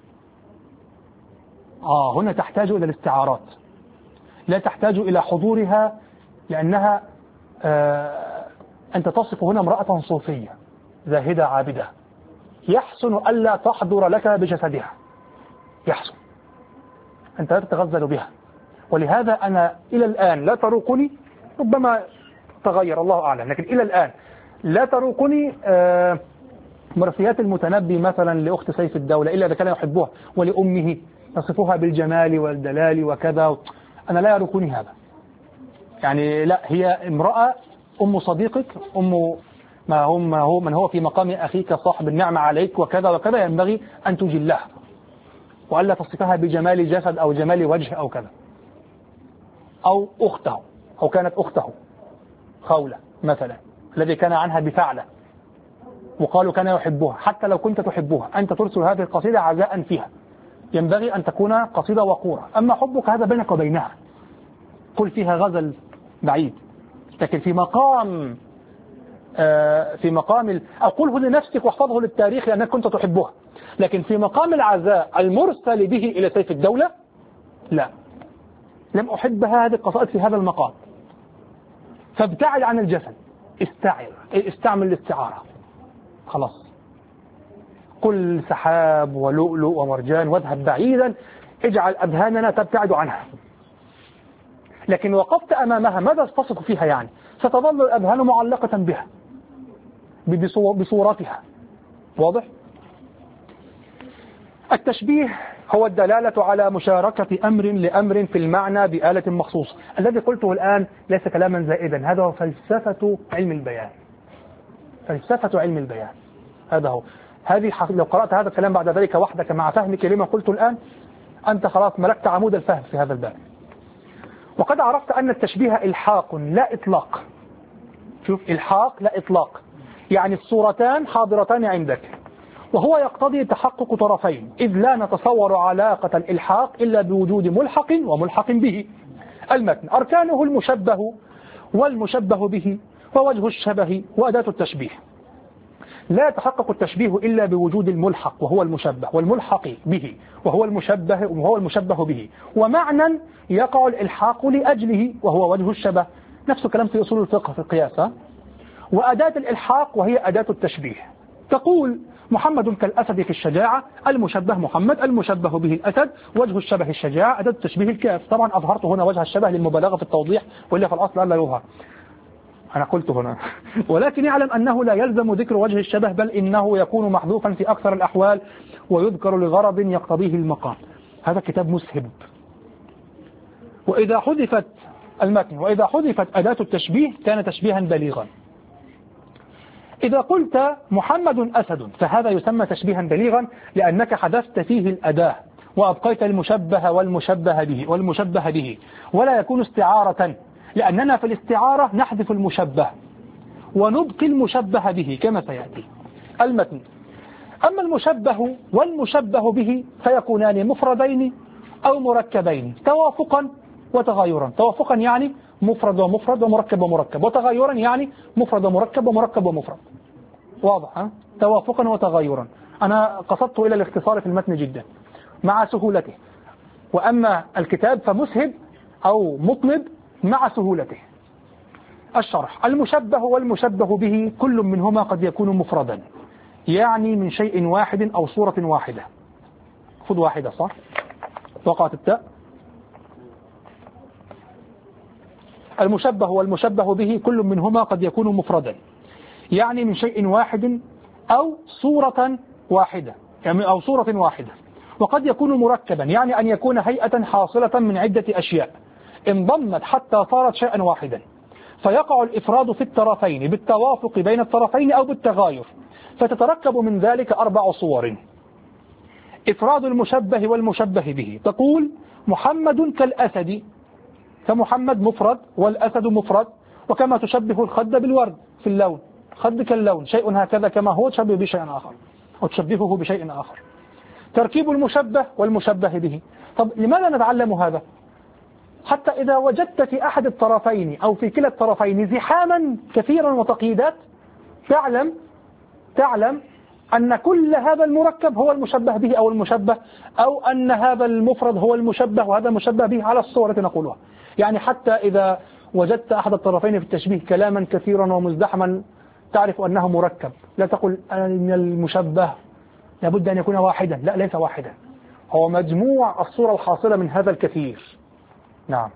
[SPEAKER 2] آه هنا تحتاج إلى الاستعارات، لا تحتاج إلى حضورها، لأنها آه أنت تصف هنا امرأة صوفية زاهدة عابدة، يحسن ألا تحضر لك بجسدها، يحسن أنت لا تتغزل بها. ولهذا أنا إلى الآن لا تروقني، ربما تغير الله أعلم، لكن إلى الآن لا تروقني آه مرثيات المتنبي مثلا لأخت سيف الدولة إلا إذا كان يحبها، ولأمه نصفها بالجمال والدلال وكذا. أنا لا يركني هذا، يعني لا، هي امرأة أم صديقك، أم ما هو ما هو من هو في مقام أخيك صاحب النعمة عليك وكذا وكذا، ينبغي أن تجلها وألا تصفها بجمال جسد أو جمال وجه أو كذا. أو أخته، أو كانت أخته خولة مثلا الذي كان عنها بفعلة وقالوا كان يحبها، حتى لو كنت تحبها أنت ترسل هذه القصيدة عزاء فيها، ينبغي أن تكون قصيدة وقورة. أما حبك هذا بينك وبينها، قل فيها غزل بعيد، لكن في مقام آه في مقام أو قله لنفسك واحفظه للتاريخ لأنك كنت تحبها، لكن في مقام العزاء المرسل به إلى سيف الدولة لا، لم أحب هذه القصائد في هذا المقام. فابتعد عن الجسد، استعر استعمل الاستعارة خلاص. كل سحاب ولؤلؤ ومرجان واذهب بعيدا، اجعل أذهاننا تبتعد عنها. لكن وقفت أمامها ماذا تصف فيها؟ يعني ستظل الأذهان معلقة بها بصورتها. واضح؟ التشبيه هو الدلالة على مشاركة أمر لأمر في المعنى بآلة مخصوص. الذي قلته الآن ليس كلاما زائدا، هذا هو فلسفة علم البيان. فلسفة علم البيان هذا هو. هذه لو قرأت هذا الكلام بعد ذلك وحدك مع فهمك لما قلت الآن، أنت خلاص ملكت عمود الفهم في هذا الباب. وقد عرفت أن التشبيه إلحاق لا إطلاق. شوف، إلحاق لا إطلاق، يعني الصورتان حاضرتان عندك، وهو يقتضي تحقق طرفين، إذ لا نتصور علاقة الإلحاق إلا بوجود ملحق وملحق به. المتن أركانه المشبه والمشبه به ووجه الشبه وأداة التشبيه. لا يتحقق التشبيه إلا بوجود الملحق وهو المشبه، والملحق به وهو المشبه وهو المشبه به، ومعنى يقع الإلحاق لأجله وهو وجه الشبه. نفس الكلام في أصول الفقه في القياس. وأداة الإلحاق وهي أداة التشبيه. تقول محمد كالأسد في الشجاعة، المشبه محمد، المشبه به الأسد، وجه الشبه الشجاعة، أداة التشبيه الكاف. طبعا أظهرت هنا وجه الشبه للمبالغة في التوضيح، وإلا في الأصل لا يظهر، أنا قلت هنا. ولكن يعلم أنه لا يلزم ذكر وجه الشبه، بل إنه يكون محذوفا في أكثر الأحوال ويذكر لغرض يقتضيه المقام. هذا كتاب مسهب. وإذا حذفت المتن وإذا حذفت أداة التشبيه كان تشبيها بليغا. إذا قلت محمد أسد فهذا يسمى تشبيها بليغا، لأنك حذفت فيه الأداة وأبقيت المشبه والمشبه به والمشبه به، ولا يكون استعارة، لأننا في الاستعارة نحذف المشبه ونبقي المشبه به كما سيأتي. المتن أما المشبه والمشبه به فيكونان مفردين أو مركبين توافقا وتغايرا. توافقا يعني مفرد ومفرد ومركب ومركب، وتغايرا يعني مفرد ومركب ومركب ومفرد. واضح ها؟ توافقا وتغايرا. أنا قصدت إلى الاختصار في المتن جدا مع سهولته، وأما الكتاب فمسهب أو مطلب مع سهولته. الشرح: المشبه والمشبه به كل منهما قد يكون مفردا، يعني من شيء واحد أو صورة واحدة. خذ واحدة صح؟ وقعت التاء. المشبه والمشبه به كل منهما قد يكون مفردا، يعني من شيء واحد أو صورة واحدة، يعني أو صورة واحدة. وقد يكون مركبا، يعني أن يكون هيئة حاصلة من عدة أشياء انضمت حتى صارت شيئا واحدا، فيقع الإفراد في الطرفين بالتوافق بين الطرفين أو بالتغاير، فتتركب من ذلك أربع صور. إفراد المشبه والمشبه به: تقول محمد كالأسد، فمحمد مفرد والأسد مفرد، وكما تشبه الخد بالورد في اللون، خد كاللون شيء هكذا كما هو تشبه بشيء آخر وتشبهه بشيء آخر. تركيب المشبه والمشبه به. طب لماذا نتعلم هذا؟ حتى إذا وجدت في أحد الطرفين أو في كلا الطرفين زحاما كثيرا وتقييدات تعلم تعلم أن كل هذا المركب هو المشبه به أو المشبه، أو أن هذا المفرد هو المشبه وهذا المشبه به على الصورة نقولها. يعني حتى إذا وجدت أحد الطرفين في التشبيه كلاما كثيرا ومزدحما تعرف أنه مركب، لا تقل أن المشبه لابد أن يكون واحدا، لا، ليس واحدا، هو مجموع الصورة الحاصلة من هذا الكثير. نعم.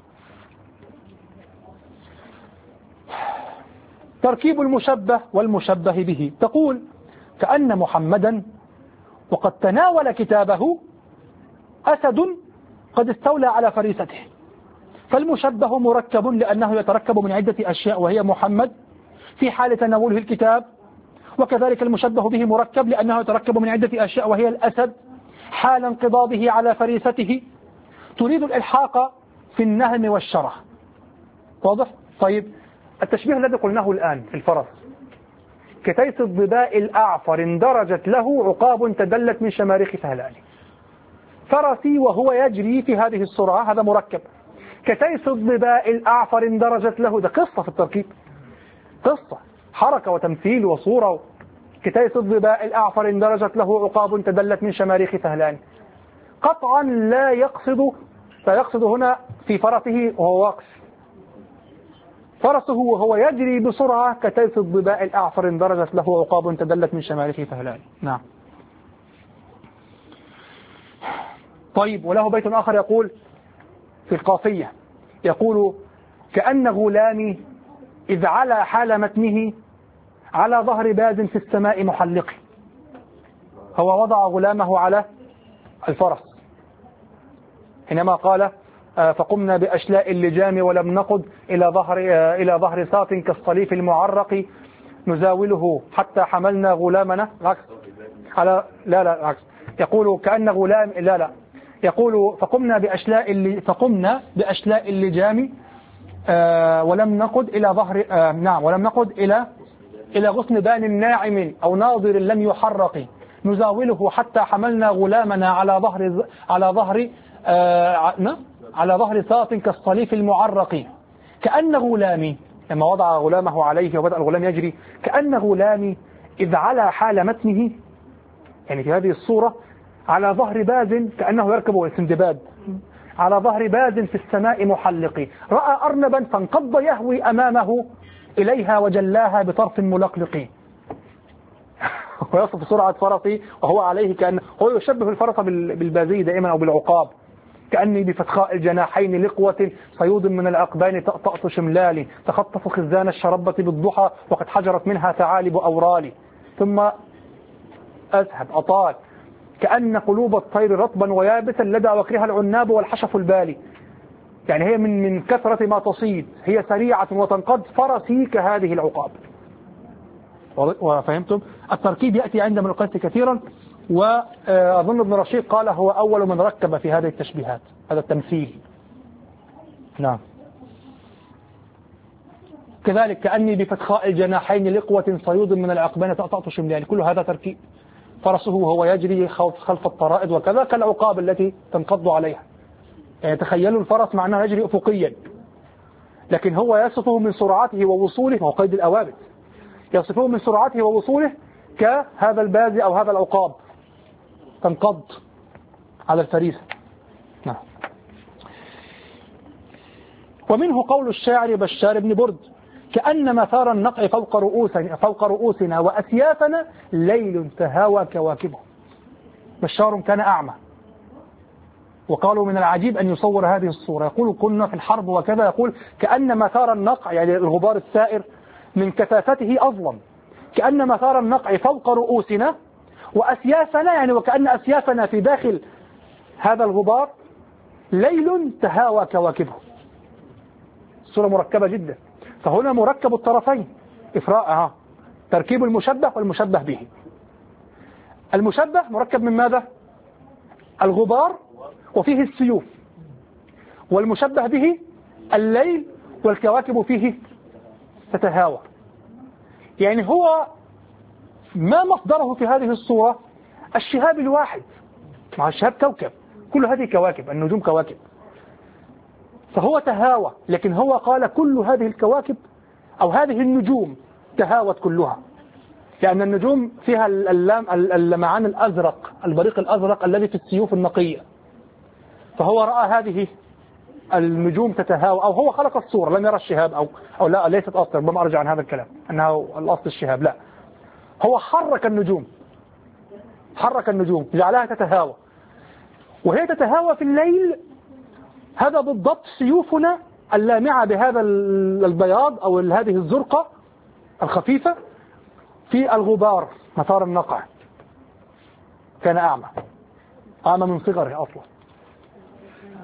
[SPEAKER 2] تركيب المشبه والمشبه به: تقول كأن محمدا وقد تناول كتابه أسد قد استولى على فريسته، فالمشبه مركب لأنه يتركب من عدة أشياء وهي محمد في حال تناوله الكتاب، وكذلك المشبه به مركب لأنه يتركب من عدة أشياء وهي الأسد حال انقضاضه على فريسته. تريد الإلحاق في النهم والشرح. واضح؟ طيب التشبيه الذي قلناه الآن في الفرس: كتيس الظباء الأعفر اندرجت له عقاب تدلت من شماريخ فهلان. فرسي وهو يجري في هذه السرعة هذا مركب. كتيس الظباء الأعفر اندرجت له، ده قصة في التركيب، قصة حركة وتمثيل وصورة. كتيس الظباء الأعفر اندرجت له عقاب تدلت من شماريخ فهلان. قطعا لا يقصد لا يقصد هنا في فرسه وهو واقف، فرسه وهو يجري بسرعة كتيس الظباء الأعفر اندرجت له عقاب تدلت من شماريخ فهلان. نعم. طيب وله بيت آخر يقول في القافية، يقول: كأن غلامي إذ علا حال متنه على ظهر باز في السماء محلق. هو وضع غلامه على الفرس حينما قال: فقمنا بأشلاء اللجام ولم نقد إلى ظهر إلى ظهر ساط كالصليف المعرق نزاوله حتى حملنا غلامنا. العكس على لا لا العكس. يقول: كأن غلام لا لا يقول: فقمنا بأشلاء فقمنا بأشلاء اللجام آه ولم نقد إلى ظهر آه نعم ولم نقد إلى إلى غصن بان ناعم أو ناظر لم يحرق نزاوله حتى حملنا غلامنا على ظهر على ظهر آه على ظهر ساط كالصليف المعرق. كأن غلامي، لما وضع غلامه عليه وبدأ الغلام يجري: كأن غلامي إذ على حال متنه، يعني في هذه الصورة على ظهر باز كأنه يركب السندباد على ظهر باز في السماء محلق، رأى أرنبا فانقض يهوي أمامه إليها وجلاها بطرف ملقلق. ويصف سرعة فرسي وهو عليه كأنه هو يشبه الفرس بالبازي دائما أو بالعقاب. كأني بفتخاء الجناحين لقوة صيود من العقبان تأطأت شملالي تخطف خزان الشربة بالضحى وقد حجرت منها ثعالب أورالي ثم أذهب أطال. كأن قلوب الطير رطبا ويابسا لدى وكرها العناب والحشف البالي. يعني هي من من كثرة ما تصيد هي سريعة وتنقض فرسي كهذه العقاب. وفهمتم؟ التركيب يأتي عند ابن القيس كثيرا، وأظن ابن رشيد قال هو أول من ركب في هذه التشبيهات، هذا التمثيل. نعم. كذلك كأني بفتخاء الجناحين لقوة صيود من العقبان تأطأت شملان، كل هذا تركيب. فرسه وهو يجري خلف الطرائد وكذا كالعقاب التي تنقض عليها. يعني تخيلوا الفرس معناه يجري أفقيا، لكن هو يصفه من سرعته ووصوله، وهو قيد الأوابد، يصفه من سرعته ووصوله كهذا الباز أو هذا العقاب تنقض على الفريسة. نعم. ومنه قول الشاعر بشار بن برد: كأن مثار النقع فوق رؤوسنا, فوق رؤوسنا وأسيافنا ليل تهاوى كواكبه. بشار كان أعمى، وقالوا من العجيب أن يصور هذه الصورة. يقول: كنا في الحرب وكذا، يقول: كأن مثار النقع يعني الغبار السائر من كثافته أظلم، كأن مثار النقع فوق رؤوسنا وأسيافنا، يعني وكأن أسيافنا في داخل هذا الغبار ليل تهاوى كواكبه. الصورة مركبة جدا، فهنا مركب الطرفين إفراء تركيب المشبه والمشبه به. المشبه مركب من ماذا؟ الغبار وفيه السيوف، والمشبه به الليل والكواكب فيه تتهاوى. يعني هو ما مصدره في هذه الصورة الشهاب الواحد، مع الشهاب كوكب، كل هذه كواكب، النجوم كواكب، فهو تهاوى. لكن هو قال كل هذه الكواكب أو هذه النجوم تهاوت كلها، لأن النجوم فيها اللمعان الأزرق، البريق الأزرق الذي في السيوف النقية، فهو رأى هذه النجوم تتهاوى، أو هو خلق الصورة لم يرى الشهاب، أو أو لا ليست أصلا، ربما أرجع عن هذا الكلام أنه الأصل الشهاب، لا، هو حرك النجوم، حرك النجوم جعلها تتهاوى، وهي تتهاوى في الليل. هذا بالضبط سيوفنا اللامعة بهذا البياض أو هذه الزرقة الخفيفة في الغبار مثار النقع. كان أعمى، أعمى من صغره أصلا،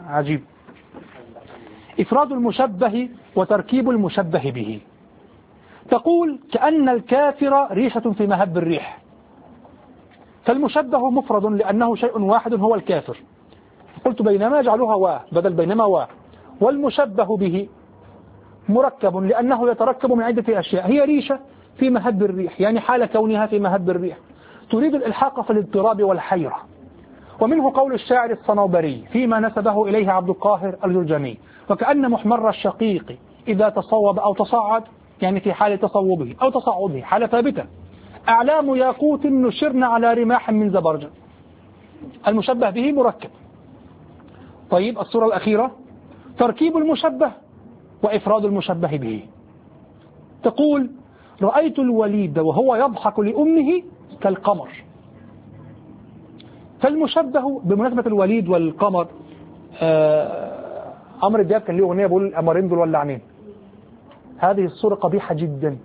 [SPEAKER 2] عجيب. إفراد المشبه وتركيب المشبه به. تقول كأن الكافر ريشة في مهب الريح، فالمشبه مفرد لأنه شيء واحد هو الكافر. قلت بينما جعلوها وا بدل بينما وا. والمشبه به مركب لأنه يتركب من عدة أشياء، هي ريشة في مهب الريح، يعني حال كونها في مهب الريح تريد الإلحاق في الاضطراب والحيرة. ومنه قول الشاعر الصنوبري فيما نسبه إليه عبد القاهر الجرجاني: وكأن محمر الشقيق إذا تصوب أو تصعد، يعني في حال تصوبه أو تصعده حال ثابتة، أعلام ياقوت نشرن على رماح من زبرجد. المشبه به مركب. طيب الصورة الأخيرة تركيب المشبه وإفراد المشبه به. تقول رأيت الوليد وهو يضحك لأمه كالقمر. فالمشبه بمناسبة الوليد والقمر، آه عمرو دياب كان له أغنية بيقول القمرين دول ولعانين. هذه الصورة قبيحة جدا،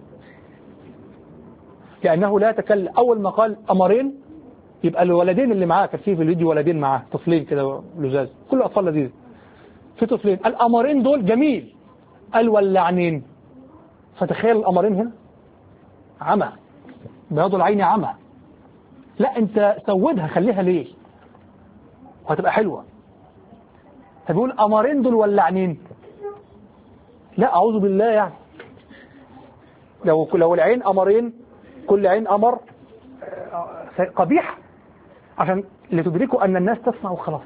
[SPEAKER 2] لأنه لا يتكلم. أول ما قال قمرين يبقى الولدين اللي معاه، كان في في الفيديو ولدين معاه طفلين كده لزاز، كل أطفال لذيذ، في طفلين. القمرين دول جميل، قال ولعانين. فتخيل القمرين هنا عمى، بياض العين عمى. لا أنت سودها، خليها ليه وهتبقى حلوة. فبيقول قمرين دول ولعانين، لا أعوذ بالله. يعني لو لو العين قمرين، كل عين قمر، قبيح، عشان لتدركوا أن الناس تسمع وخلاص.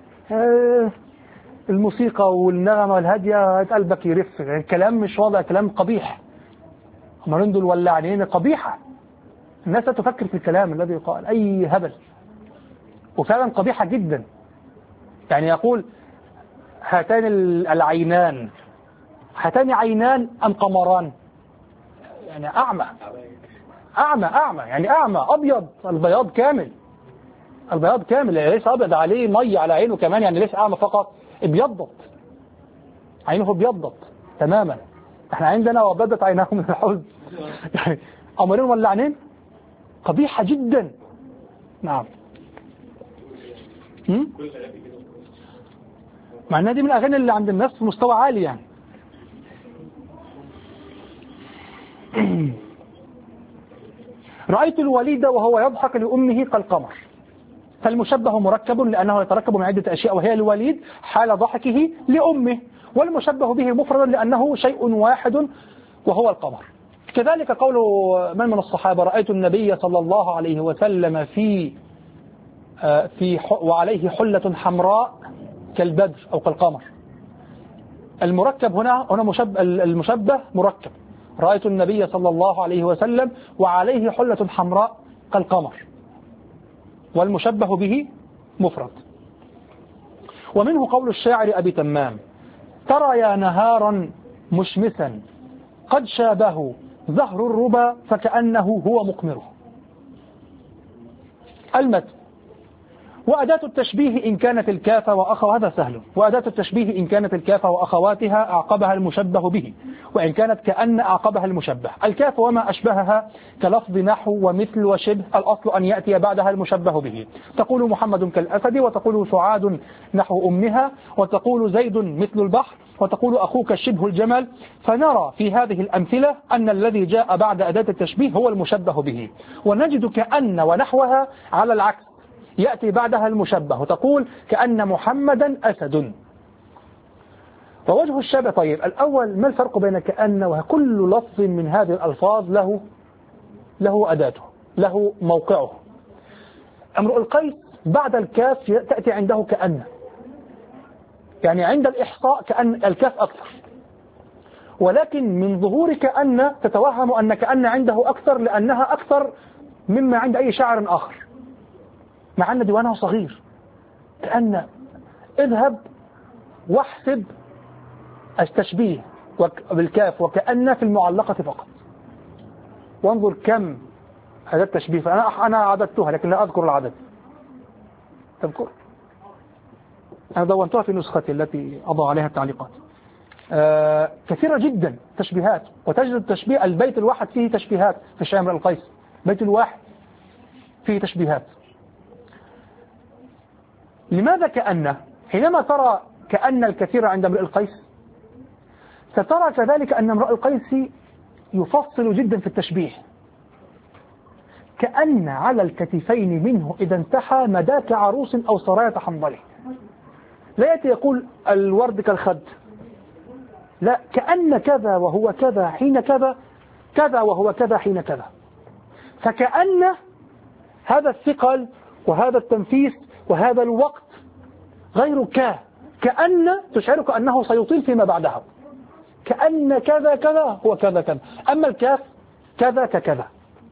[SPEAKER 2] الموسيقى والنغمة الهادية قلبك يرف، الكلام مش واضح، كلام قبيح. قمرين دول ولعانين قبيحة، الناس لا تفكر في الكلام الذي يقال، أي هبل، وفعلا قبيحة جدا. يعني يقول هاتان العينان، هاتان عينان أم قمران؟ يعني أعمى أعمى أعمى يعني أعمى، أبيض، البياض كامل، البياض كامل، يعني ليس أبيض عليه مي على عينه كمان، يعني ليس أعمى فقط، ابيضت عينه، ابيضت تماما. احنا عندنا وابدت عيناه من الحزن. يعني قمرين ولعانين قبيحة جدا. نعم. مع انها دي من الأغاني اللي عند الناس في مستوى عالي يعني. رأيت الوليد وهو يضحك لأمه كالقمر. فالمشبه مركب لأنه يتركب من عدة أشياء، وهي الوليد حال ضحكه لأمه، والمشبه به مفرد لأنه شيء واحد وهو القمر. كذلك قول من من الصحابة: رأيت النبي صلى الله عليه وسلم في في وعليه حلة حمراء كالبدر أو كالقمر. المركب هنا هنا مشبه، المشبه مركب. رأيت النبي صلى الله عليه وسلم وعليه حلة حمراء كالقمر، والمشبه به مفرد. ومنه قول الشاعر أبي تمام: ترى يا نهارا مشمسا قد شابه زهر الربا فكأنه هو مقمره. المتن: وأداة التشبيه إن كانت الكاف وأخواتها سهل، وأداة التشبيه إن كانت الكاف وأخواتها أعقبها المشبه به، وإن كانت كأن أعقبها المشبه. الكاف وما أشبهها كلفظ نحو ومثل وشبه، الأصل أن يأتي بعدها المشبه به. تقول محمد كالأسد، وتقول سعاد نحو أمها، وتقول زيد مثل البحر، وتقول أخوك شبه الجمل. فنرى في هذه الأمثلة أن الذي جاء بعد أداة التشبيه هو المشبه به. ونجد كأن ونحوها على العكس، يأتي بعدها المشبه، وتقول كأن محمدا أسد. ووجه الشبه، طيب الأول ما الفرق بين كأن وكل لفظ من هذه الألفاظ له له أداته، له موقعه. امرؤ القيس بعد الكاف تأتي عنده كأن، يعني عند الإحصاء كأن الكاف أكثر، ولكن من ظهور كأن تتوهم أن كأن عنده أكثر لأنها أكثر مما عند أي شاعر آخر، مع أن ديوانه صغير. كأن اذهب واحسب التشبيه بالكاف وكأن في المعلقة فقط، وانظر كم هذا التشبيه. فأنا أنا عددتها لكن لا أذكر العدد، تذكر؟ أنا دونتها في نسختي التي أضع عليها التعليقات. آه كثيرة جدا تشبيهات، وتجد التشبيه البيت الواحد فيه تشبيهات في شامر القيس، بيت الواحد فيه تشبيهات. لماذا كأن؟ حينما ترى كأن الكثير عند امرئ القيس، سترى كذلك أن امرئ القيس يفصل جدا في التشبيه، كأن على الكتفين منه إذا انتحى مداك عروس أو سراية حنظله. لا يأتي يقول الورد كالخد، لا، كأن كذا وهو كذا حين كذا، كذا وهو كذا حين كذا. فكأن هذا الثقل وهذا التنفيس وهذا الوقت غير كا، كأن تشعرك أنه سيطيل فيما بعدها، كأن كذا كذا هو كذا كذا. أما الكاف كذا ككذا.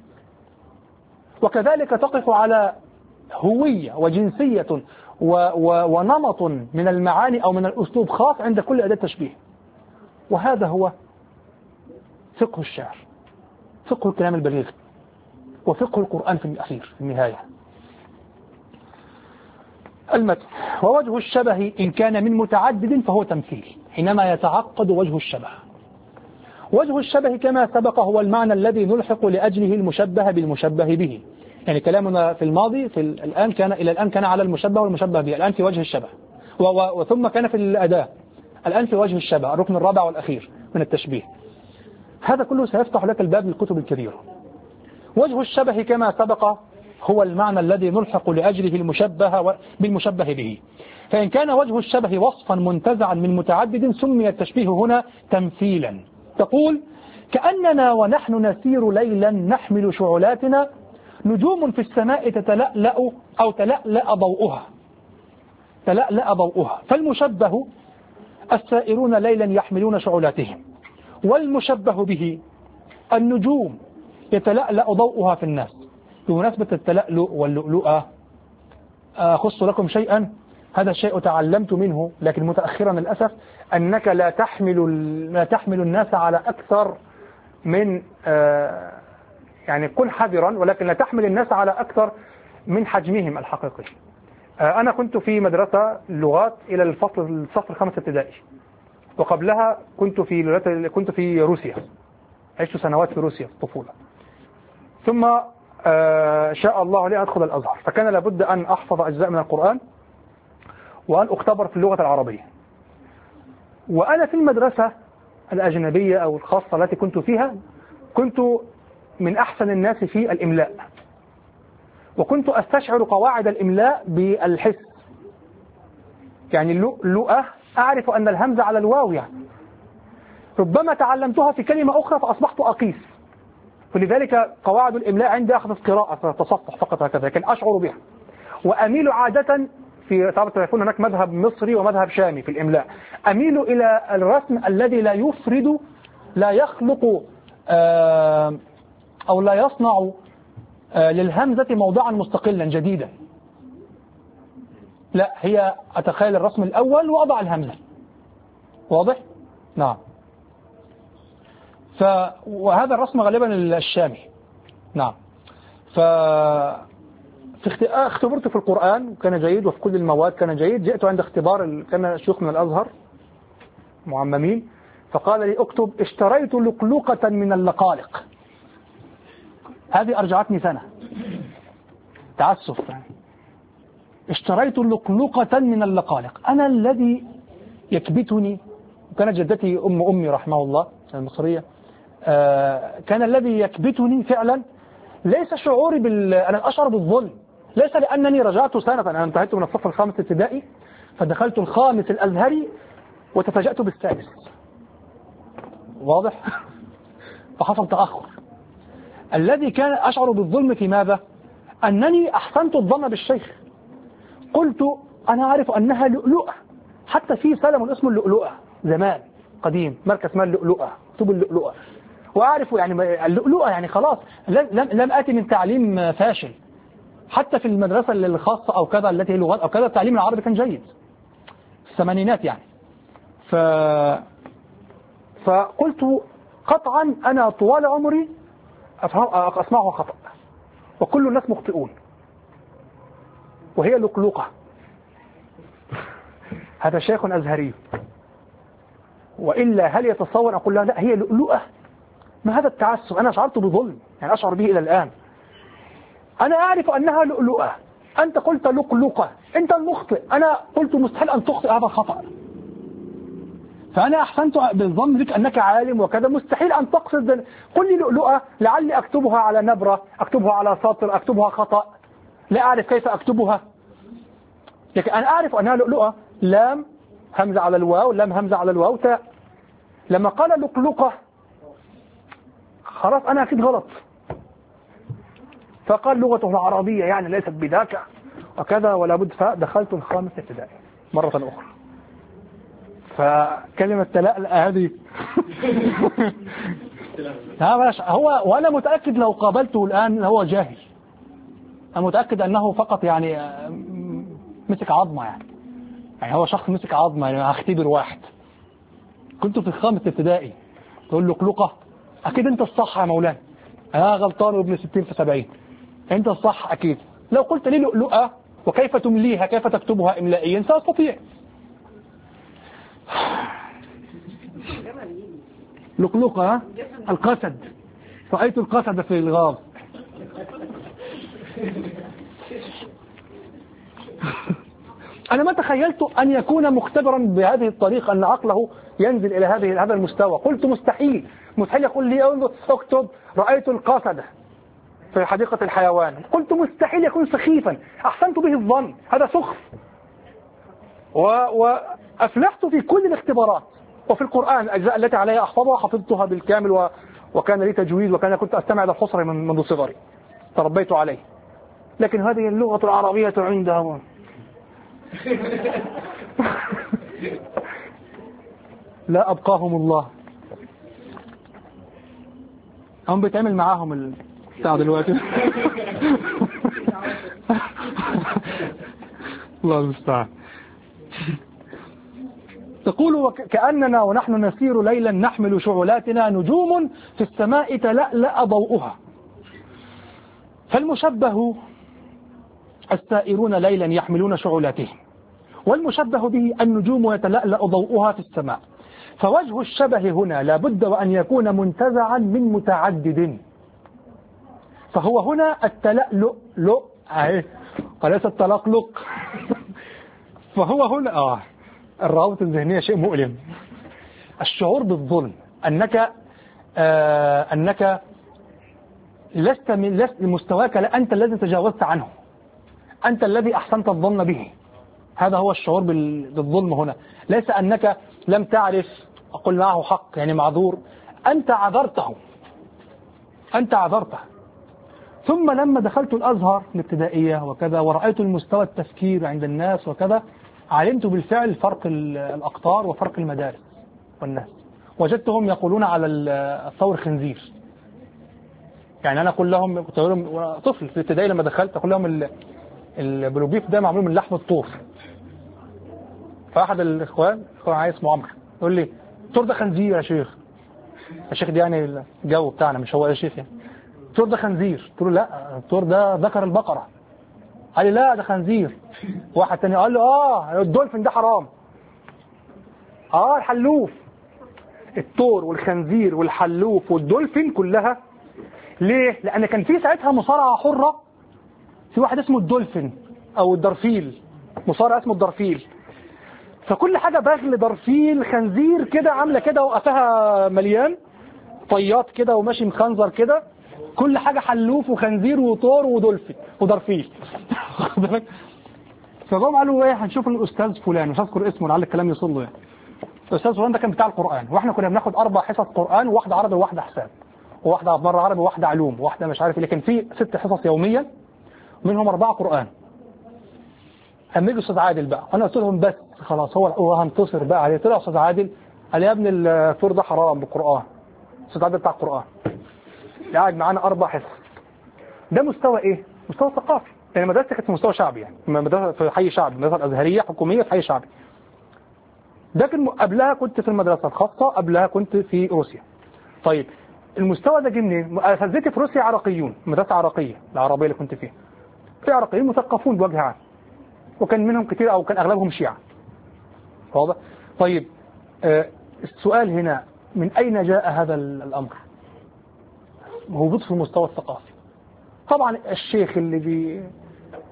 [SPEAKER 2] وكذلك تقف على هوية وجنسية و و ونمط من المعاني أو من الأسلوب خاص عند كل أداة تشبيه. وهذا هو فقه الشعر، فقه الكلام البليغ، وفقه القرآن في الأخير في النهاية. المتن. ووجه الشبه إن كان من متعدد فهو تمثيل حينما يتعقد وجه الشبه. وجه الشبه كما سبق هو المعنى الذي نلحق لأجله المشبه بالمشبه به. يعني كلامنا في الماضي في الآن كان إلى الآن كان على المشبه والمشبه به، الآن في وجه الشبه، وثم كان في الأداة، الآن في وجه الشبه، الركن الرابع والأخير من التشبيه. هذا كله سيفتح لك الباب للكتب الكبيرة. وجه الشبه كما سبق هو المعنى الذي نلحق لأجله المشبه بالمشبه به. فإن كان وجه الشبه وصفا منتزعا من متعدد سمي التشبيه هنا تمثيلا. تقول كأننا ونحن نسير ليلا نحمل شعلاتنا نجوم في السماء تتلألأ أو تلألأ ضوءها، تلألأ ضوءها. فالمشبه السائرون ليلا يحملون شعلاتهم، والمشبه به النجوم يتلألأ ضوءها في الناس. بمناسبة التلألؤ واللؤلؤة أخص لكم شيئا، هذا الشيء تعلمت منه لكن متأخرا للأسف، أنك لا تحمل لا تحمل الناس على أكثر من آه يعني كن حذرا، ولكن لا تحمل الناس على أكثر من حجمهم الحقيقي. آه أنا كنت في مدرسة لغات إلى الفصل الصف الخامس ابتدائي، وقبلها كنت في كنت في روسيا، عشت سنوات في روسيا في الطفولة. ثم آه شاء الله لي أدخل الأزهر، فكان لابد أن أحفظ أجزاء من القرآن وأن أختبر في اللغة العربية. وأنا في المدرسة الأجنبية أو الخاصة التي كنت فيها كنت من أحسن الناس في الإملاء، وكنت أستشعر قواعد الإملاء بالحس. يعني اللؤلؤة أعرف أن الهمزة على الواو، يعني ربما تعلمتها في كلمة أخرى فأصبحت أقيس. فلذلك قواعد الإملاء عندي أخذت قراءة تصفح فقط هكذا، لكن أشعر بها. وأميل عادة في تعرفون هناك مذهب مصري ومذهب شامي في الإملاء، أميل إلى الرسم الذي لا يفرد، لا يخلق أو لا يصنع للهمزة موضعا مستقلا جديدا. لا، هي أتخيل الرسم الأول وأضع الهمزة. واضح؟ نعم. ف وهذا الرسم غالبا الشامي. نعم. ف في اختبرت في القرآن وكان جيد، وفي كل المواد كان جيد. جئت عند اختبار، كان شيوخ من الأزهر معممين، فقال لي اكتب اشتريت لقلقة من اللقالق. هذه أرجعتني سنة تعسف. اشتريت لقلقة من اللقالق. أنا الذي يكبتني، وكانت جدتي أم أمي رحمه الله المصرية، آه كان الذي يكبتني فعلا ليس شعوري بال أنا أشعر بالظلم، ليس لأنني رجعت سنة. أنا انتهيت من الصف الخامس ابتدائي فدخلت الخامس الأزهري وتفاجأت بالسادس. واضح؟ فحصل تأخر. الذي كان أشعر بالظلم في ماذا؟ أنني أحسنت الظن بالشيخ. قلت أنا أعرف أنها لؤلؤة، حتى في سلم اسمه اللؤلؤة زمان قديم، مركز اسمه اللؤلؤة، اكتب اللؤلؤة. وأعرف يعني اللؤلؤة يعني خلاص، لم لم آتي من تعليم فاشل. حتى في المدرسة الخاصة أو كذا التي هي لغات أو كذا التعليم العربي كان جيد في الثمانينات يعني. ف فقلت قطعا أنا طوال عمري أسمعه خطأ، وكل الناس مخطئون، وهي لقلقة. هذا شيخ أزهري، وإلا هل يتصور أقول لا لا هي لؤلؤة؟ ما هذا التعسف؟ أنا شعرت بظلم، يعني أشعر به إلى الآن. أنا أعرف أنها لؤلؤة، أنت قلت لقلقة، أنت المخطئ. أنا قلت مستحيل أن تخطئ هذا الخطأ، فأنا أحسنت بالظن بك أنك عالم وكذا، مستحيل أن تقصد. قل لي لؤلؤة لعلي أكتبها على نبرة، أكتبها على سطر، أكتبها خطأ، لا أعرف كيف أكتبها. لكن أنا أعرف أنها لؤلؤة، لام همزة على الواو، لام همزة على الواو، تاء. لما قال لقلقة خلاص أنا أكيد غلط، فقال لغته العربية يعني ليست بذاك وكذا ولا بد، فدخلت الخامس ابتدائي مرة أخرى. فكلمة تلألأ هذه هو، وأنا متأكد لو قابلته الآن هو جاهل، أنا متأكد أنه فقط يعني مسك عظمة، يعني يعني هو شخص مسك عظمة، يعني هختبر واحد. كنت في الخامس ابتدائي تقول له قلقة، أكيد أنت الصح يا مولانا، أنا غلطان وابن ستين في سبعين، أنت الصح أكيد. لو قلت لي لؤلؤة وكيف تمليها، كيف تكتبها إملائيا، سأستطيع. لقلقة القسد، رأيت القسد في الغاب. أنا ما تخيلت أن يكون مختبرا بهذه الطريقة، أن عقله ينزل إلى هذه هذا المستوى. قلت مستحيل، مستحيل يقول لي اكتب رأيت القسد في حديقة الحيوان. قلت مستحيل يكون سخيفا، أحسنت به الظن، هذا سخف. وأفلحت في كل الاختبارات. وفي القرآن الأجزاء التي عليها أحفظها حفظتها بالكامل، و... وكان لي تجويد، وكان كنت أستمع إلى الحصري من منذ صغري، تربيت عليه. لكن هذه اللغة العربية عندها لا أبقاهم الله، هم بيتعمل معاهم الساعة دلوقتي. الله المستعان. تقول وكأننا ونحن نسير ليلا نحمل شعلاتنا نجوم في السماء تلألأ ضوءها. فالمشبه السائرون ليلا يحملون شعلاتهم، والمشبه به النجوم يتلألأ ضوءها في السماء. فوجه الشبه هنا لابد وأن يكون منتزعا من متعدد، فهو هنا التلألؤ لؤ وليس التلقلق. فهو هنا آه الروابط الذهنية شيء مؤلم. الشعور بالظلم، أنك آه أنك لست من لست مستواك، لا أنت الذي تجاوزت عنه، أنت الذي أحسنت الظن به. هذا هو الشعور بالظلم هنا، ليس أنك لم تعرف أقول معه حق يعني معذور، أنت عذرته، أنت عذرته. ثم لما دخلت الأزهر الابتدائية وكذا ورأيت المستوى التفكير عند الناس وكذا، علمت بالفعل فرق الأقطار وفرق المدارس والناس. وجدتهم يقولون على الثور خنزير. يعني أنا أقول لهم، كنت أقول لهم طفل في الابتدائي لما دخلت أقول لهم البلوبيف ده معمول من لحم الطور. فأحد الإخوان إخوان عايز اسمه عمرو يقول لي الطور ده خنزير يا شيخ. الشيخ دي يعني الجو بتاعنا مش هو يا شيخ يعني. الطور ده خنزير. قلت له لا، الطور ده ذكر البقرة. قال لي لا ده خنزير. واحد تاني قال له اه الدولفين ده حرام. اه الحلوف. الطور والخنزير والحلوف والدولفين كلها ليه؟ لأن كان في ساعتها مصارعة حرة في واحد اسمه الدولفين أو الدرفيل، مصارع اسمه الدرفيل. فكل حاجة بغل درفيل خنزير كده عاملة كده وقفها مليان طيات كده وماشي مخنزر كده، كل حاجة حلوف وخنزير وطور ودولفين ودرفيل. فقام قالوا ايه هنشوف الأستاذ فلان، مش هذكر اسمه لعل الكلام يوصل له يعني. الأستاذ فلان ده كان بتاع القرآن، واحنا كنا بناخد أربع حصص قرآن، وواحدة عربي وواحدة حساب، وواحدة مرة عربي وواحدة علوم وواحدة مش عارف، لكن في ست حصص يوميا منهم أربعة قرآن. أما يجي أستاذ عادل بقى، أنا قلت لهم بس خلاص هو هو هنتصر بقى عليه. طلع أستاذ عادل قال يا ابني الطور ده حرام بالقرآن. أستاذ عادل بتاع القرآن قاعد معانا أربع حصص. ده مستوى إيه؟ مستوى ثقافي. يعني مدرستي كانت في مستوى شعبي، يعني مدرسة في حي شعبي، مدرسة الأزهرية حكومية في حي شعبي. لكن قبلها كنت في المدرسة الخاصة، قبلها كنت في روسيا. طيب المستوى ده جه منين؟ أساتذتي في روسيا عراقيون، مدرسة عراقية العربية اللي كنت فيها. في عراقيين مثقفون بوجه عام، وكان منهم كتير أو كان أغلبهم شيعة. واضح؟ طيب آه السؤال هنا من أين جاء هذا الأمر؟ هبوط في المستوى الثقافي. طبعا الشيخ اللي بي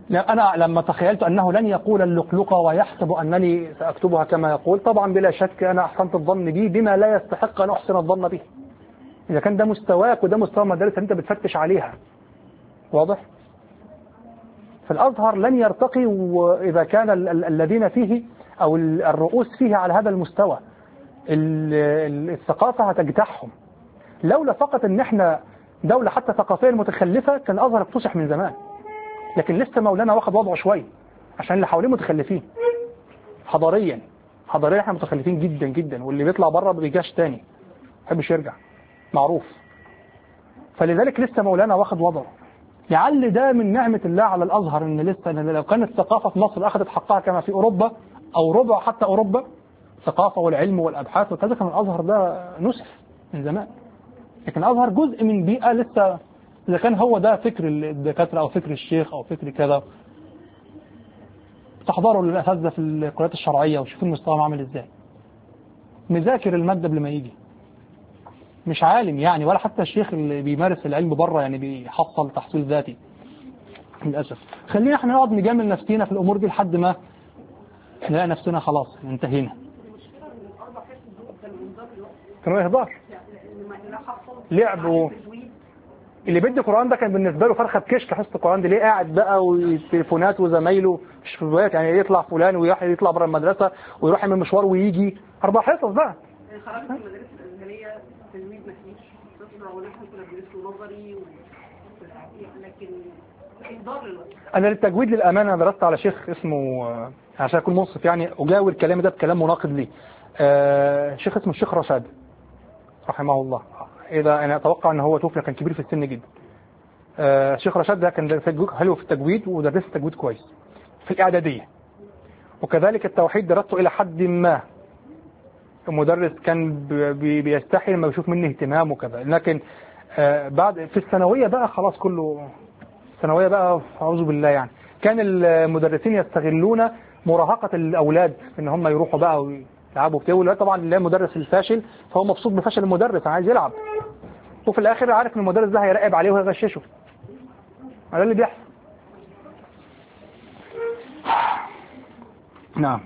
[SPEAKER 2] أنا لما تخيلت أنه لن يقول اللقلقة ويحسب أنني سأكتبها كما يقول، طبعا بلا شك أنا أحسنت الظن به بما لا يستحق أن أحسن الظن به. إذا كان ده مستواك وده مستوى مدارس أنت بتفتش عليها، واضح؟ فالأزهر لن يرتقي وإذا كان ال ال الذين فيه أو الرؤوس فيه على هذا المستوى. الثقافة هتجتاحهم. لولا فقط أن احنا دولة حتى ثقافيا متخلفة كان الأزهر اكتسح من زمان، لكن لسه مولانا واخد وضعه شوية عشان اللي حواليه متخلفين حضاريا. حضاريا احنا متخلفين جدا جدا، واللي بيطلع بره ما بيجاش تاني، ما يحبش يرجع، معروف. فلذلك لسه مولانا واخد وضعه. لعل ده من نعمة الله على الأزهر، ان لسه إن لو كانت الثقافة في مصر أخذت حقها كما في أوروبا أو ربع حتى أوروبا، الثقافة والعلم والأبحاث وكذا، كان الأزهر ده نسف من زمان. لكن الأزهر جزء من بيئة لسه، إذا كان هو ده فكر الدكاترة أو فكر الشيخ أو فكر كذا، تحضروا للأساتذة في الكليات الشرعية وشوفوا المستوى عامل إزاي. مذاكر المادة قبل ما يجي، مش عالم يعني، ولا حتى الشيخ اللي بيمارس العلم بره يعني بيحصل تحصيل ذاتي للأسف. خلينا احنا نقعد نجامل نفسينا في الأمور دي لحد ما نلاقي نفسنا خلاص انتهينا. كانوا إهدار لعبوا. اللي بيدي قرآن ده كان بالنسبة له فرخة كشك حصة القرآن دي، ليه قاعد بقى وتليفونات وزمايله مش في البيت يعني، يطلع فلان ويروح يطلع بره المدرسة ويروح من مشوار ويجي أربع حصص بقى.
[SPEAKER 3] خرجت من المدارس الأزهرية تلميذ ما فيش صفر، ونحن كنا بندرس نظري لكن إهدار للوقت.
[SPEAKER 2] أنا للتجويد للأمانة درست على شيخ اسمه، عشان أكون منصف يعني أجاور كلامي ده بكلام مناقض ليه، آه شيخ اسمه الشيخ رشاد رحمه الله. إذا أنا أتوقع أن هو توفي كان كبير في السن جدا. آه الشيخ رشاد ده كان حلو في التجويد ودرس التجويد كويس في الإعدادية، وكذلك التوحيد درسته إلى حد ما. المدرس كان بي بيستحي لما بيشوف مني اهتمام وكذا، لكن آه بعد في الثانوية بقى خلاص كله الثانوية بقى أعوذ بالله يعني، كان المدرسين يستغلون مراهقة الأولاد إن هم يروحوا بقى ويلعبوا كتير. طبعا لا مدرس الفاشل فهو مبسوط بفشل المدرس، عايز يلعب، وفي الآخر عارف إن المدرس ده هيراقب عليه وهيغششه. هذا اللي بيحصل. نعم.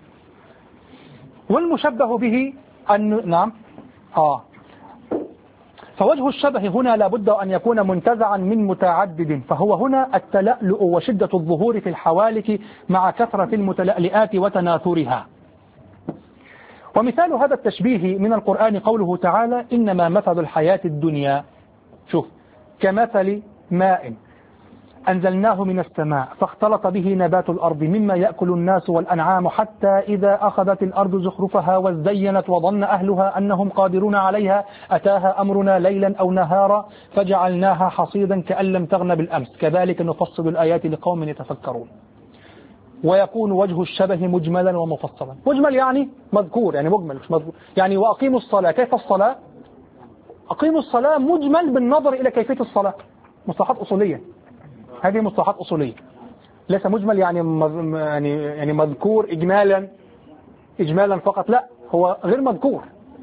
[SPEAKER 2] والمشبه به أن نعم آه فوجه الشبه هنا لابد أن يكون منتزعا من متعدد، فهو هنا التلألؤ وشدة الظهور في الحوالك مع كثرة المتلألئات وتناثرها. ومثال هذا التشبيه من القرآن قوله تعالى إنما مثل الحياة الدنيا، شوف، كمثل ماء أنزلناه من السماء فاختلط به نبات الأرض مما يأكل الناس والأنعام حتى إذا أخذت الأرض زخرفها وازينت وظن أهلها أنهم قادرون عليها أتاها أمرنا ليلا أو نهارا فجعلناها حصيدا كأن لم تغن بالأمس كذلك نفصل الآيات لقوم يتفكرون. ويكون وجه الشبه مجملا ومفصلا. مجمل يعني مذكور، يعني مجمل مش مذكور. يعني وأقيموا الصلاة، كيف الصلاة؟ أقيموا الصلاة مجمل بالنظر إلى كيفية الصلاة، مصطلحات أصولية، هذه مصطلحات أصولية، ليس مجمل يعني يعني يعني مذكور إجمالا إجمالا فقط، لا هو غير مذكور.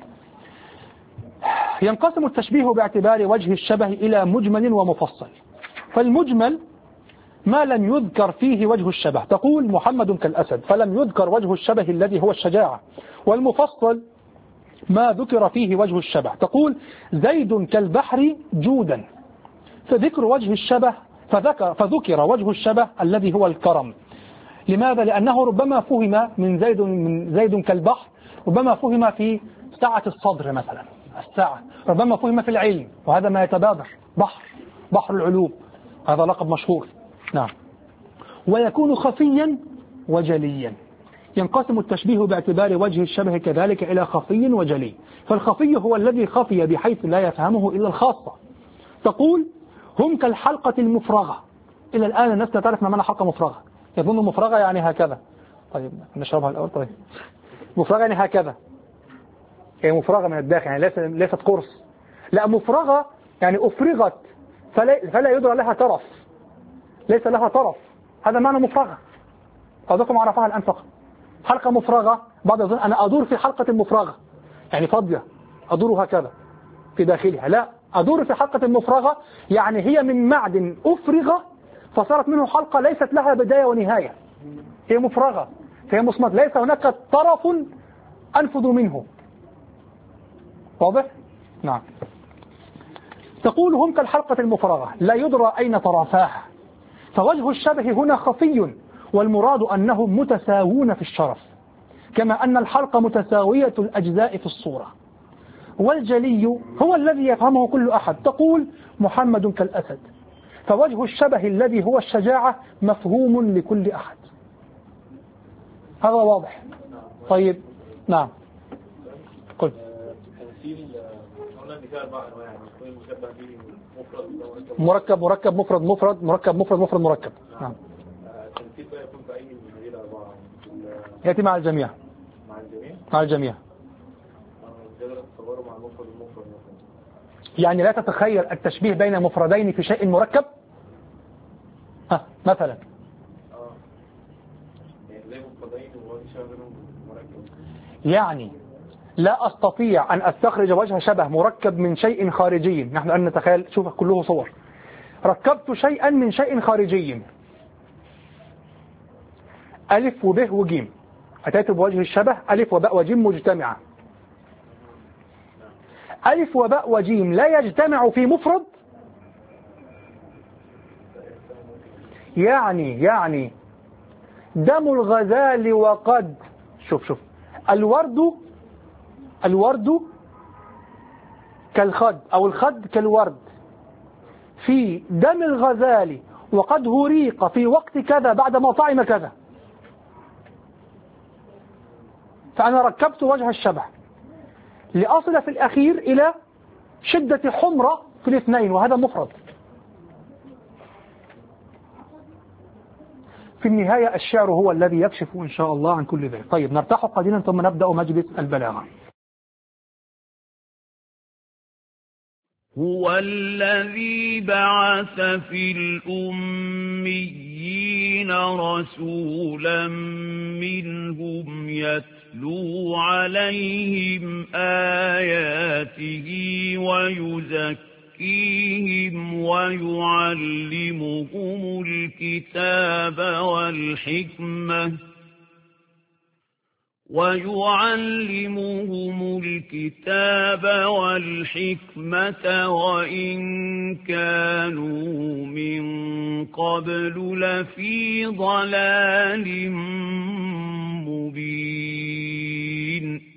[SPEAKER 2] ينقسم التشبيه باعتبار وجه الشبه إلى مجمل ومفصل. فالمجمل ما لم يذكر فيه وجه الشبه، تقول محمد كالأسد فلم يذكر وجه الشبه الذي هو الشجاعة. والمفصل ما ذكر فيه وجه الشبه، تقول زيد كالبحر جودا، فذكر وجه الشبه فذكر, فذكر وجه الشبه الذي هو الكرم. لماذا؟ لأنه ربما فهم من زيد من زيد كالبحر، ربما فهم في سعة الصدر مثلا، السعة ربما فهم في العلم، وهذا ما يتبادر، بحر بحر العلوم، هذا لقب مشهور. نعم. ويكون خفيا وجليا. ينقسم التشبيه باعتبار وجه الشبه كذلك إلى خفي وجلي. فالخفي هو الذي خفي بحيث لا يفهمه إلا الخاصة. تقول هم كالحلقة المفرغة. إلى الآن الناس لا تعرف ما معنى حلقة مفرغة، يظن مفرغة يعني هكذا. طيب نشربها الأول. طيب مفرغة يعني هكذا، هي مفرغة من الداخل يعني ليست ليست قرص، لا مفرغة يعني أفرغت فلا, فلا يدرى لها طرف، ليس لها طرف، هذا معنى مفرغة. بعضكم عرفها الآن فقط. حلقة مفرغة بعض يظن أنا أدور في حلقة مفرغة يعني فاضية أدور هكذا في داخلها، لا، أدور في حلقة مفرغة يعني هي من معدن أفرغ فصارت منه حلقة ليست لها بداية ونهاية، هي مفرغة، فهي مصمت، ليس هناك طرف أنفذ منه. واضح؟ نعم. تقول هم كالحلقة المفرغة لا يدرى أين طرفاها، فوجه الشبه هنا خفي، والمراد أنهم متساوون في الشرف، كما أن الحلقة متساوية الأجزاء في الصورة. والجلي هو الذي يفهمه كل أحد. تقول محمد كالأسد، فوجه الشبه الذي هو الشجاعة مفهوم لكل أحد. هذا واضح. طيب نعم قل. مركب مركب مفرد مفرد مركب مفرد مفرد مركب. نعم. يأتي مع الجميع. مع الجميع. يعني لا تتخيل التشبيه بين مفردين في شيء مركب. ها مثلا يعني لا أستطيع أن أستخرج وجه شبه مركب من شيء خارجي. نحن أن نتخيل، شوف كله صور، ركبت شيئا من شيء خارجي، ألف وب وجيم، أتيت بوجه الشبه ألف وباء وجيم مجتمعة. ألف وباء وجيم لا يجتمع في مفرد، يعني يعني دم الغزال وقد، شوف شوف الورد الورد كالخد أو الخد كالورد، في دم الغزال وقد هريق في وقت كذا بعدما طعم كذا. فأنا ركبت وجه الشبه لأصل في الأخير إلى شدة حمرة في الاثنين، وهذا مفرد. في النهاية الشعر هو الذي يكشف إن شاء الله عن كل ذلك. طيب نرتاح قليلا ثم نبدأ مجلس البلاغة.
[SPEAKER 1] هو الذي بعث في الأميين رسولا منهم يتلو عليهم آياته ويزكيهم ويعلمهم الكتاب والحكمة ويعلمهم الكتاب والحكمة وإن كانوا من قبل لفي ضلال مبين.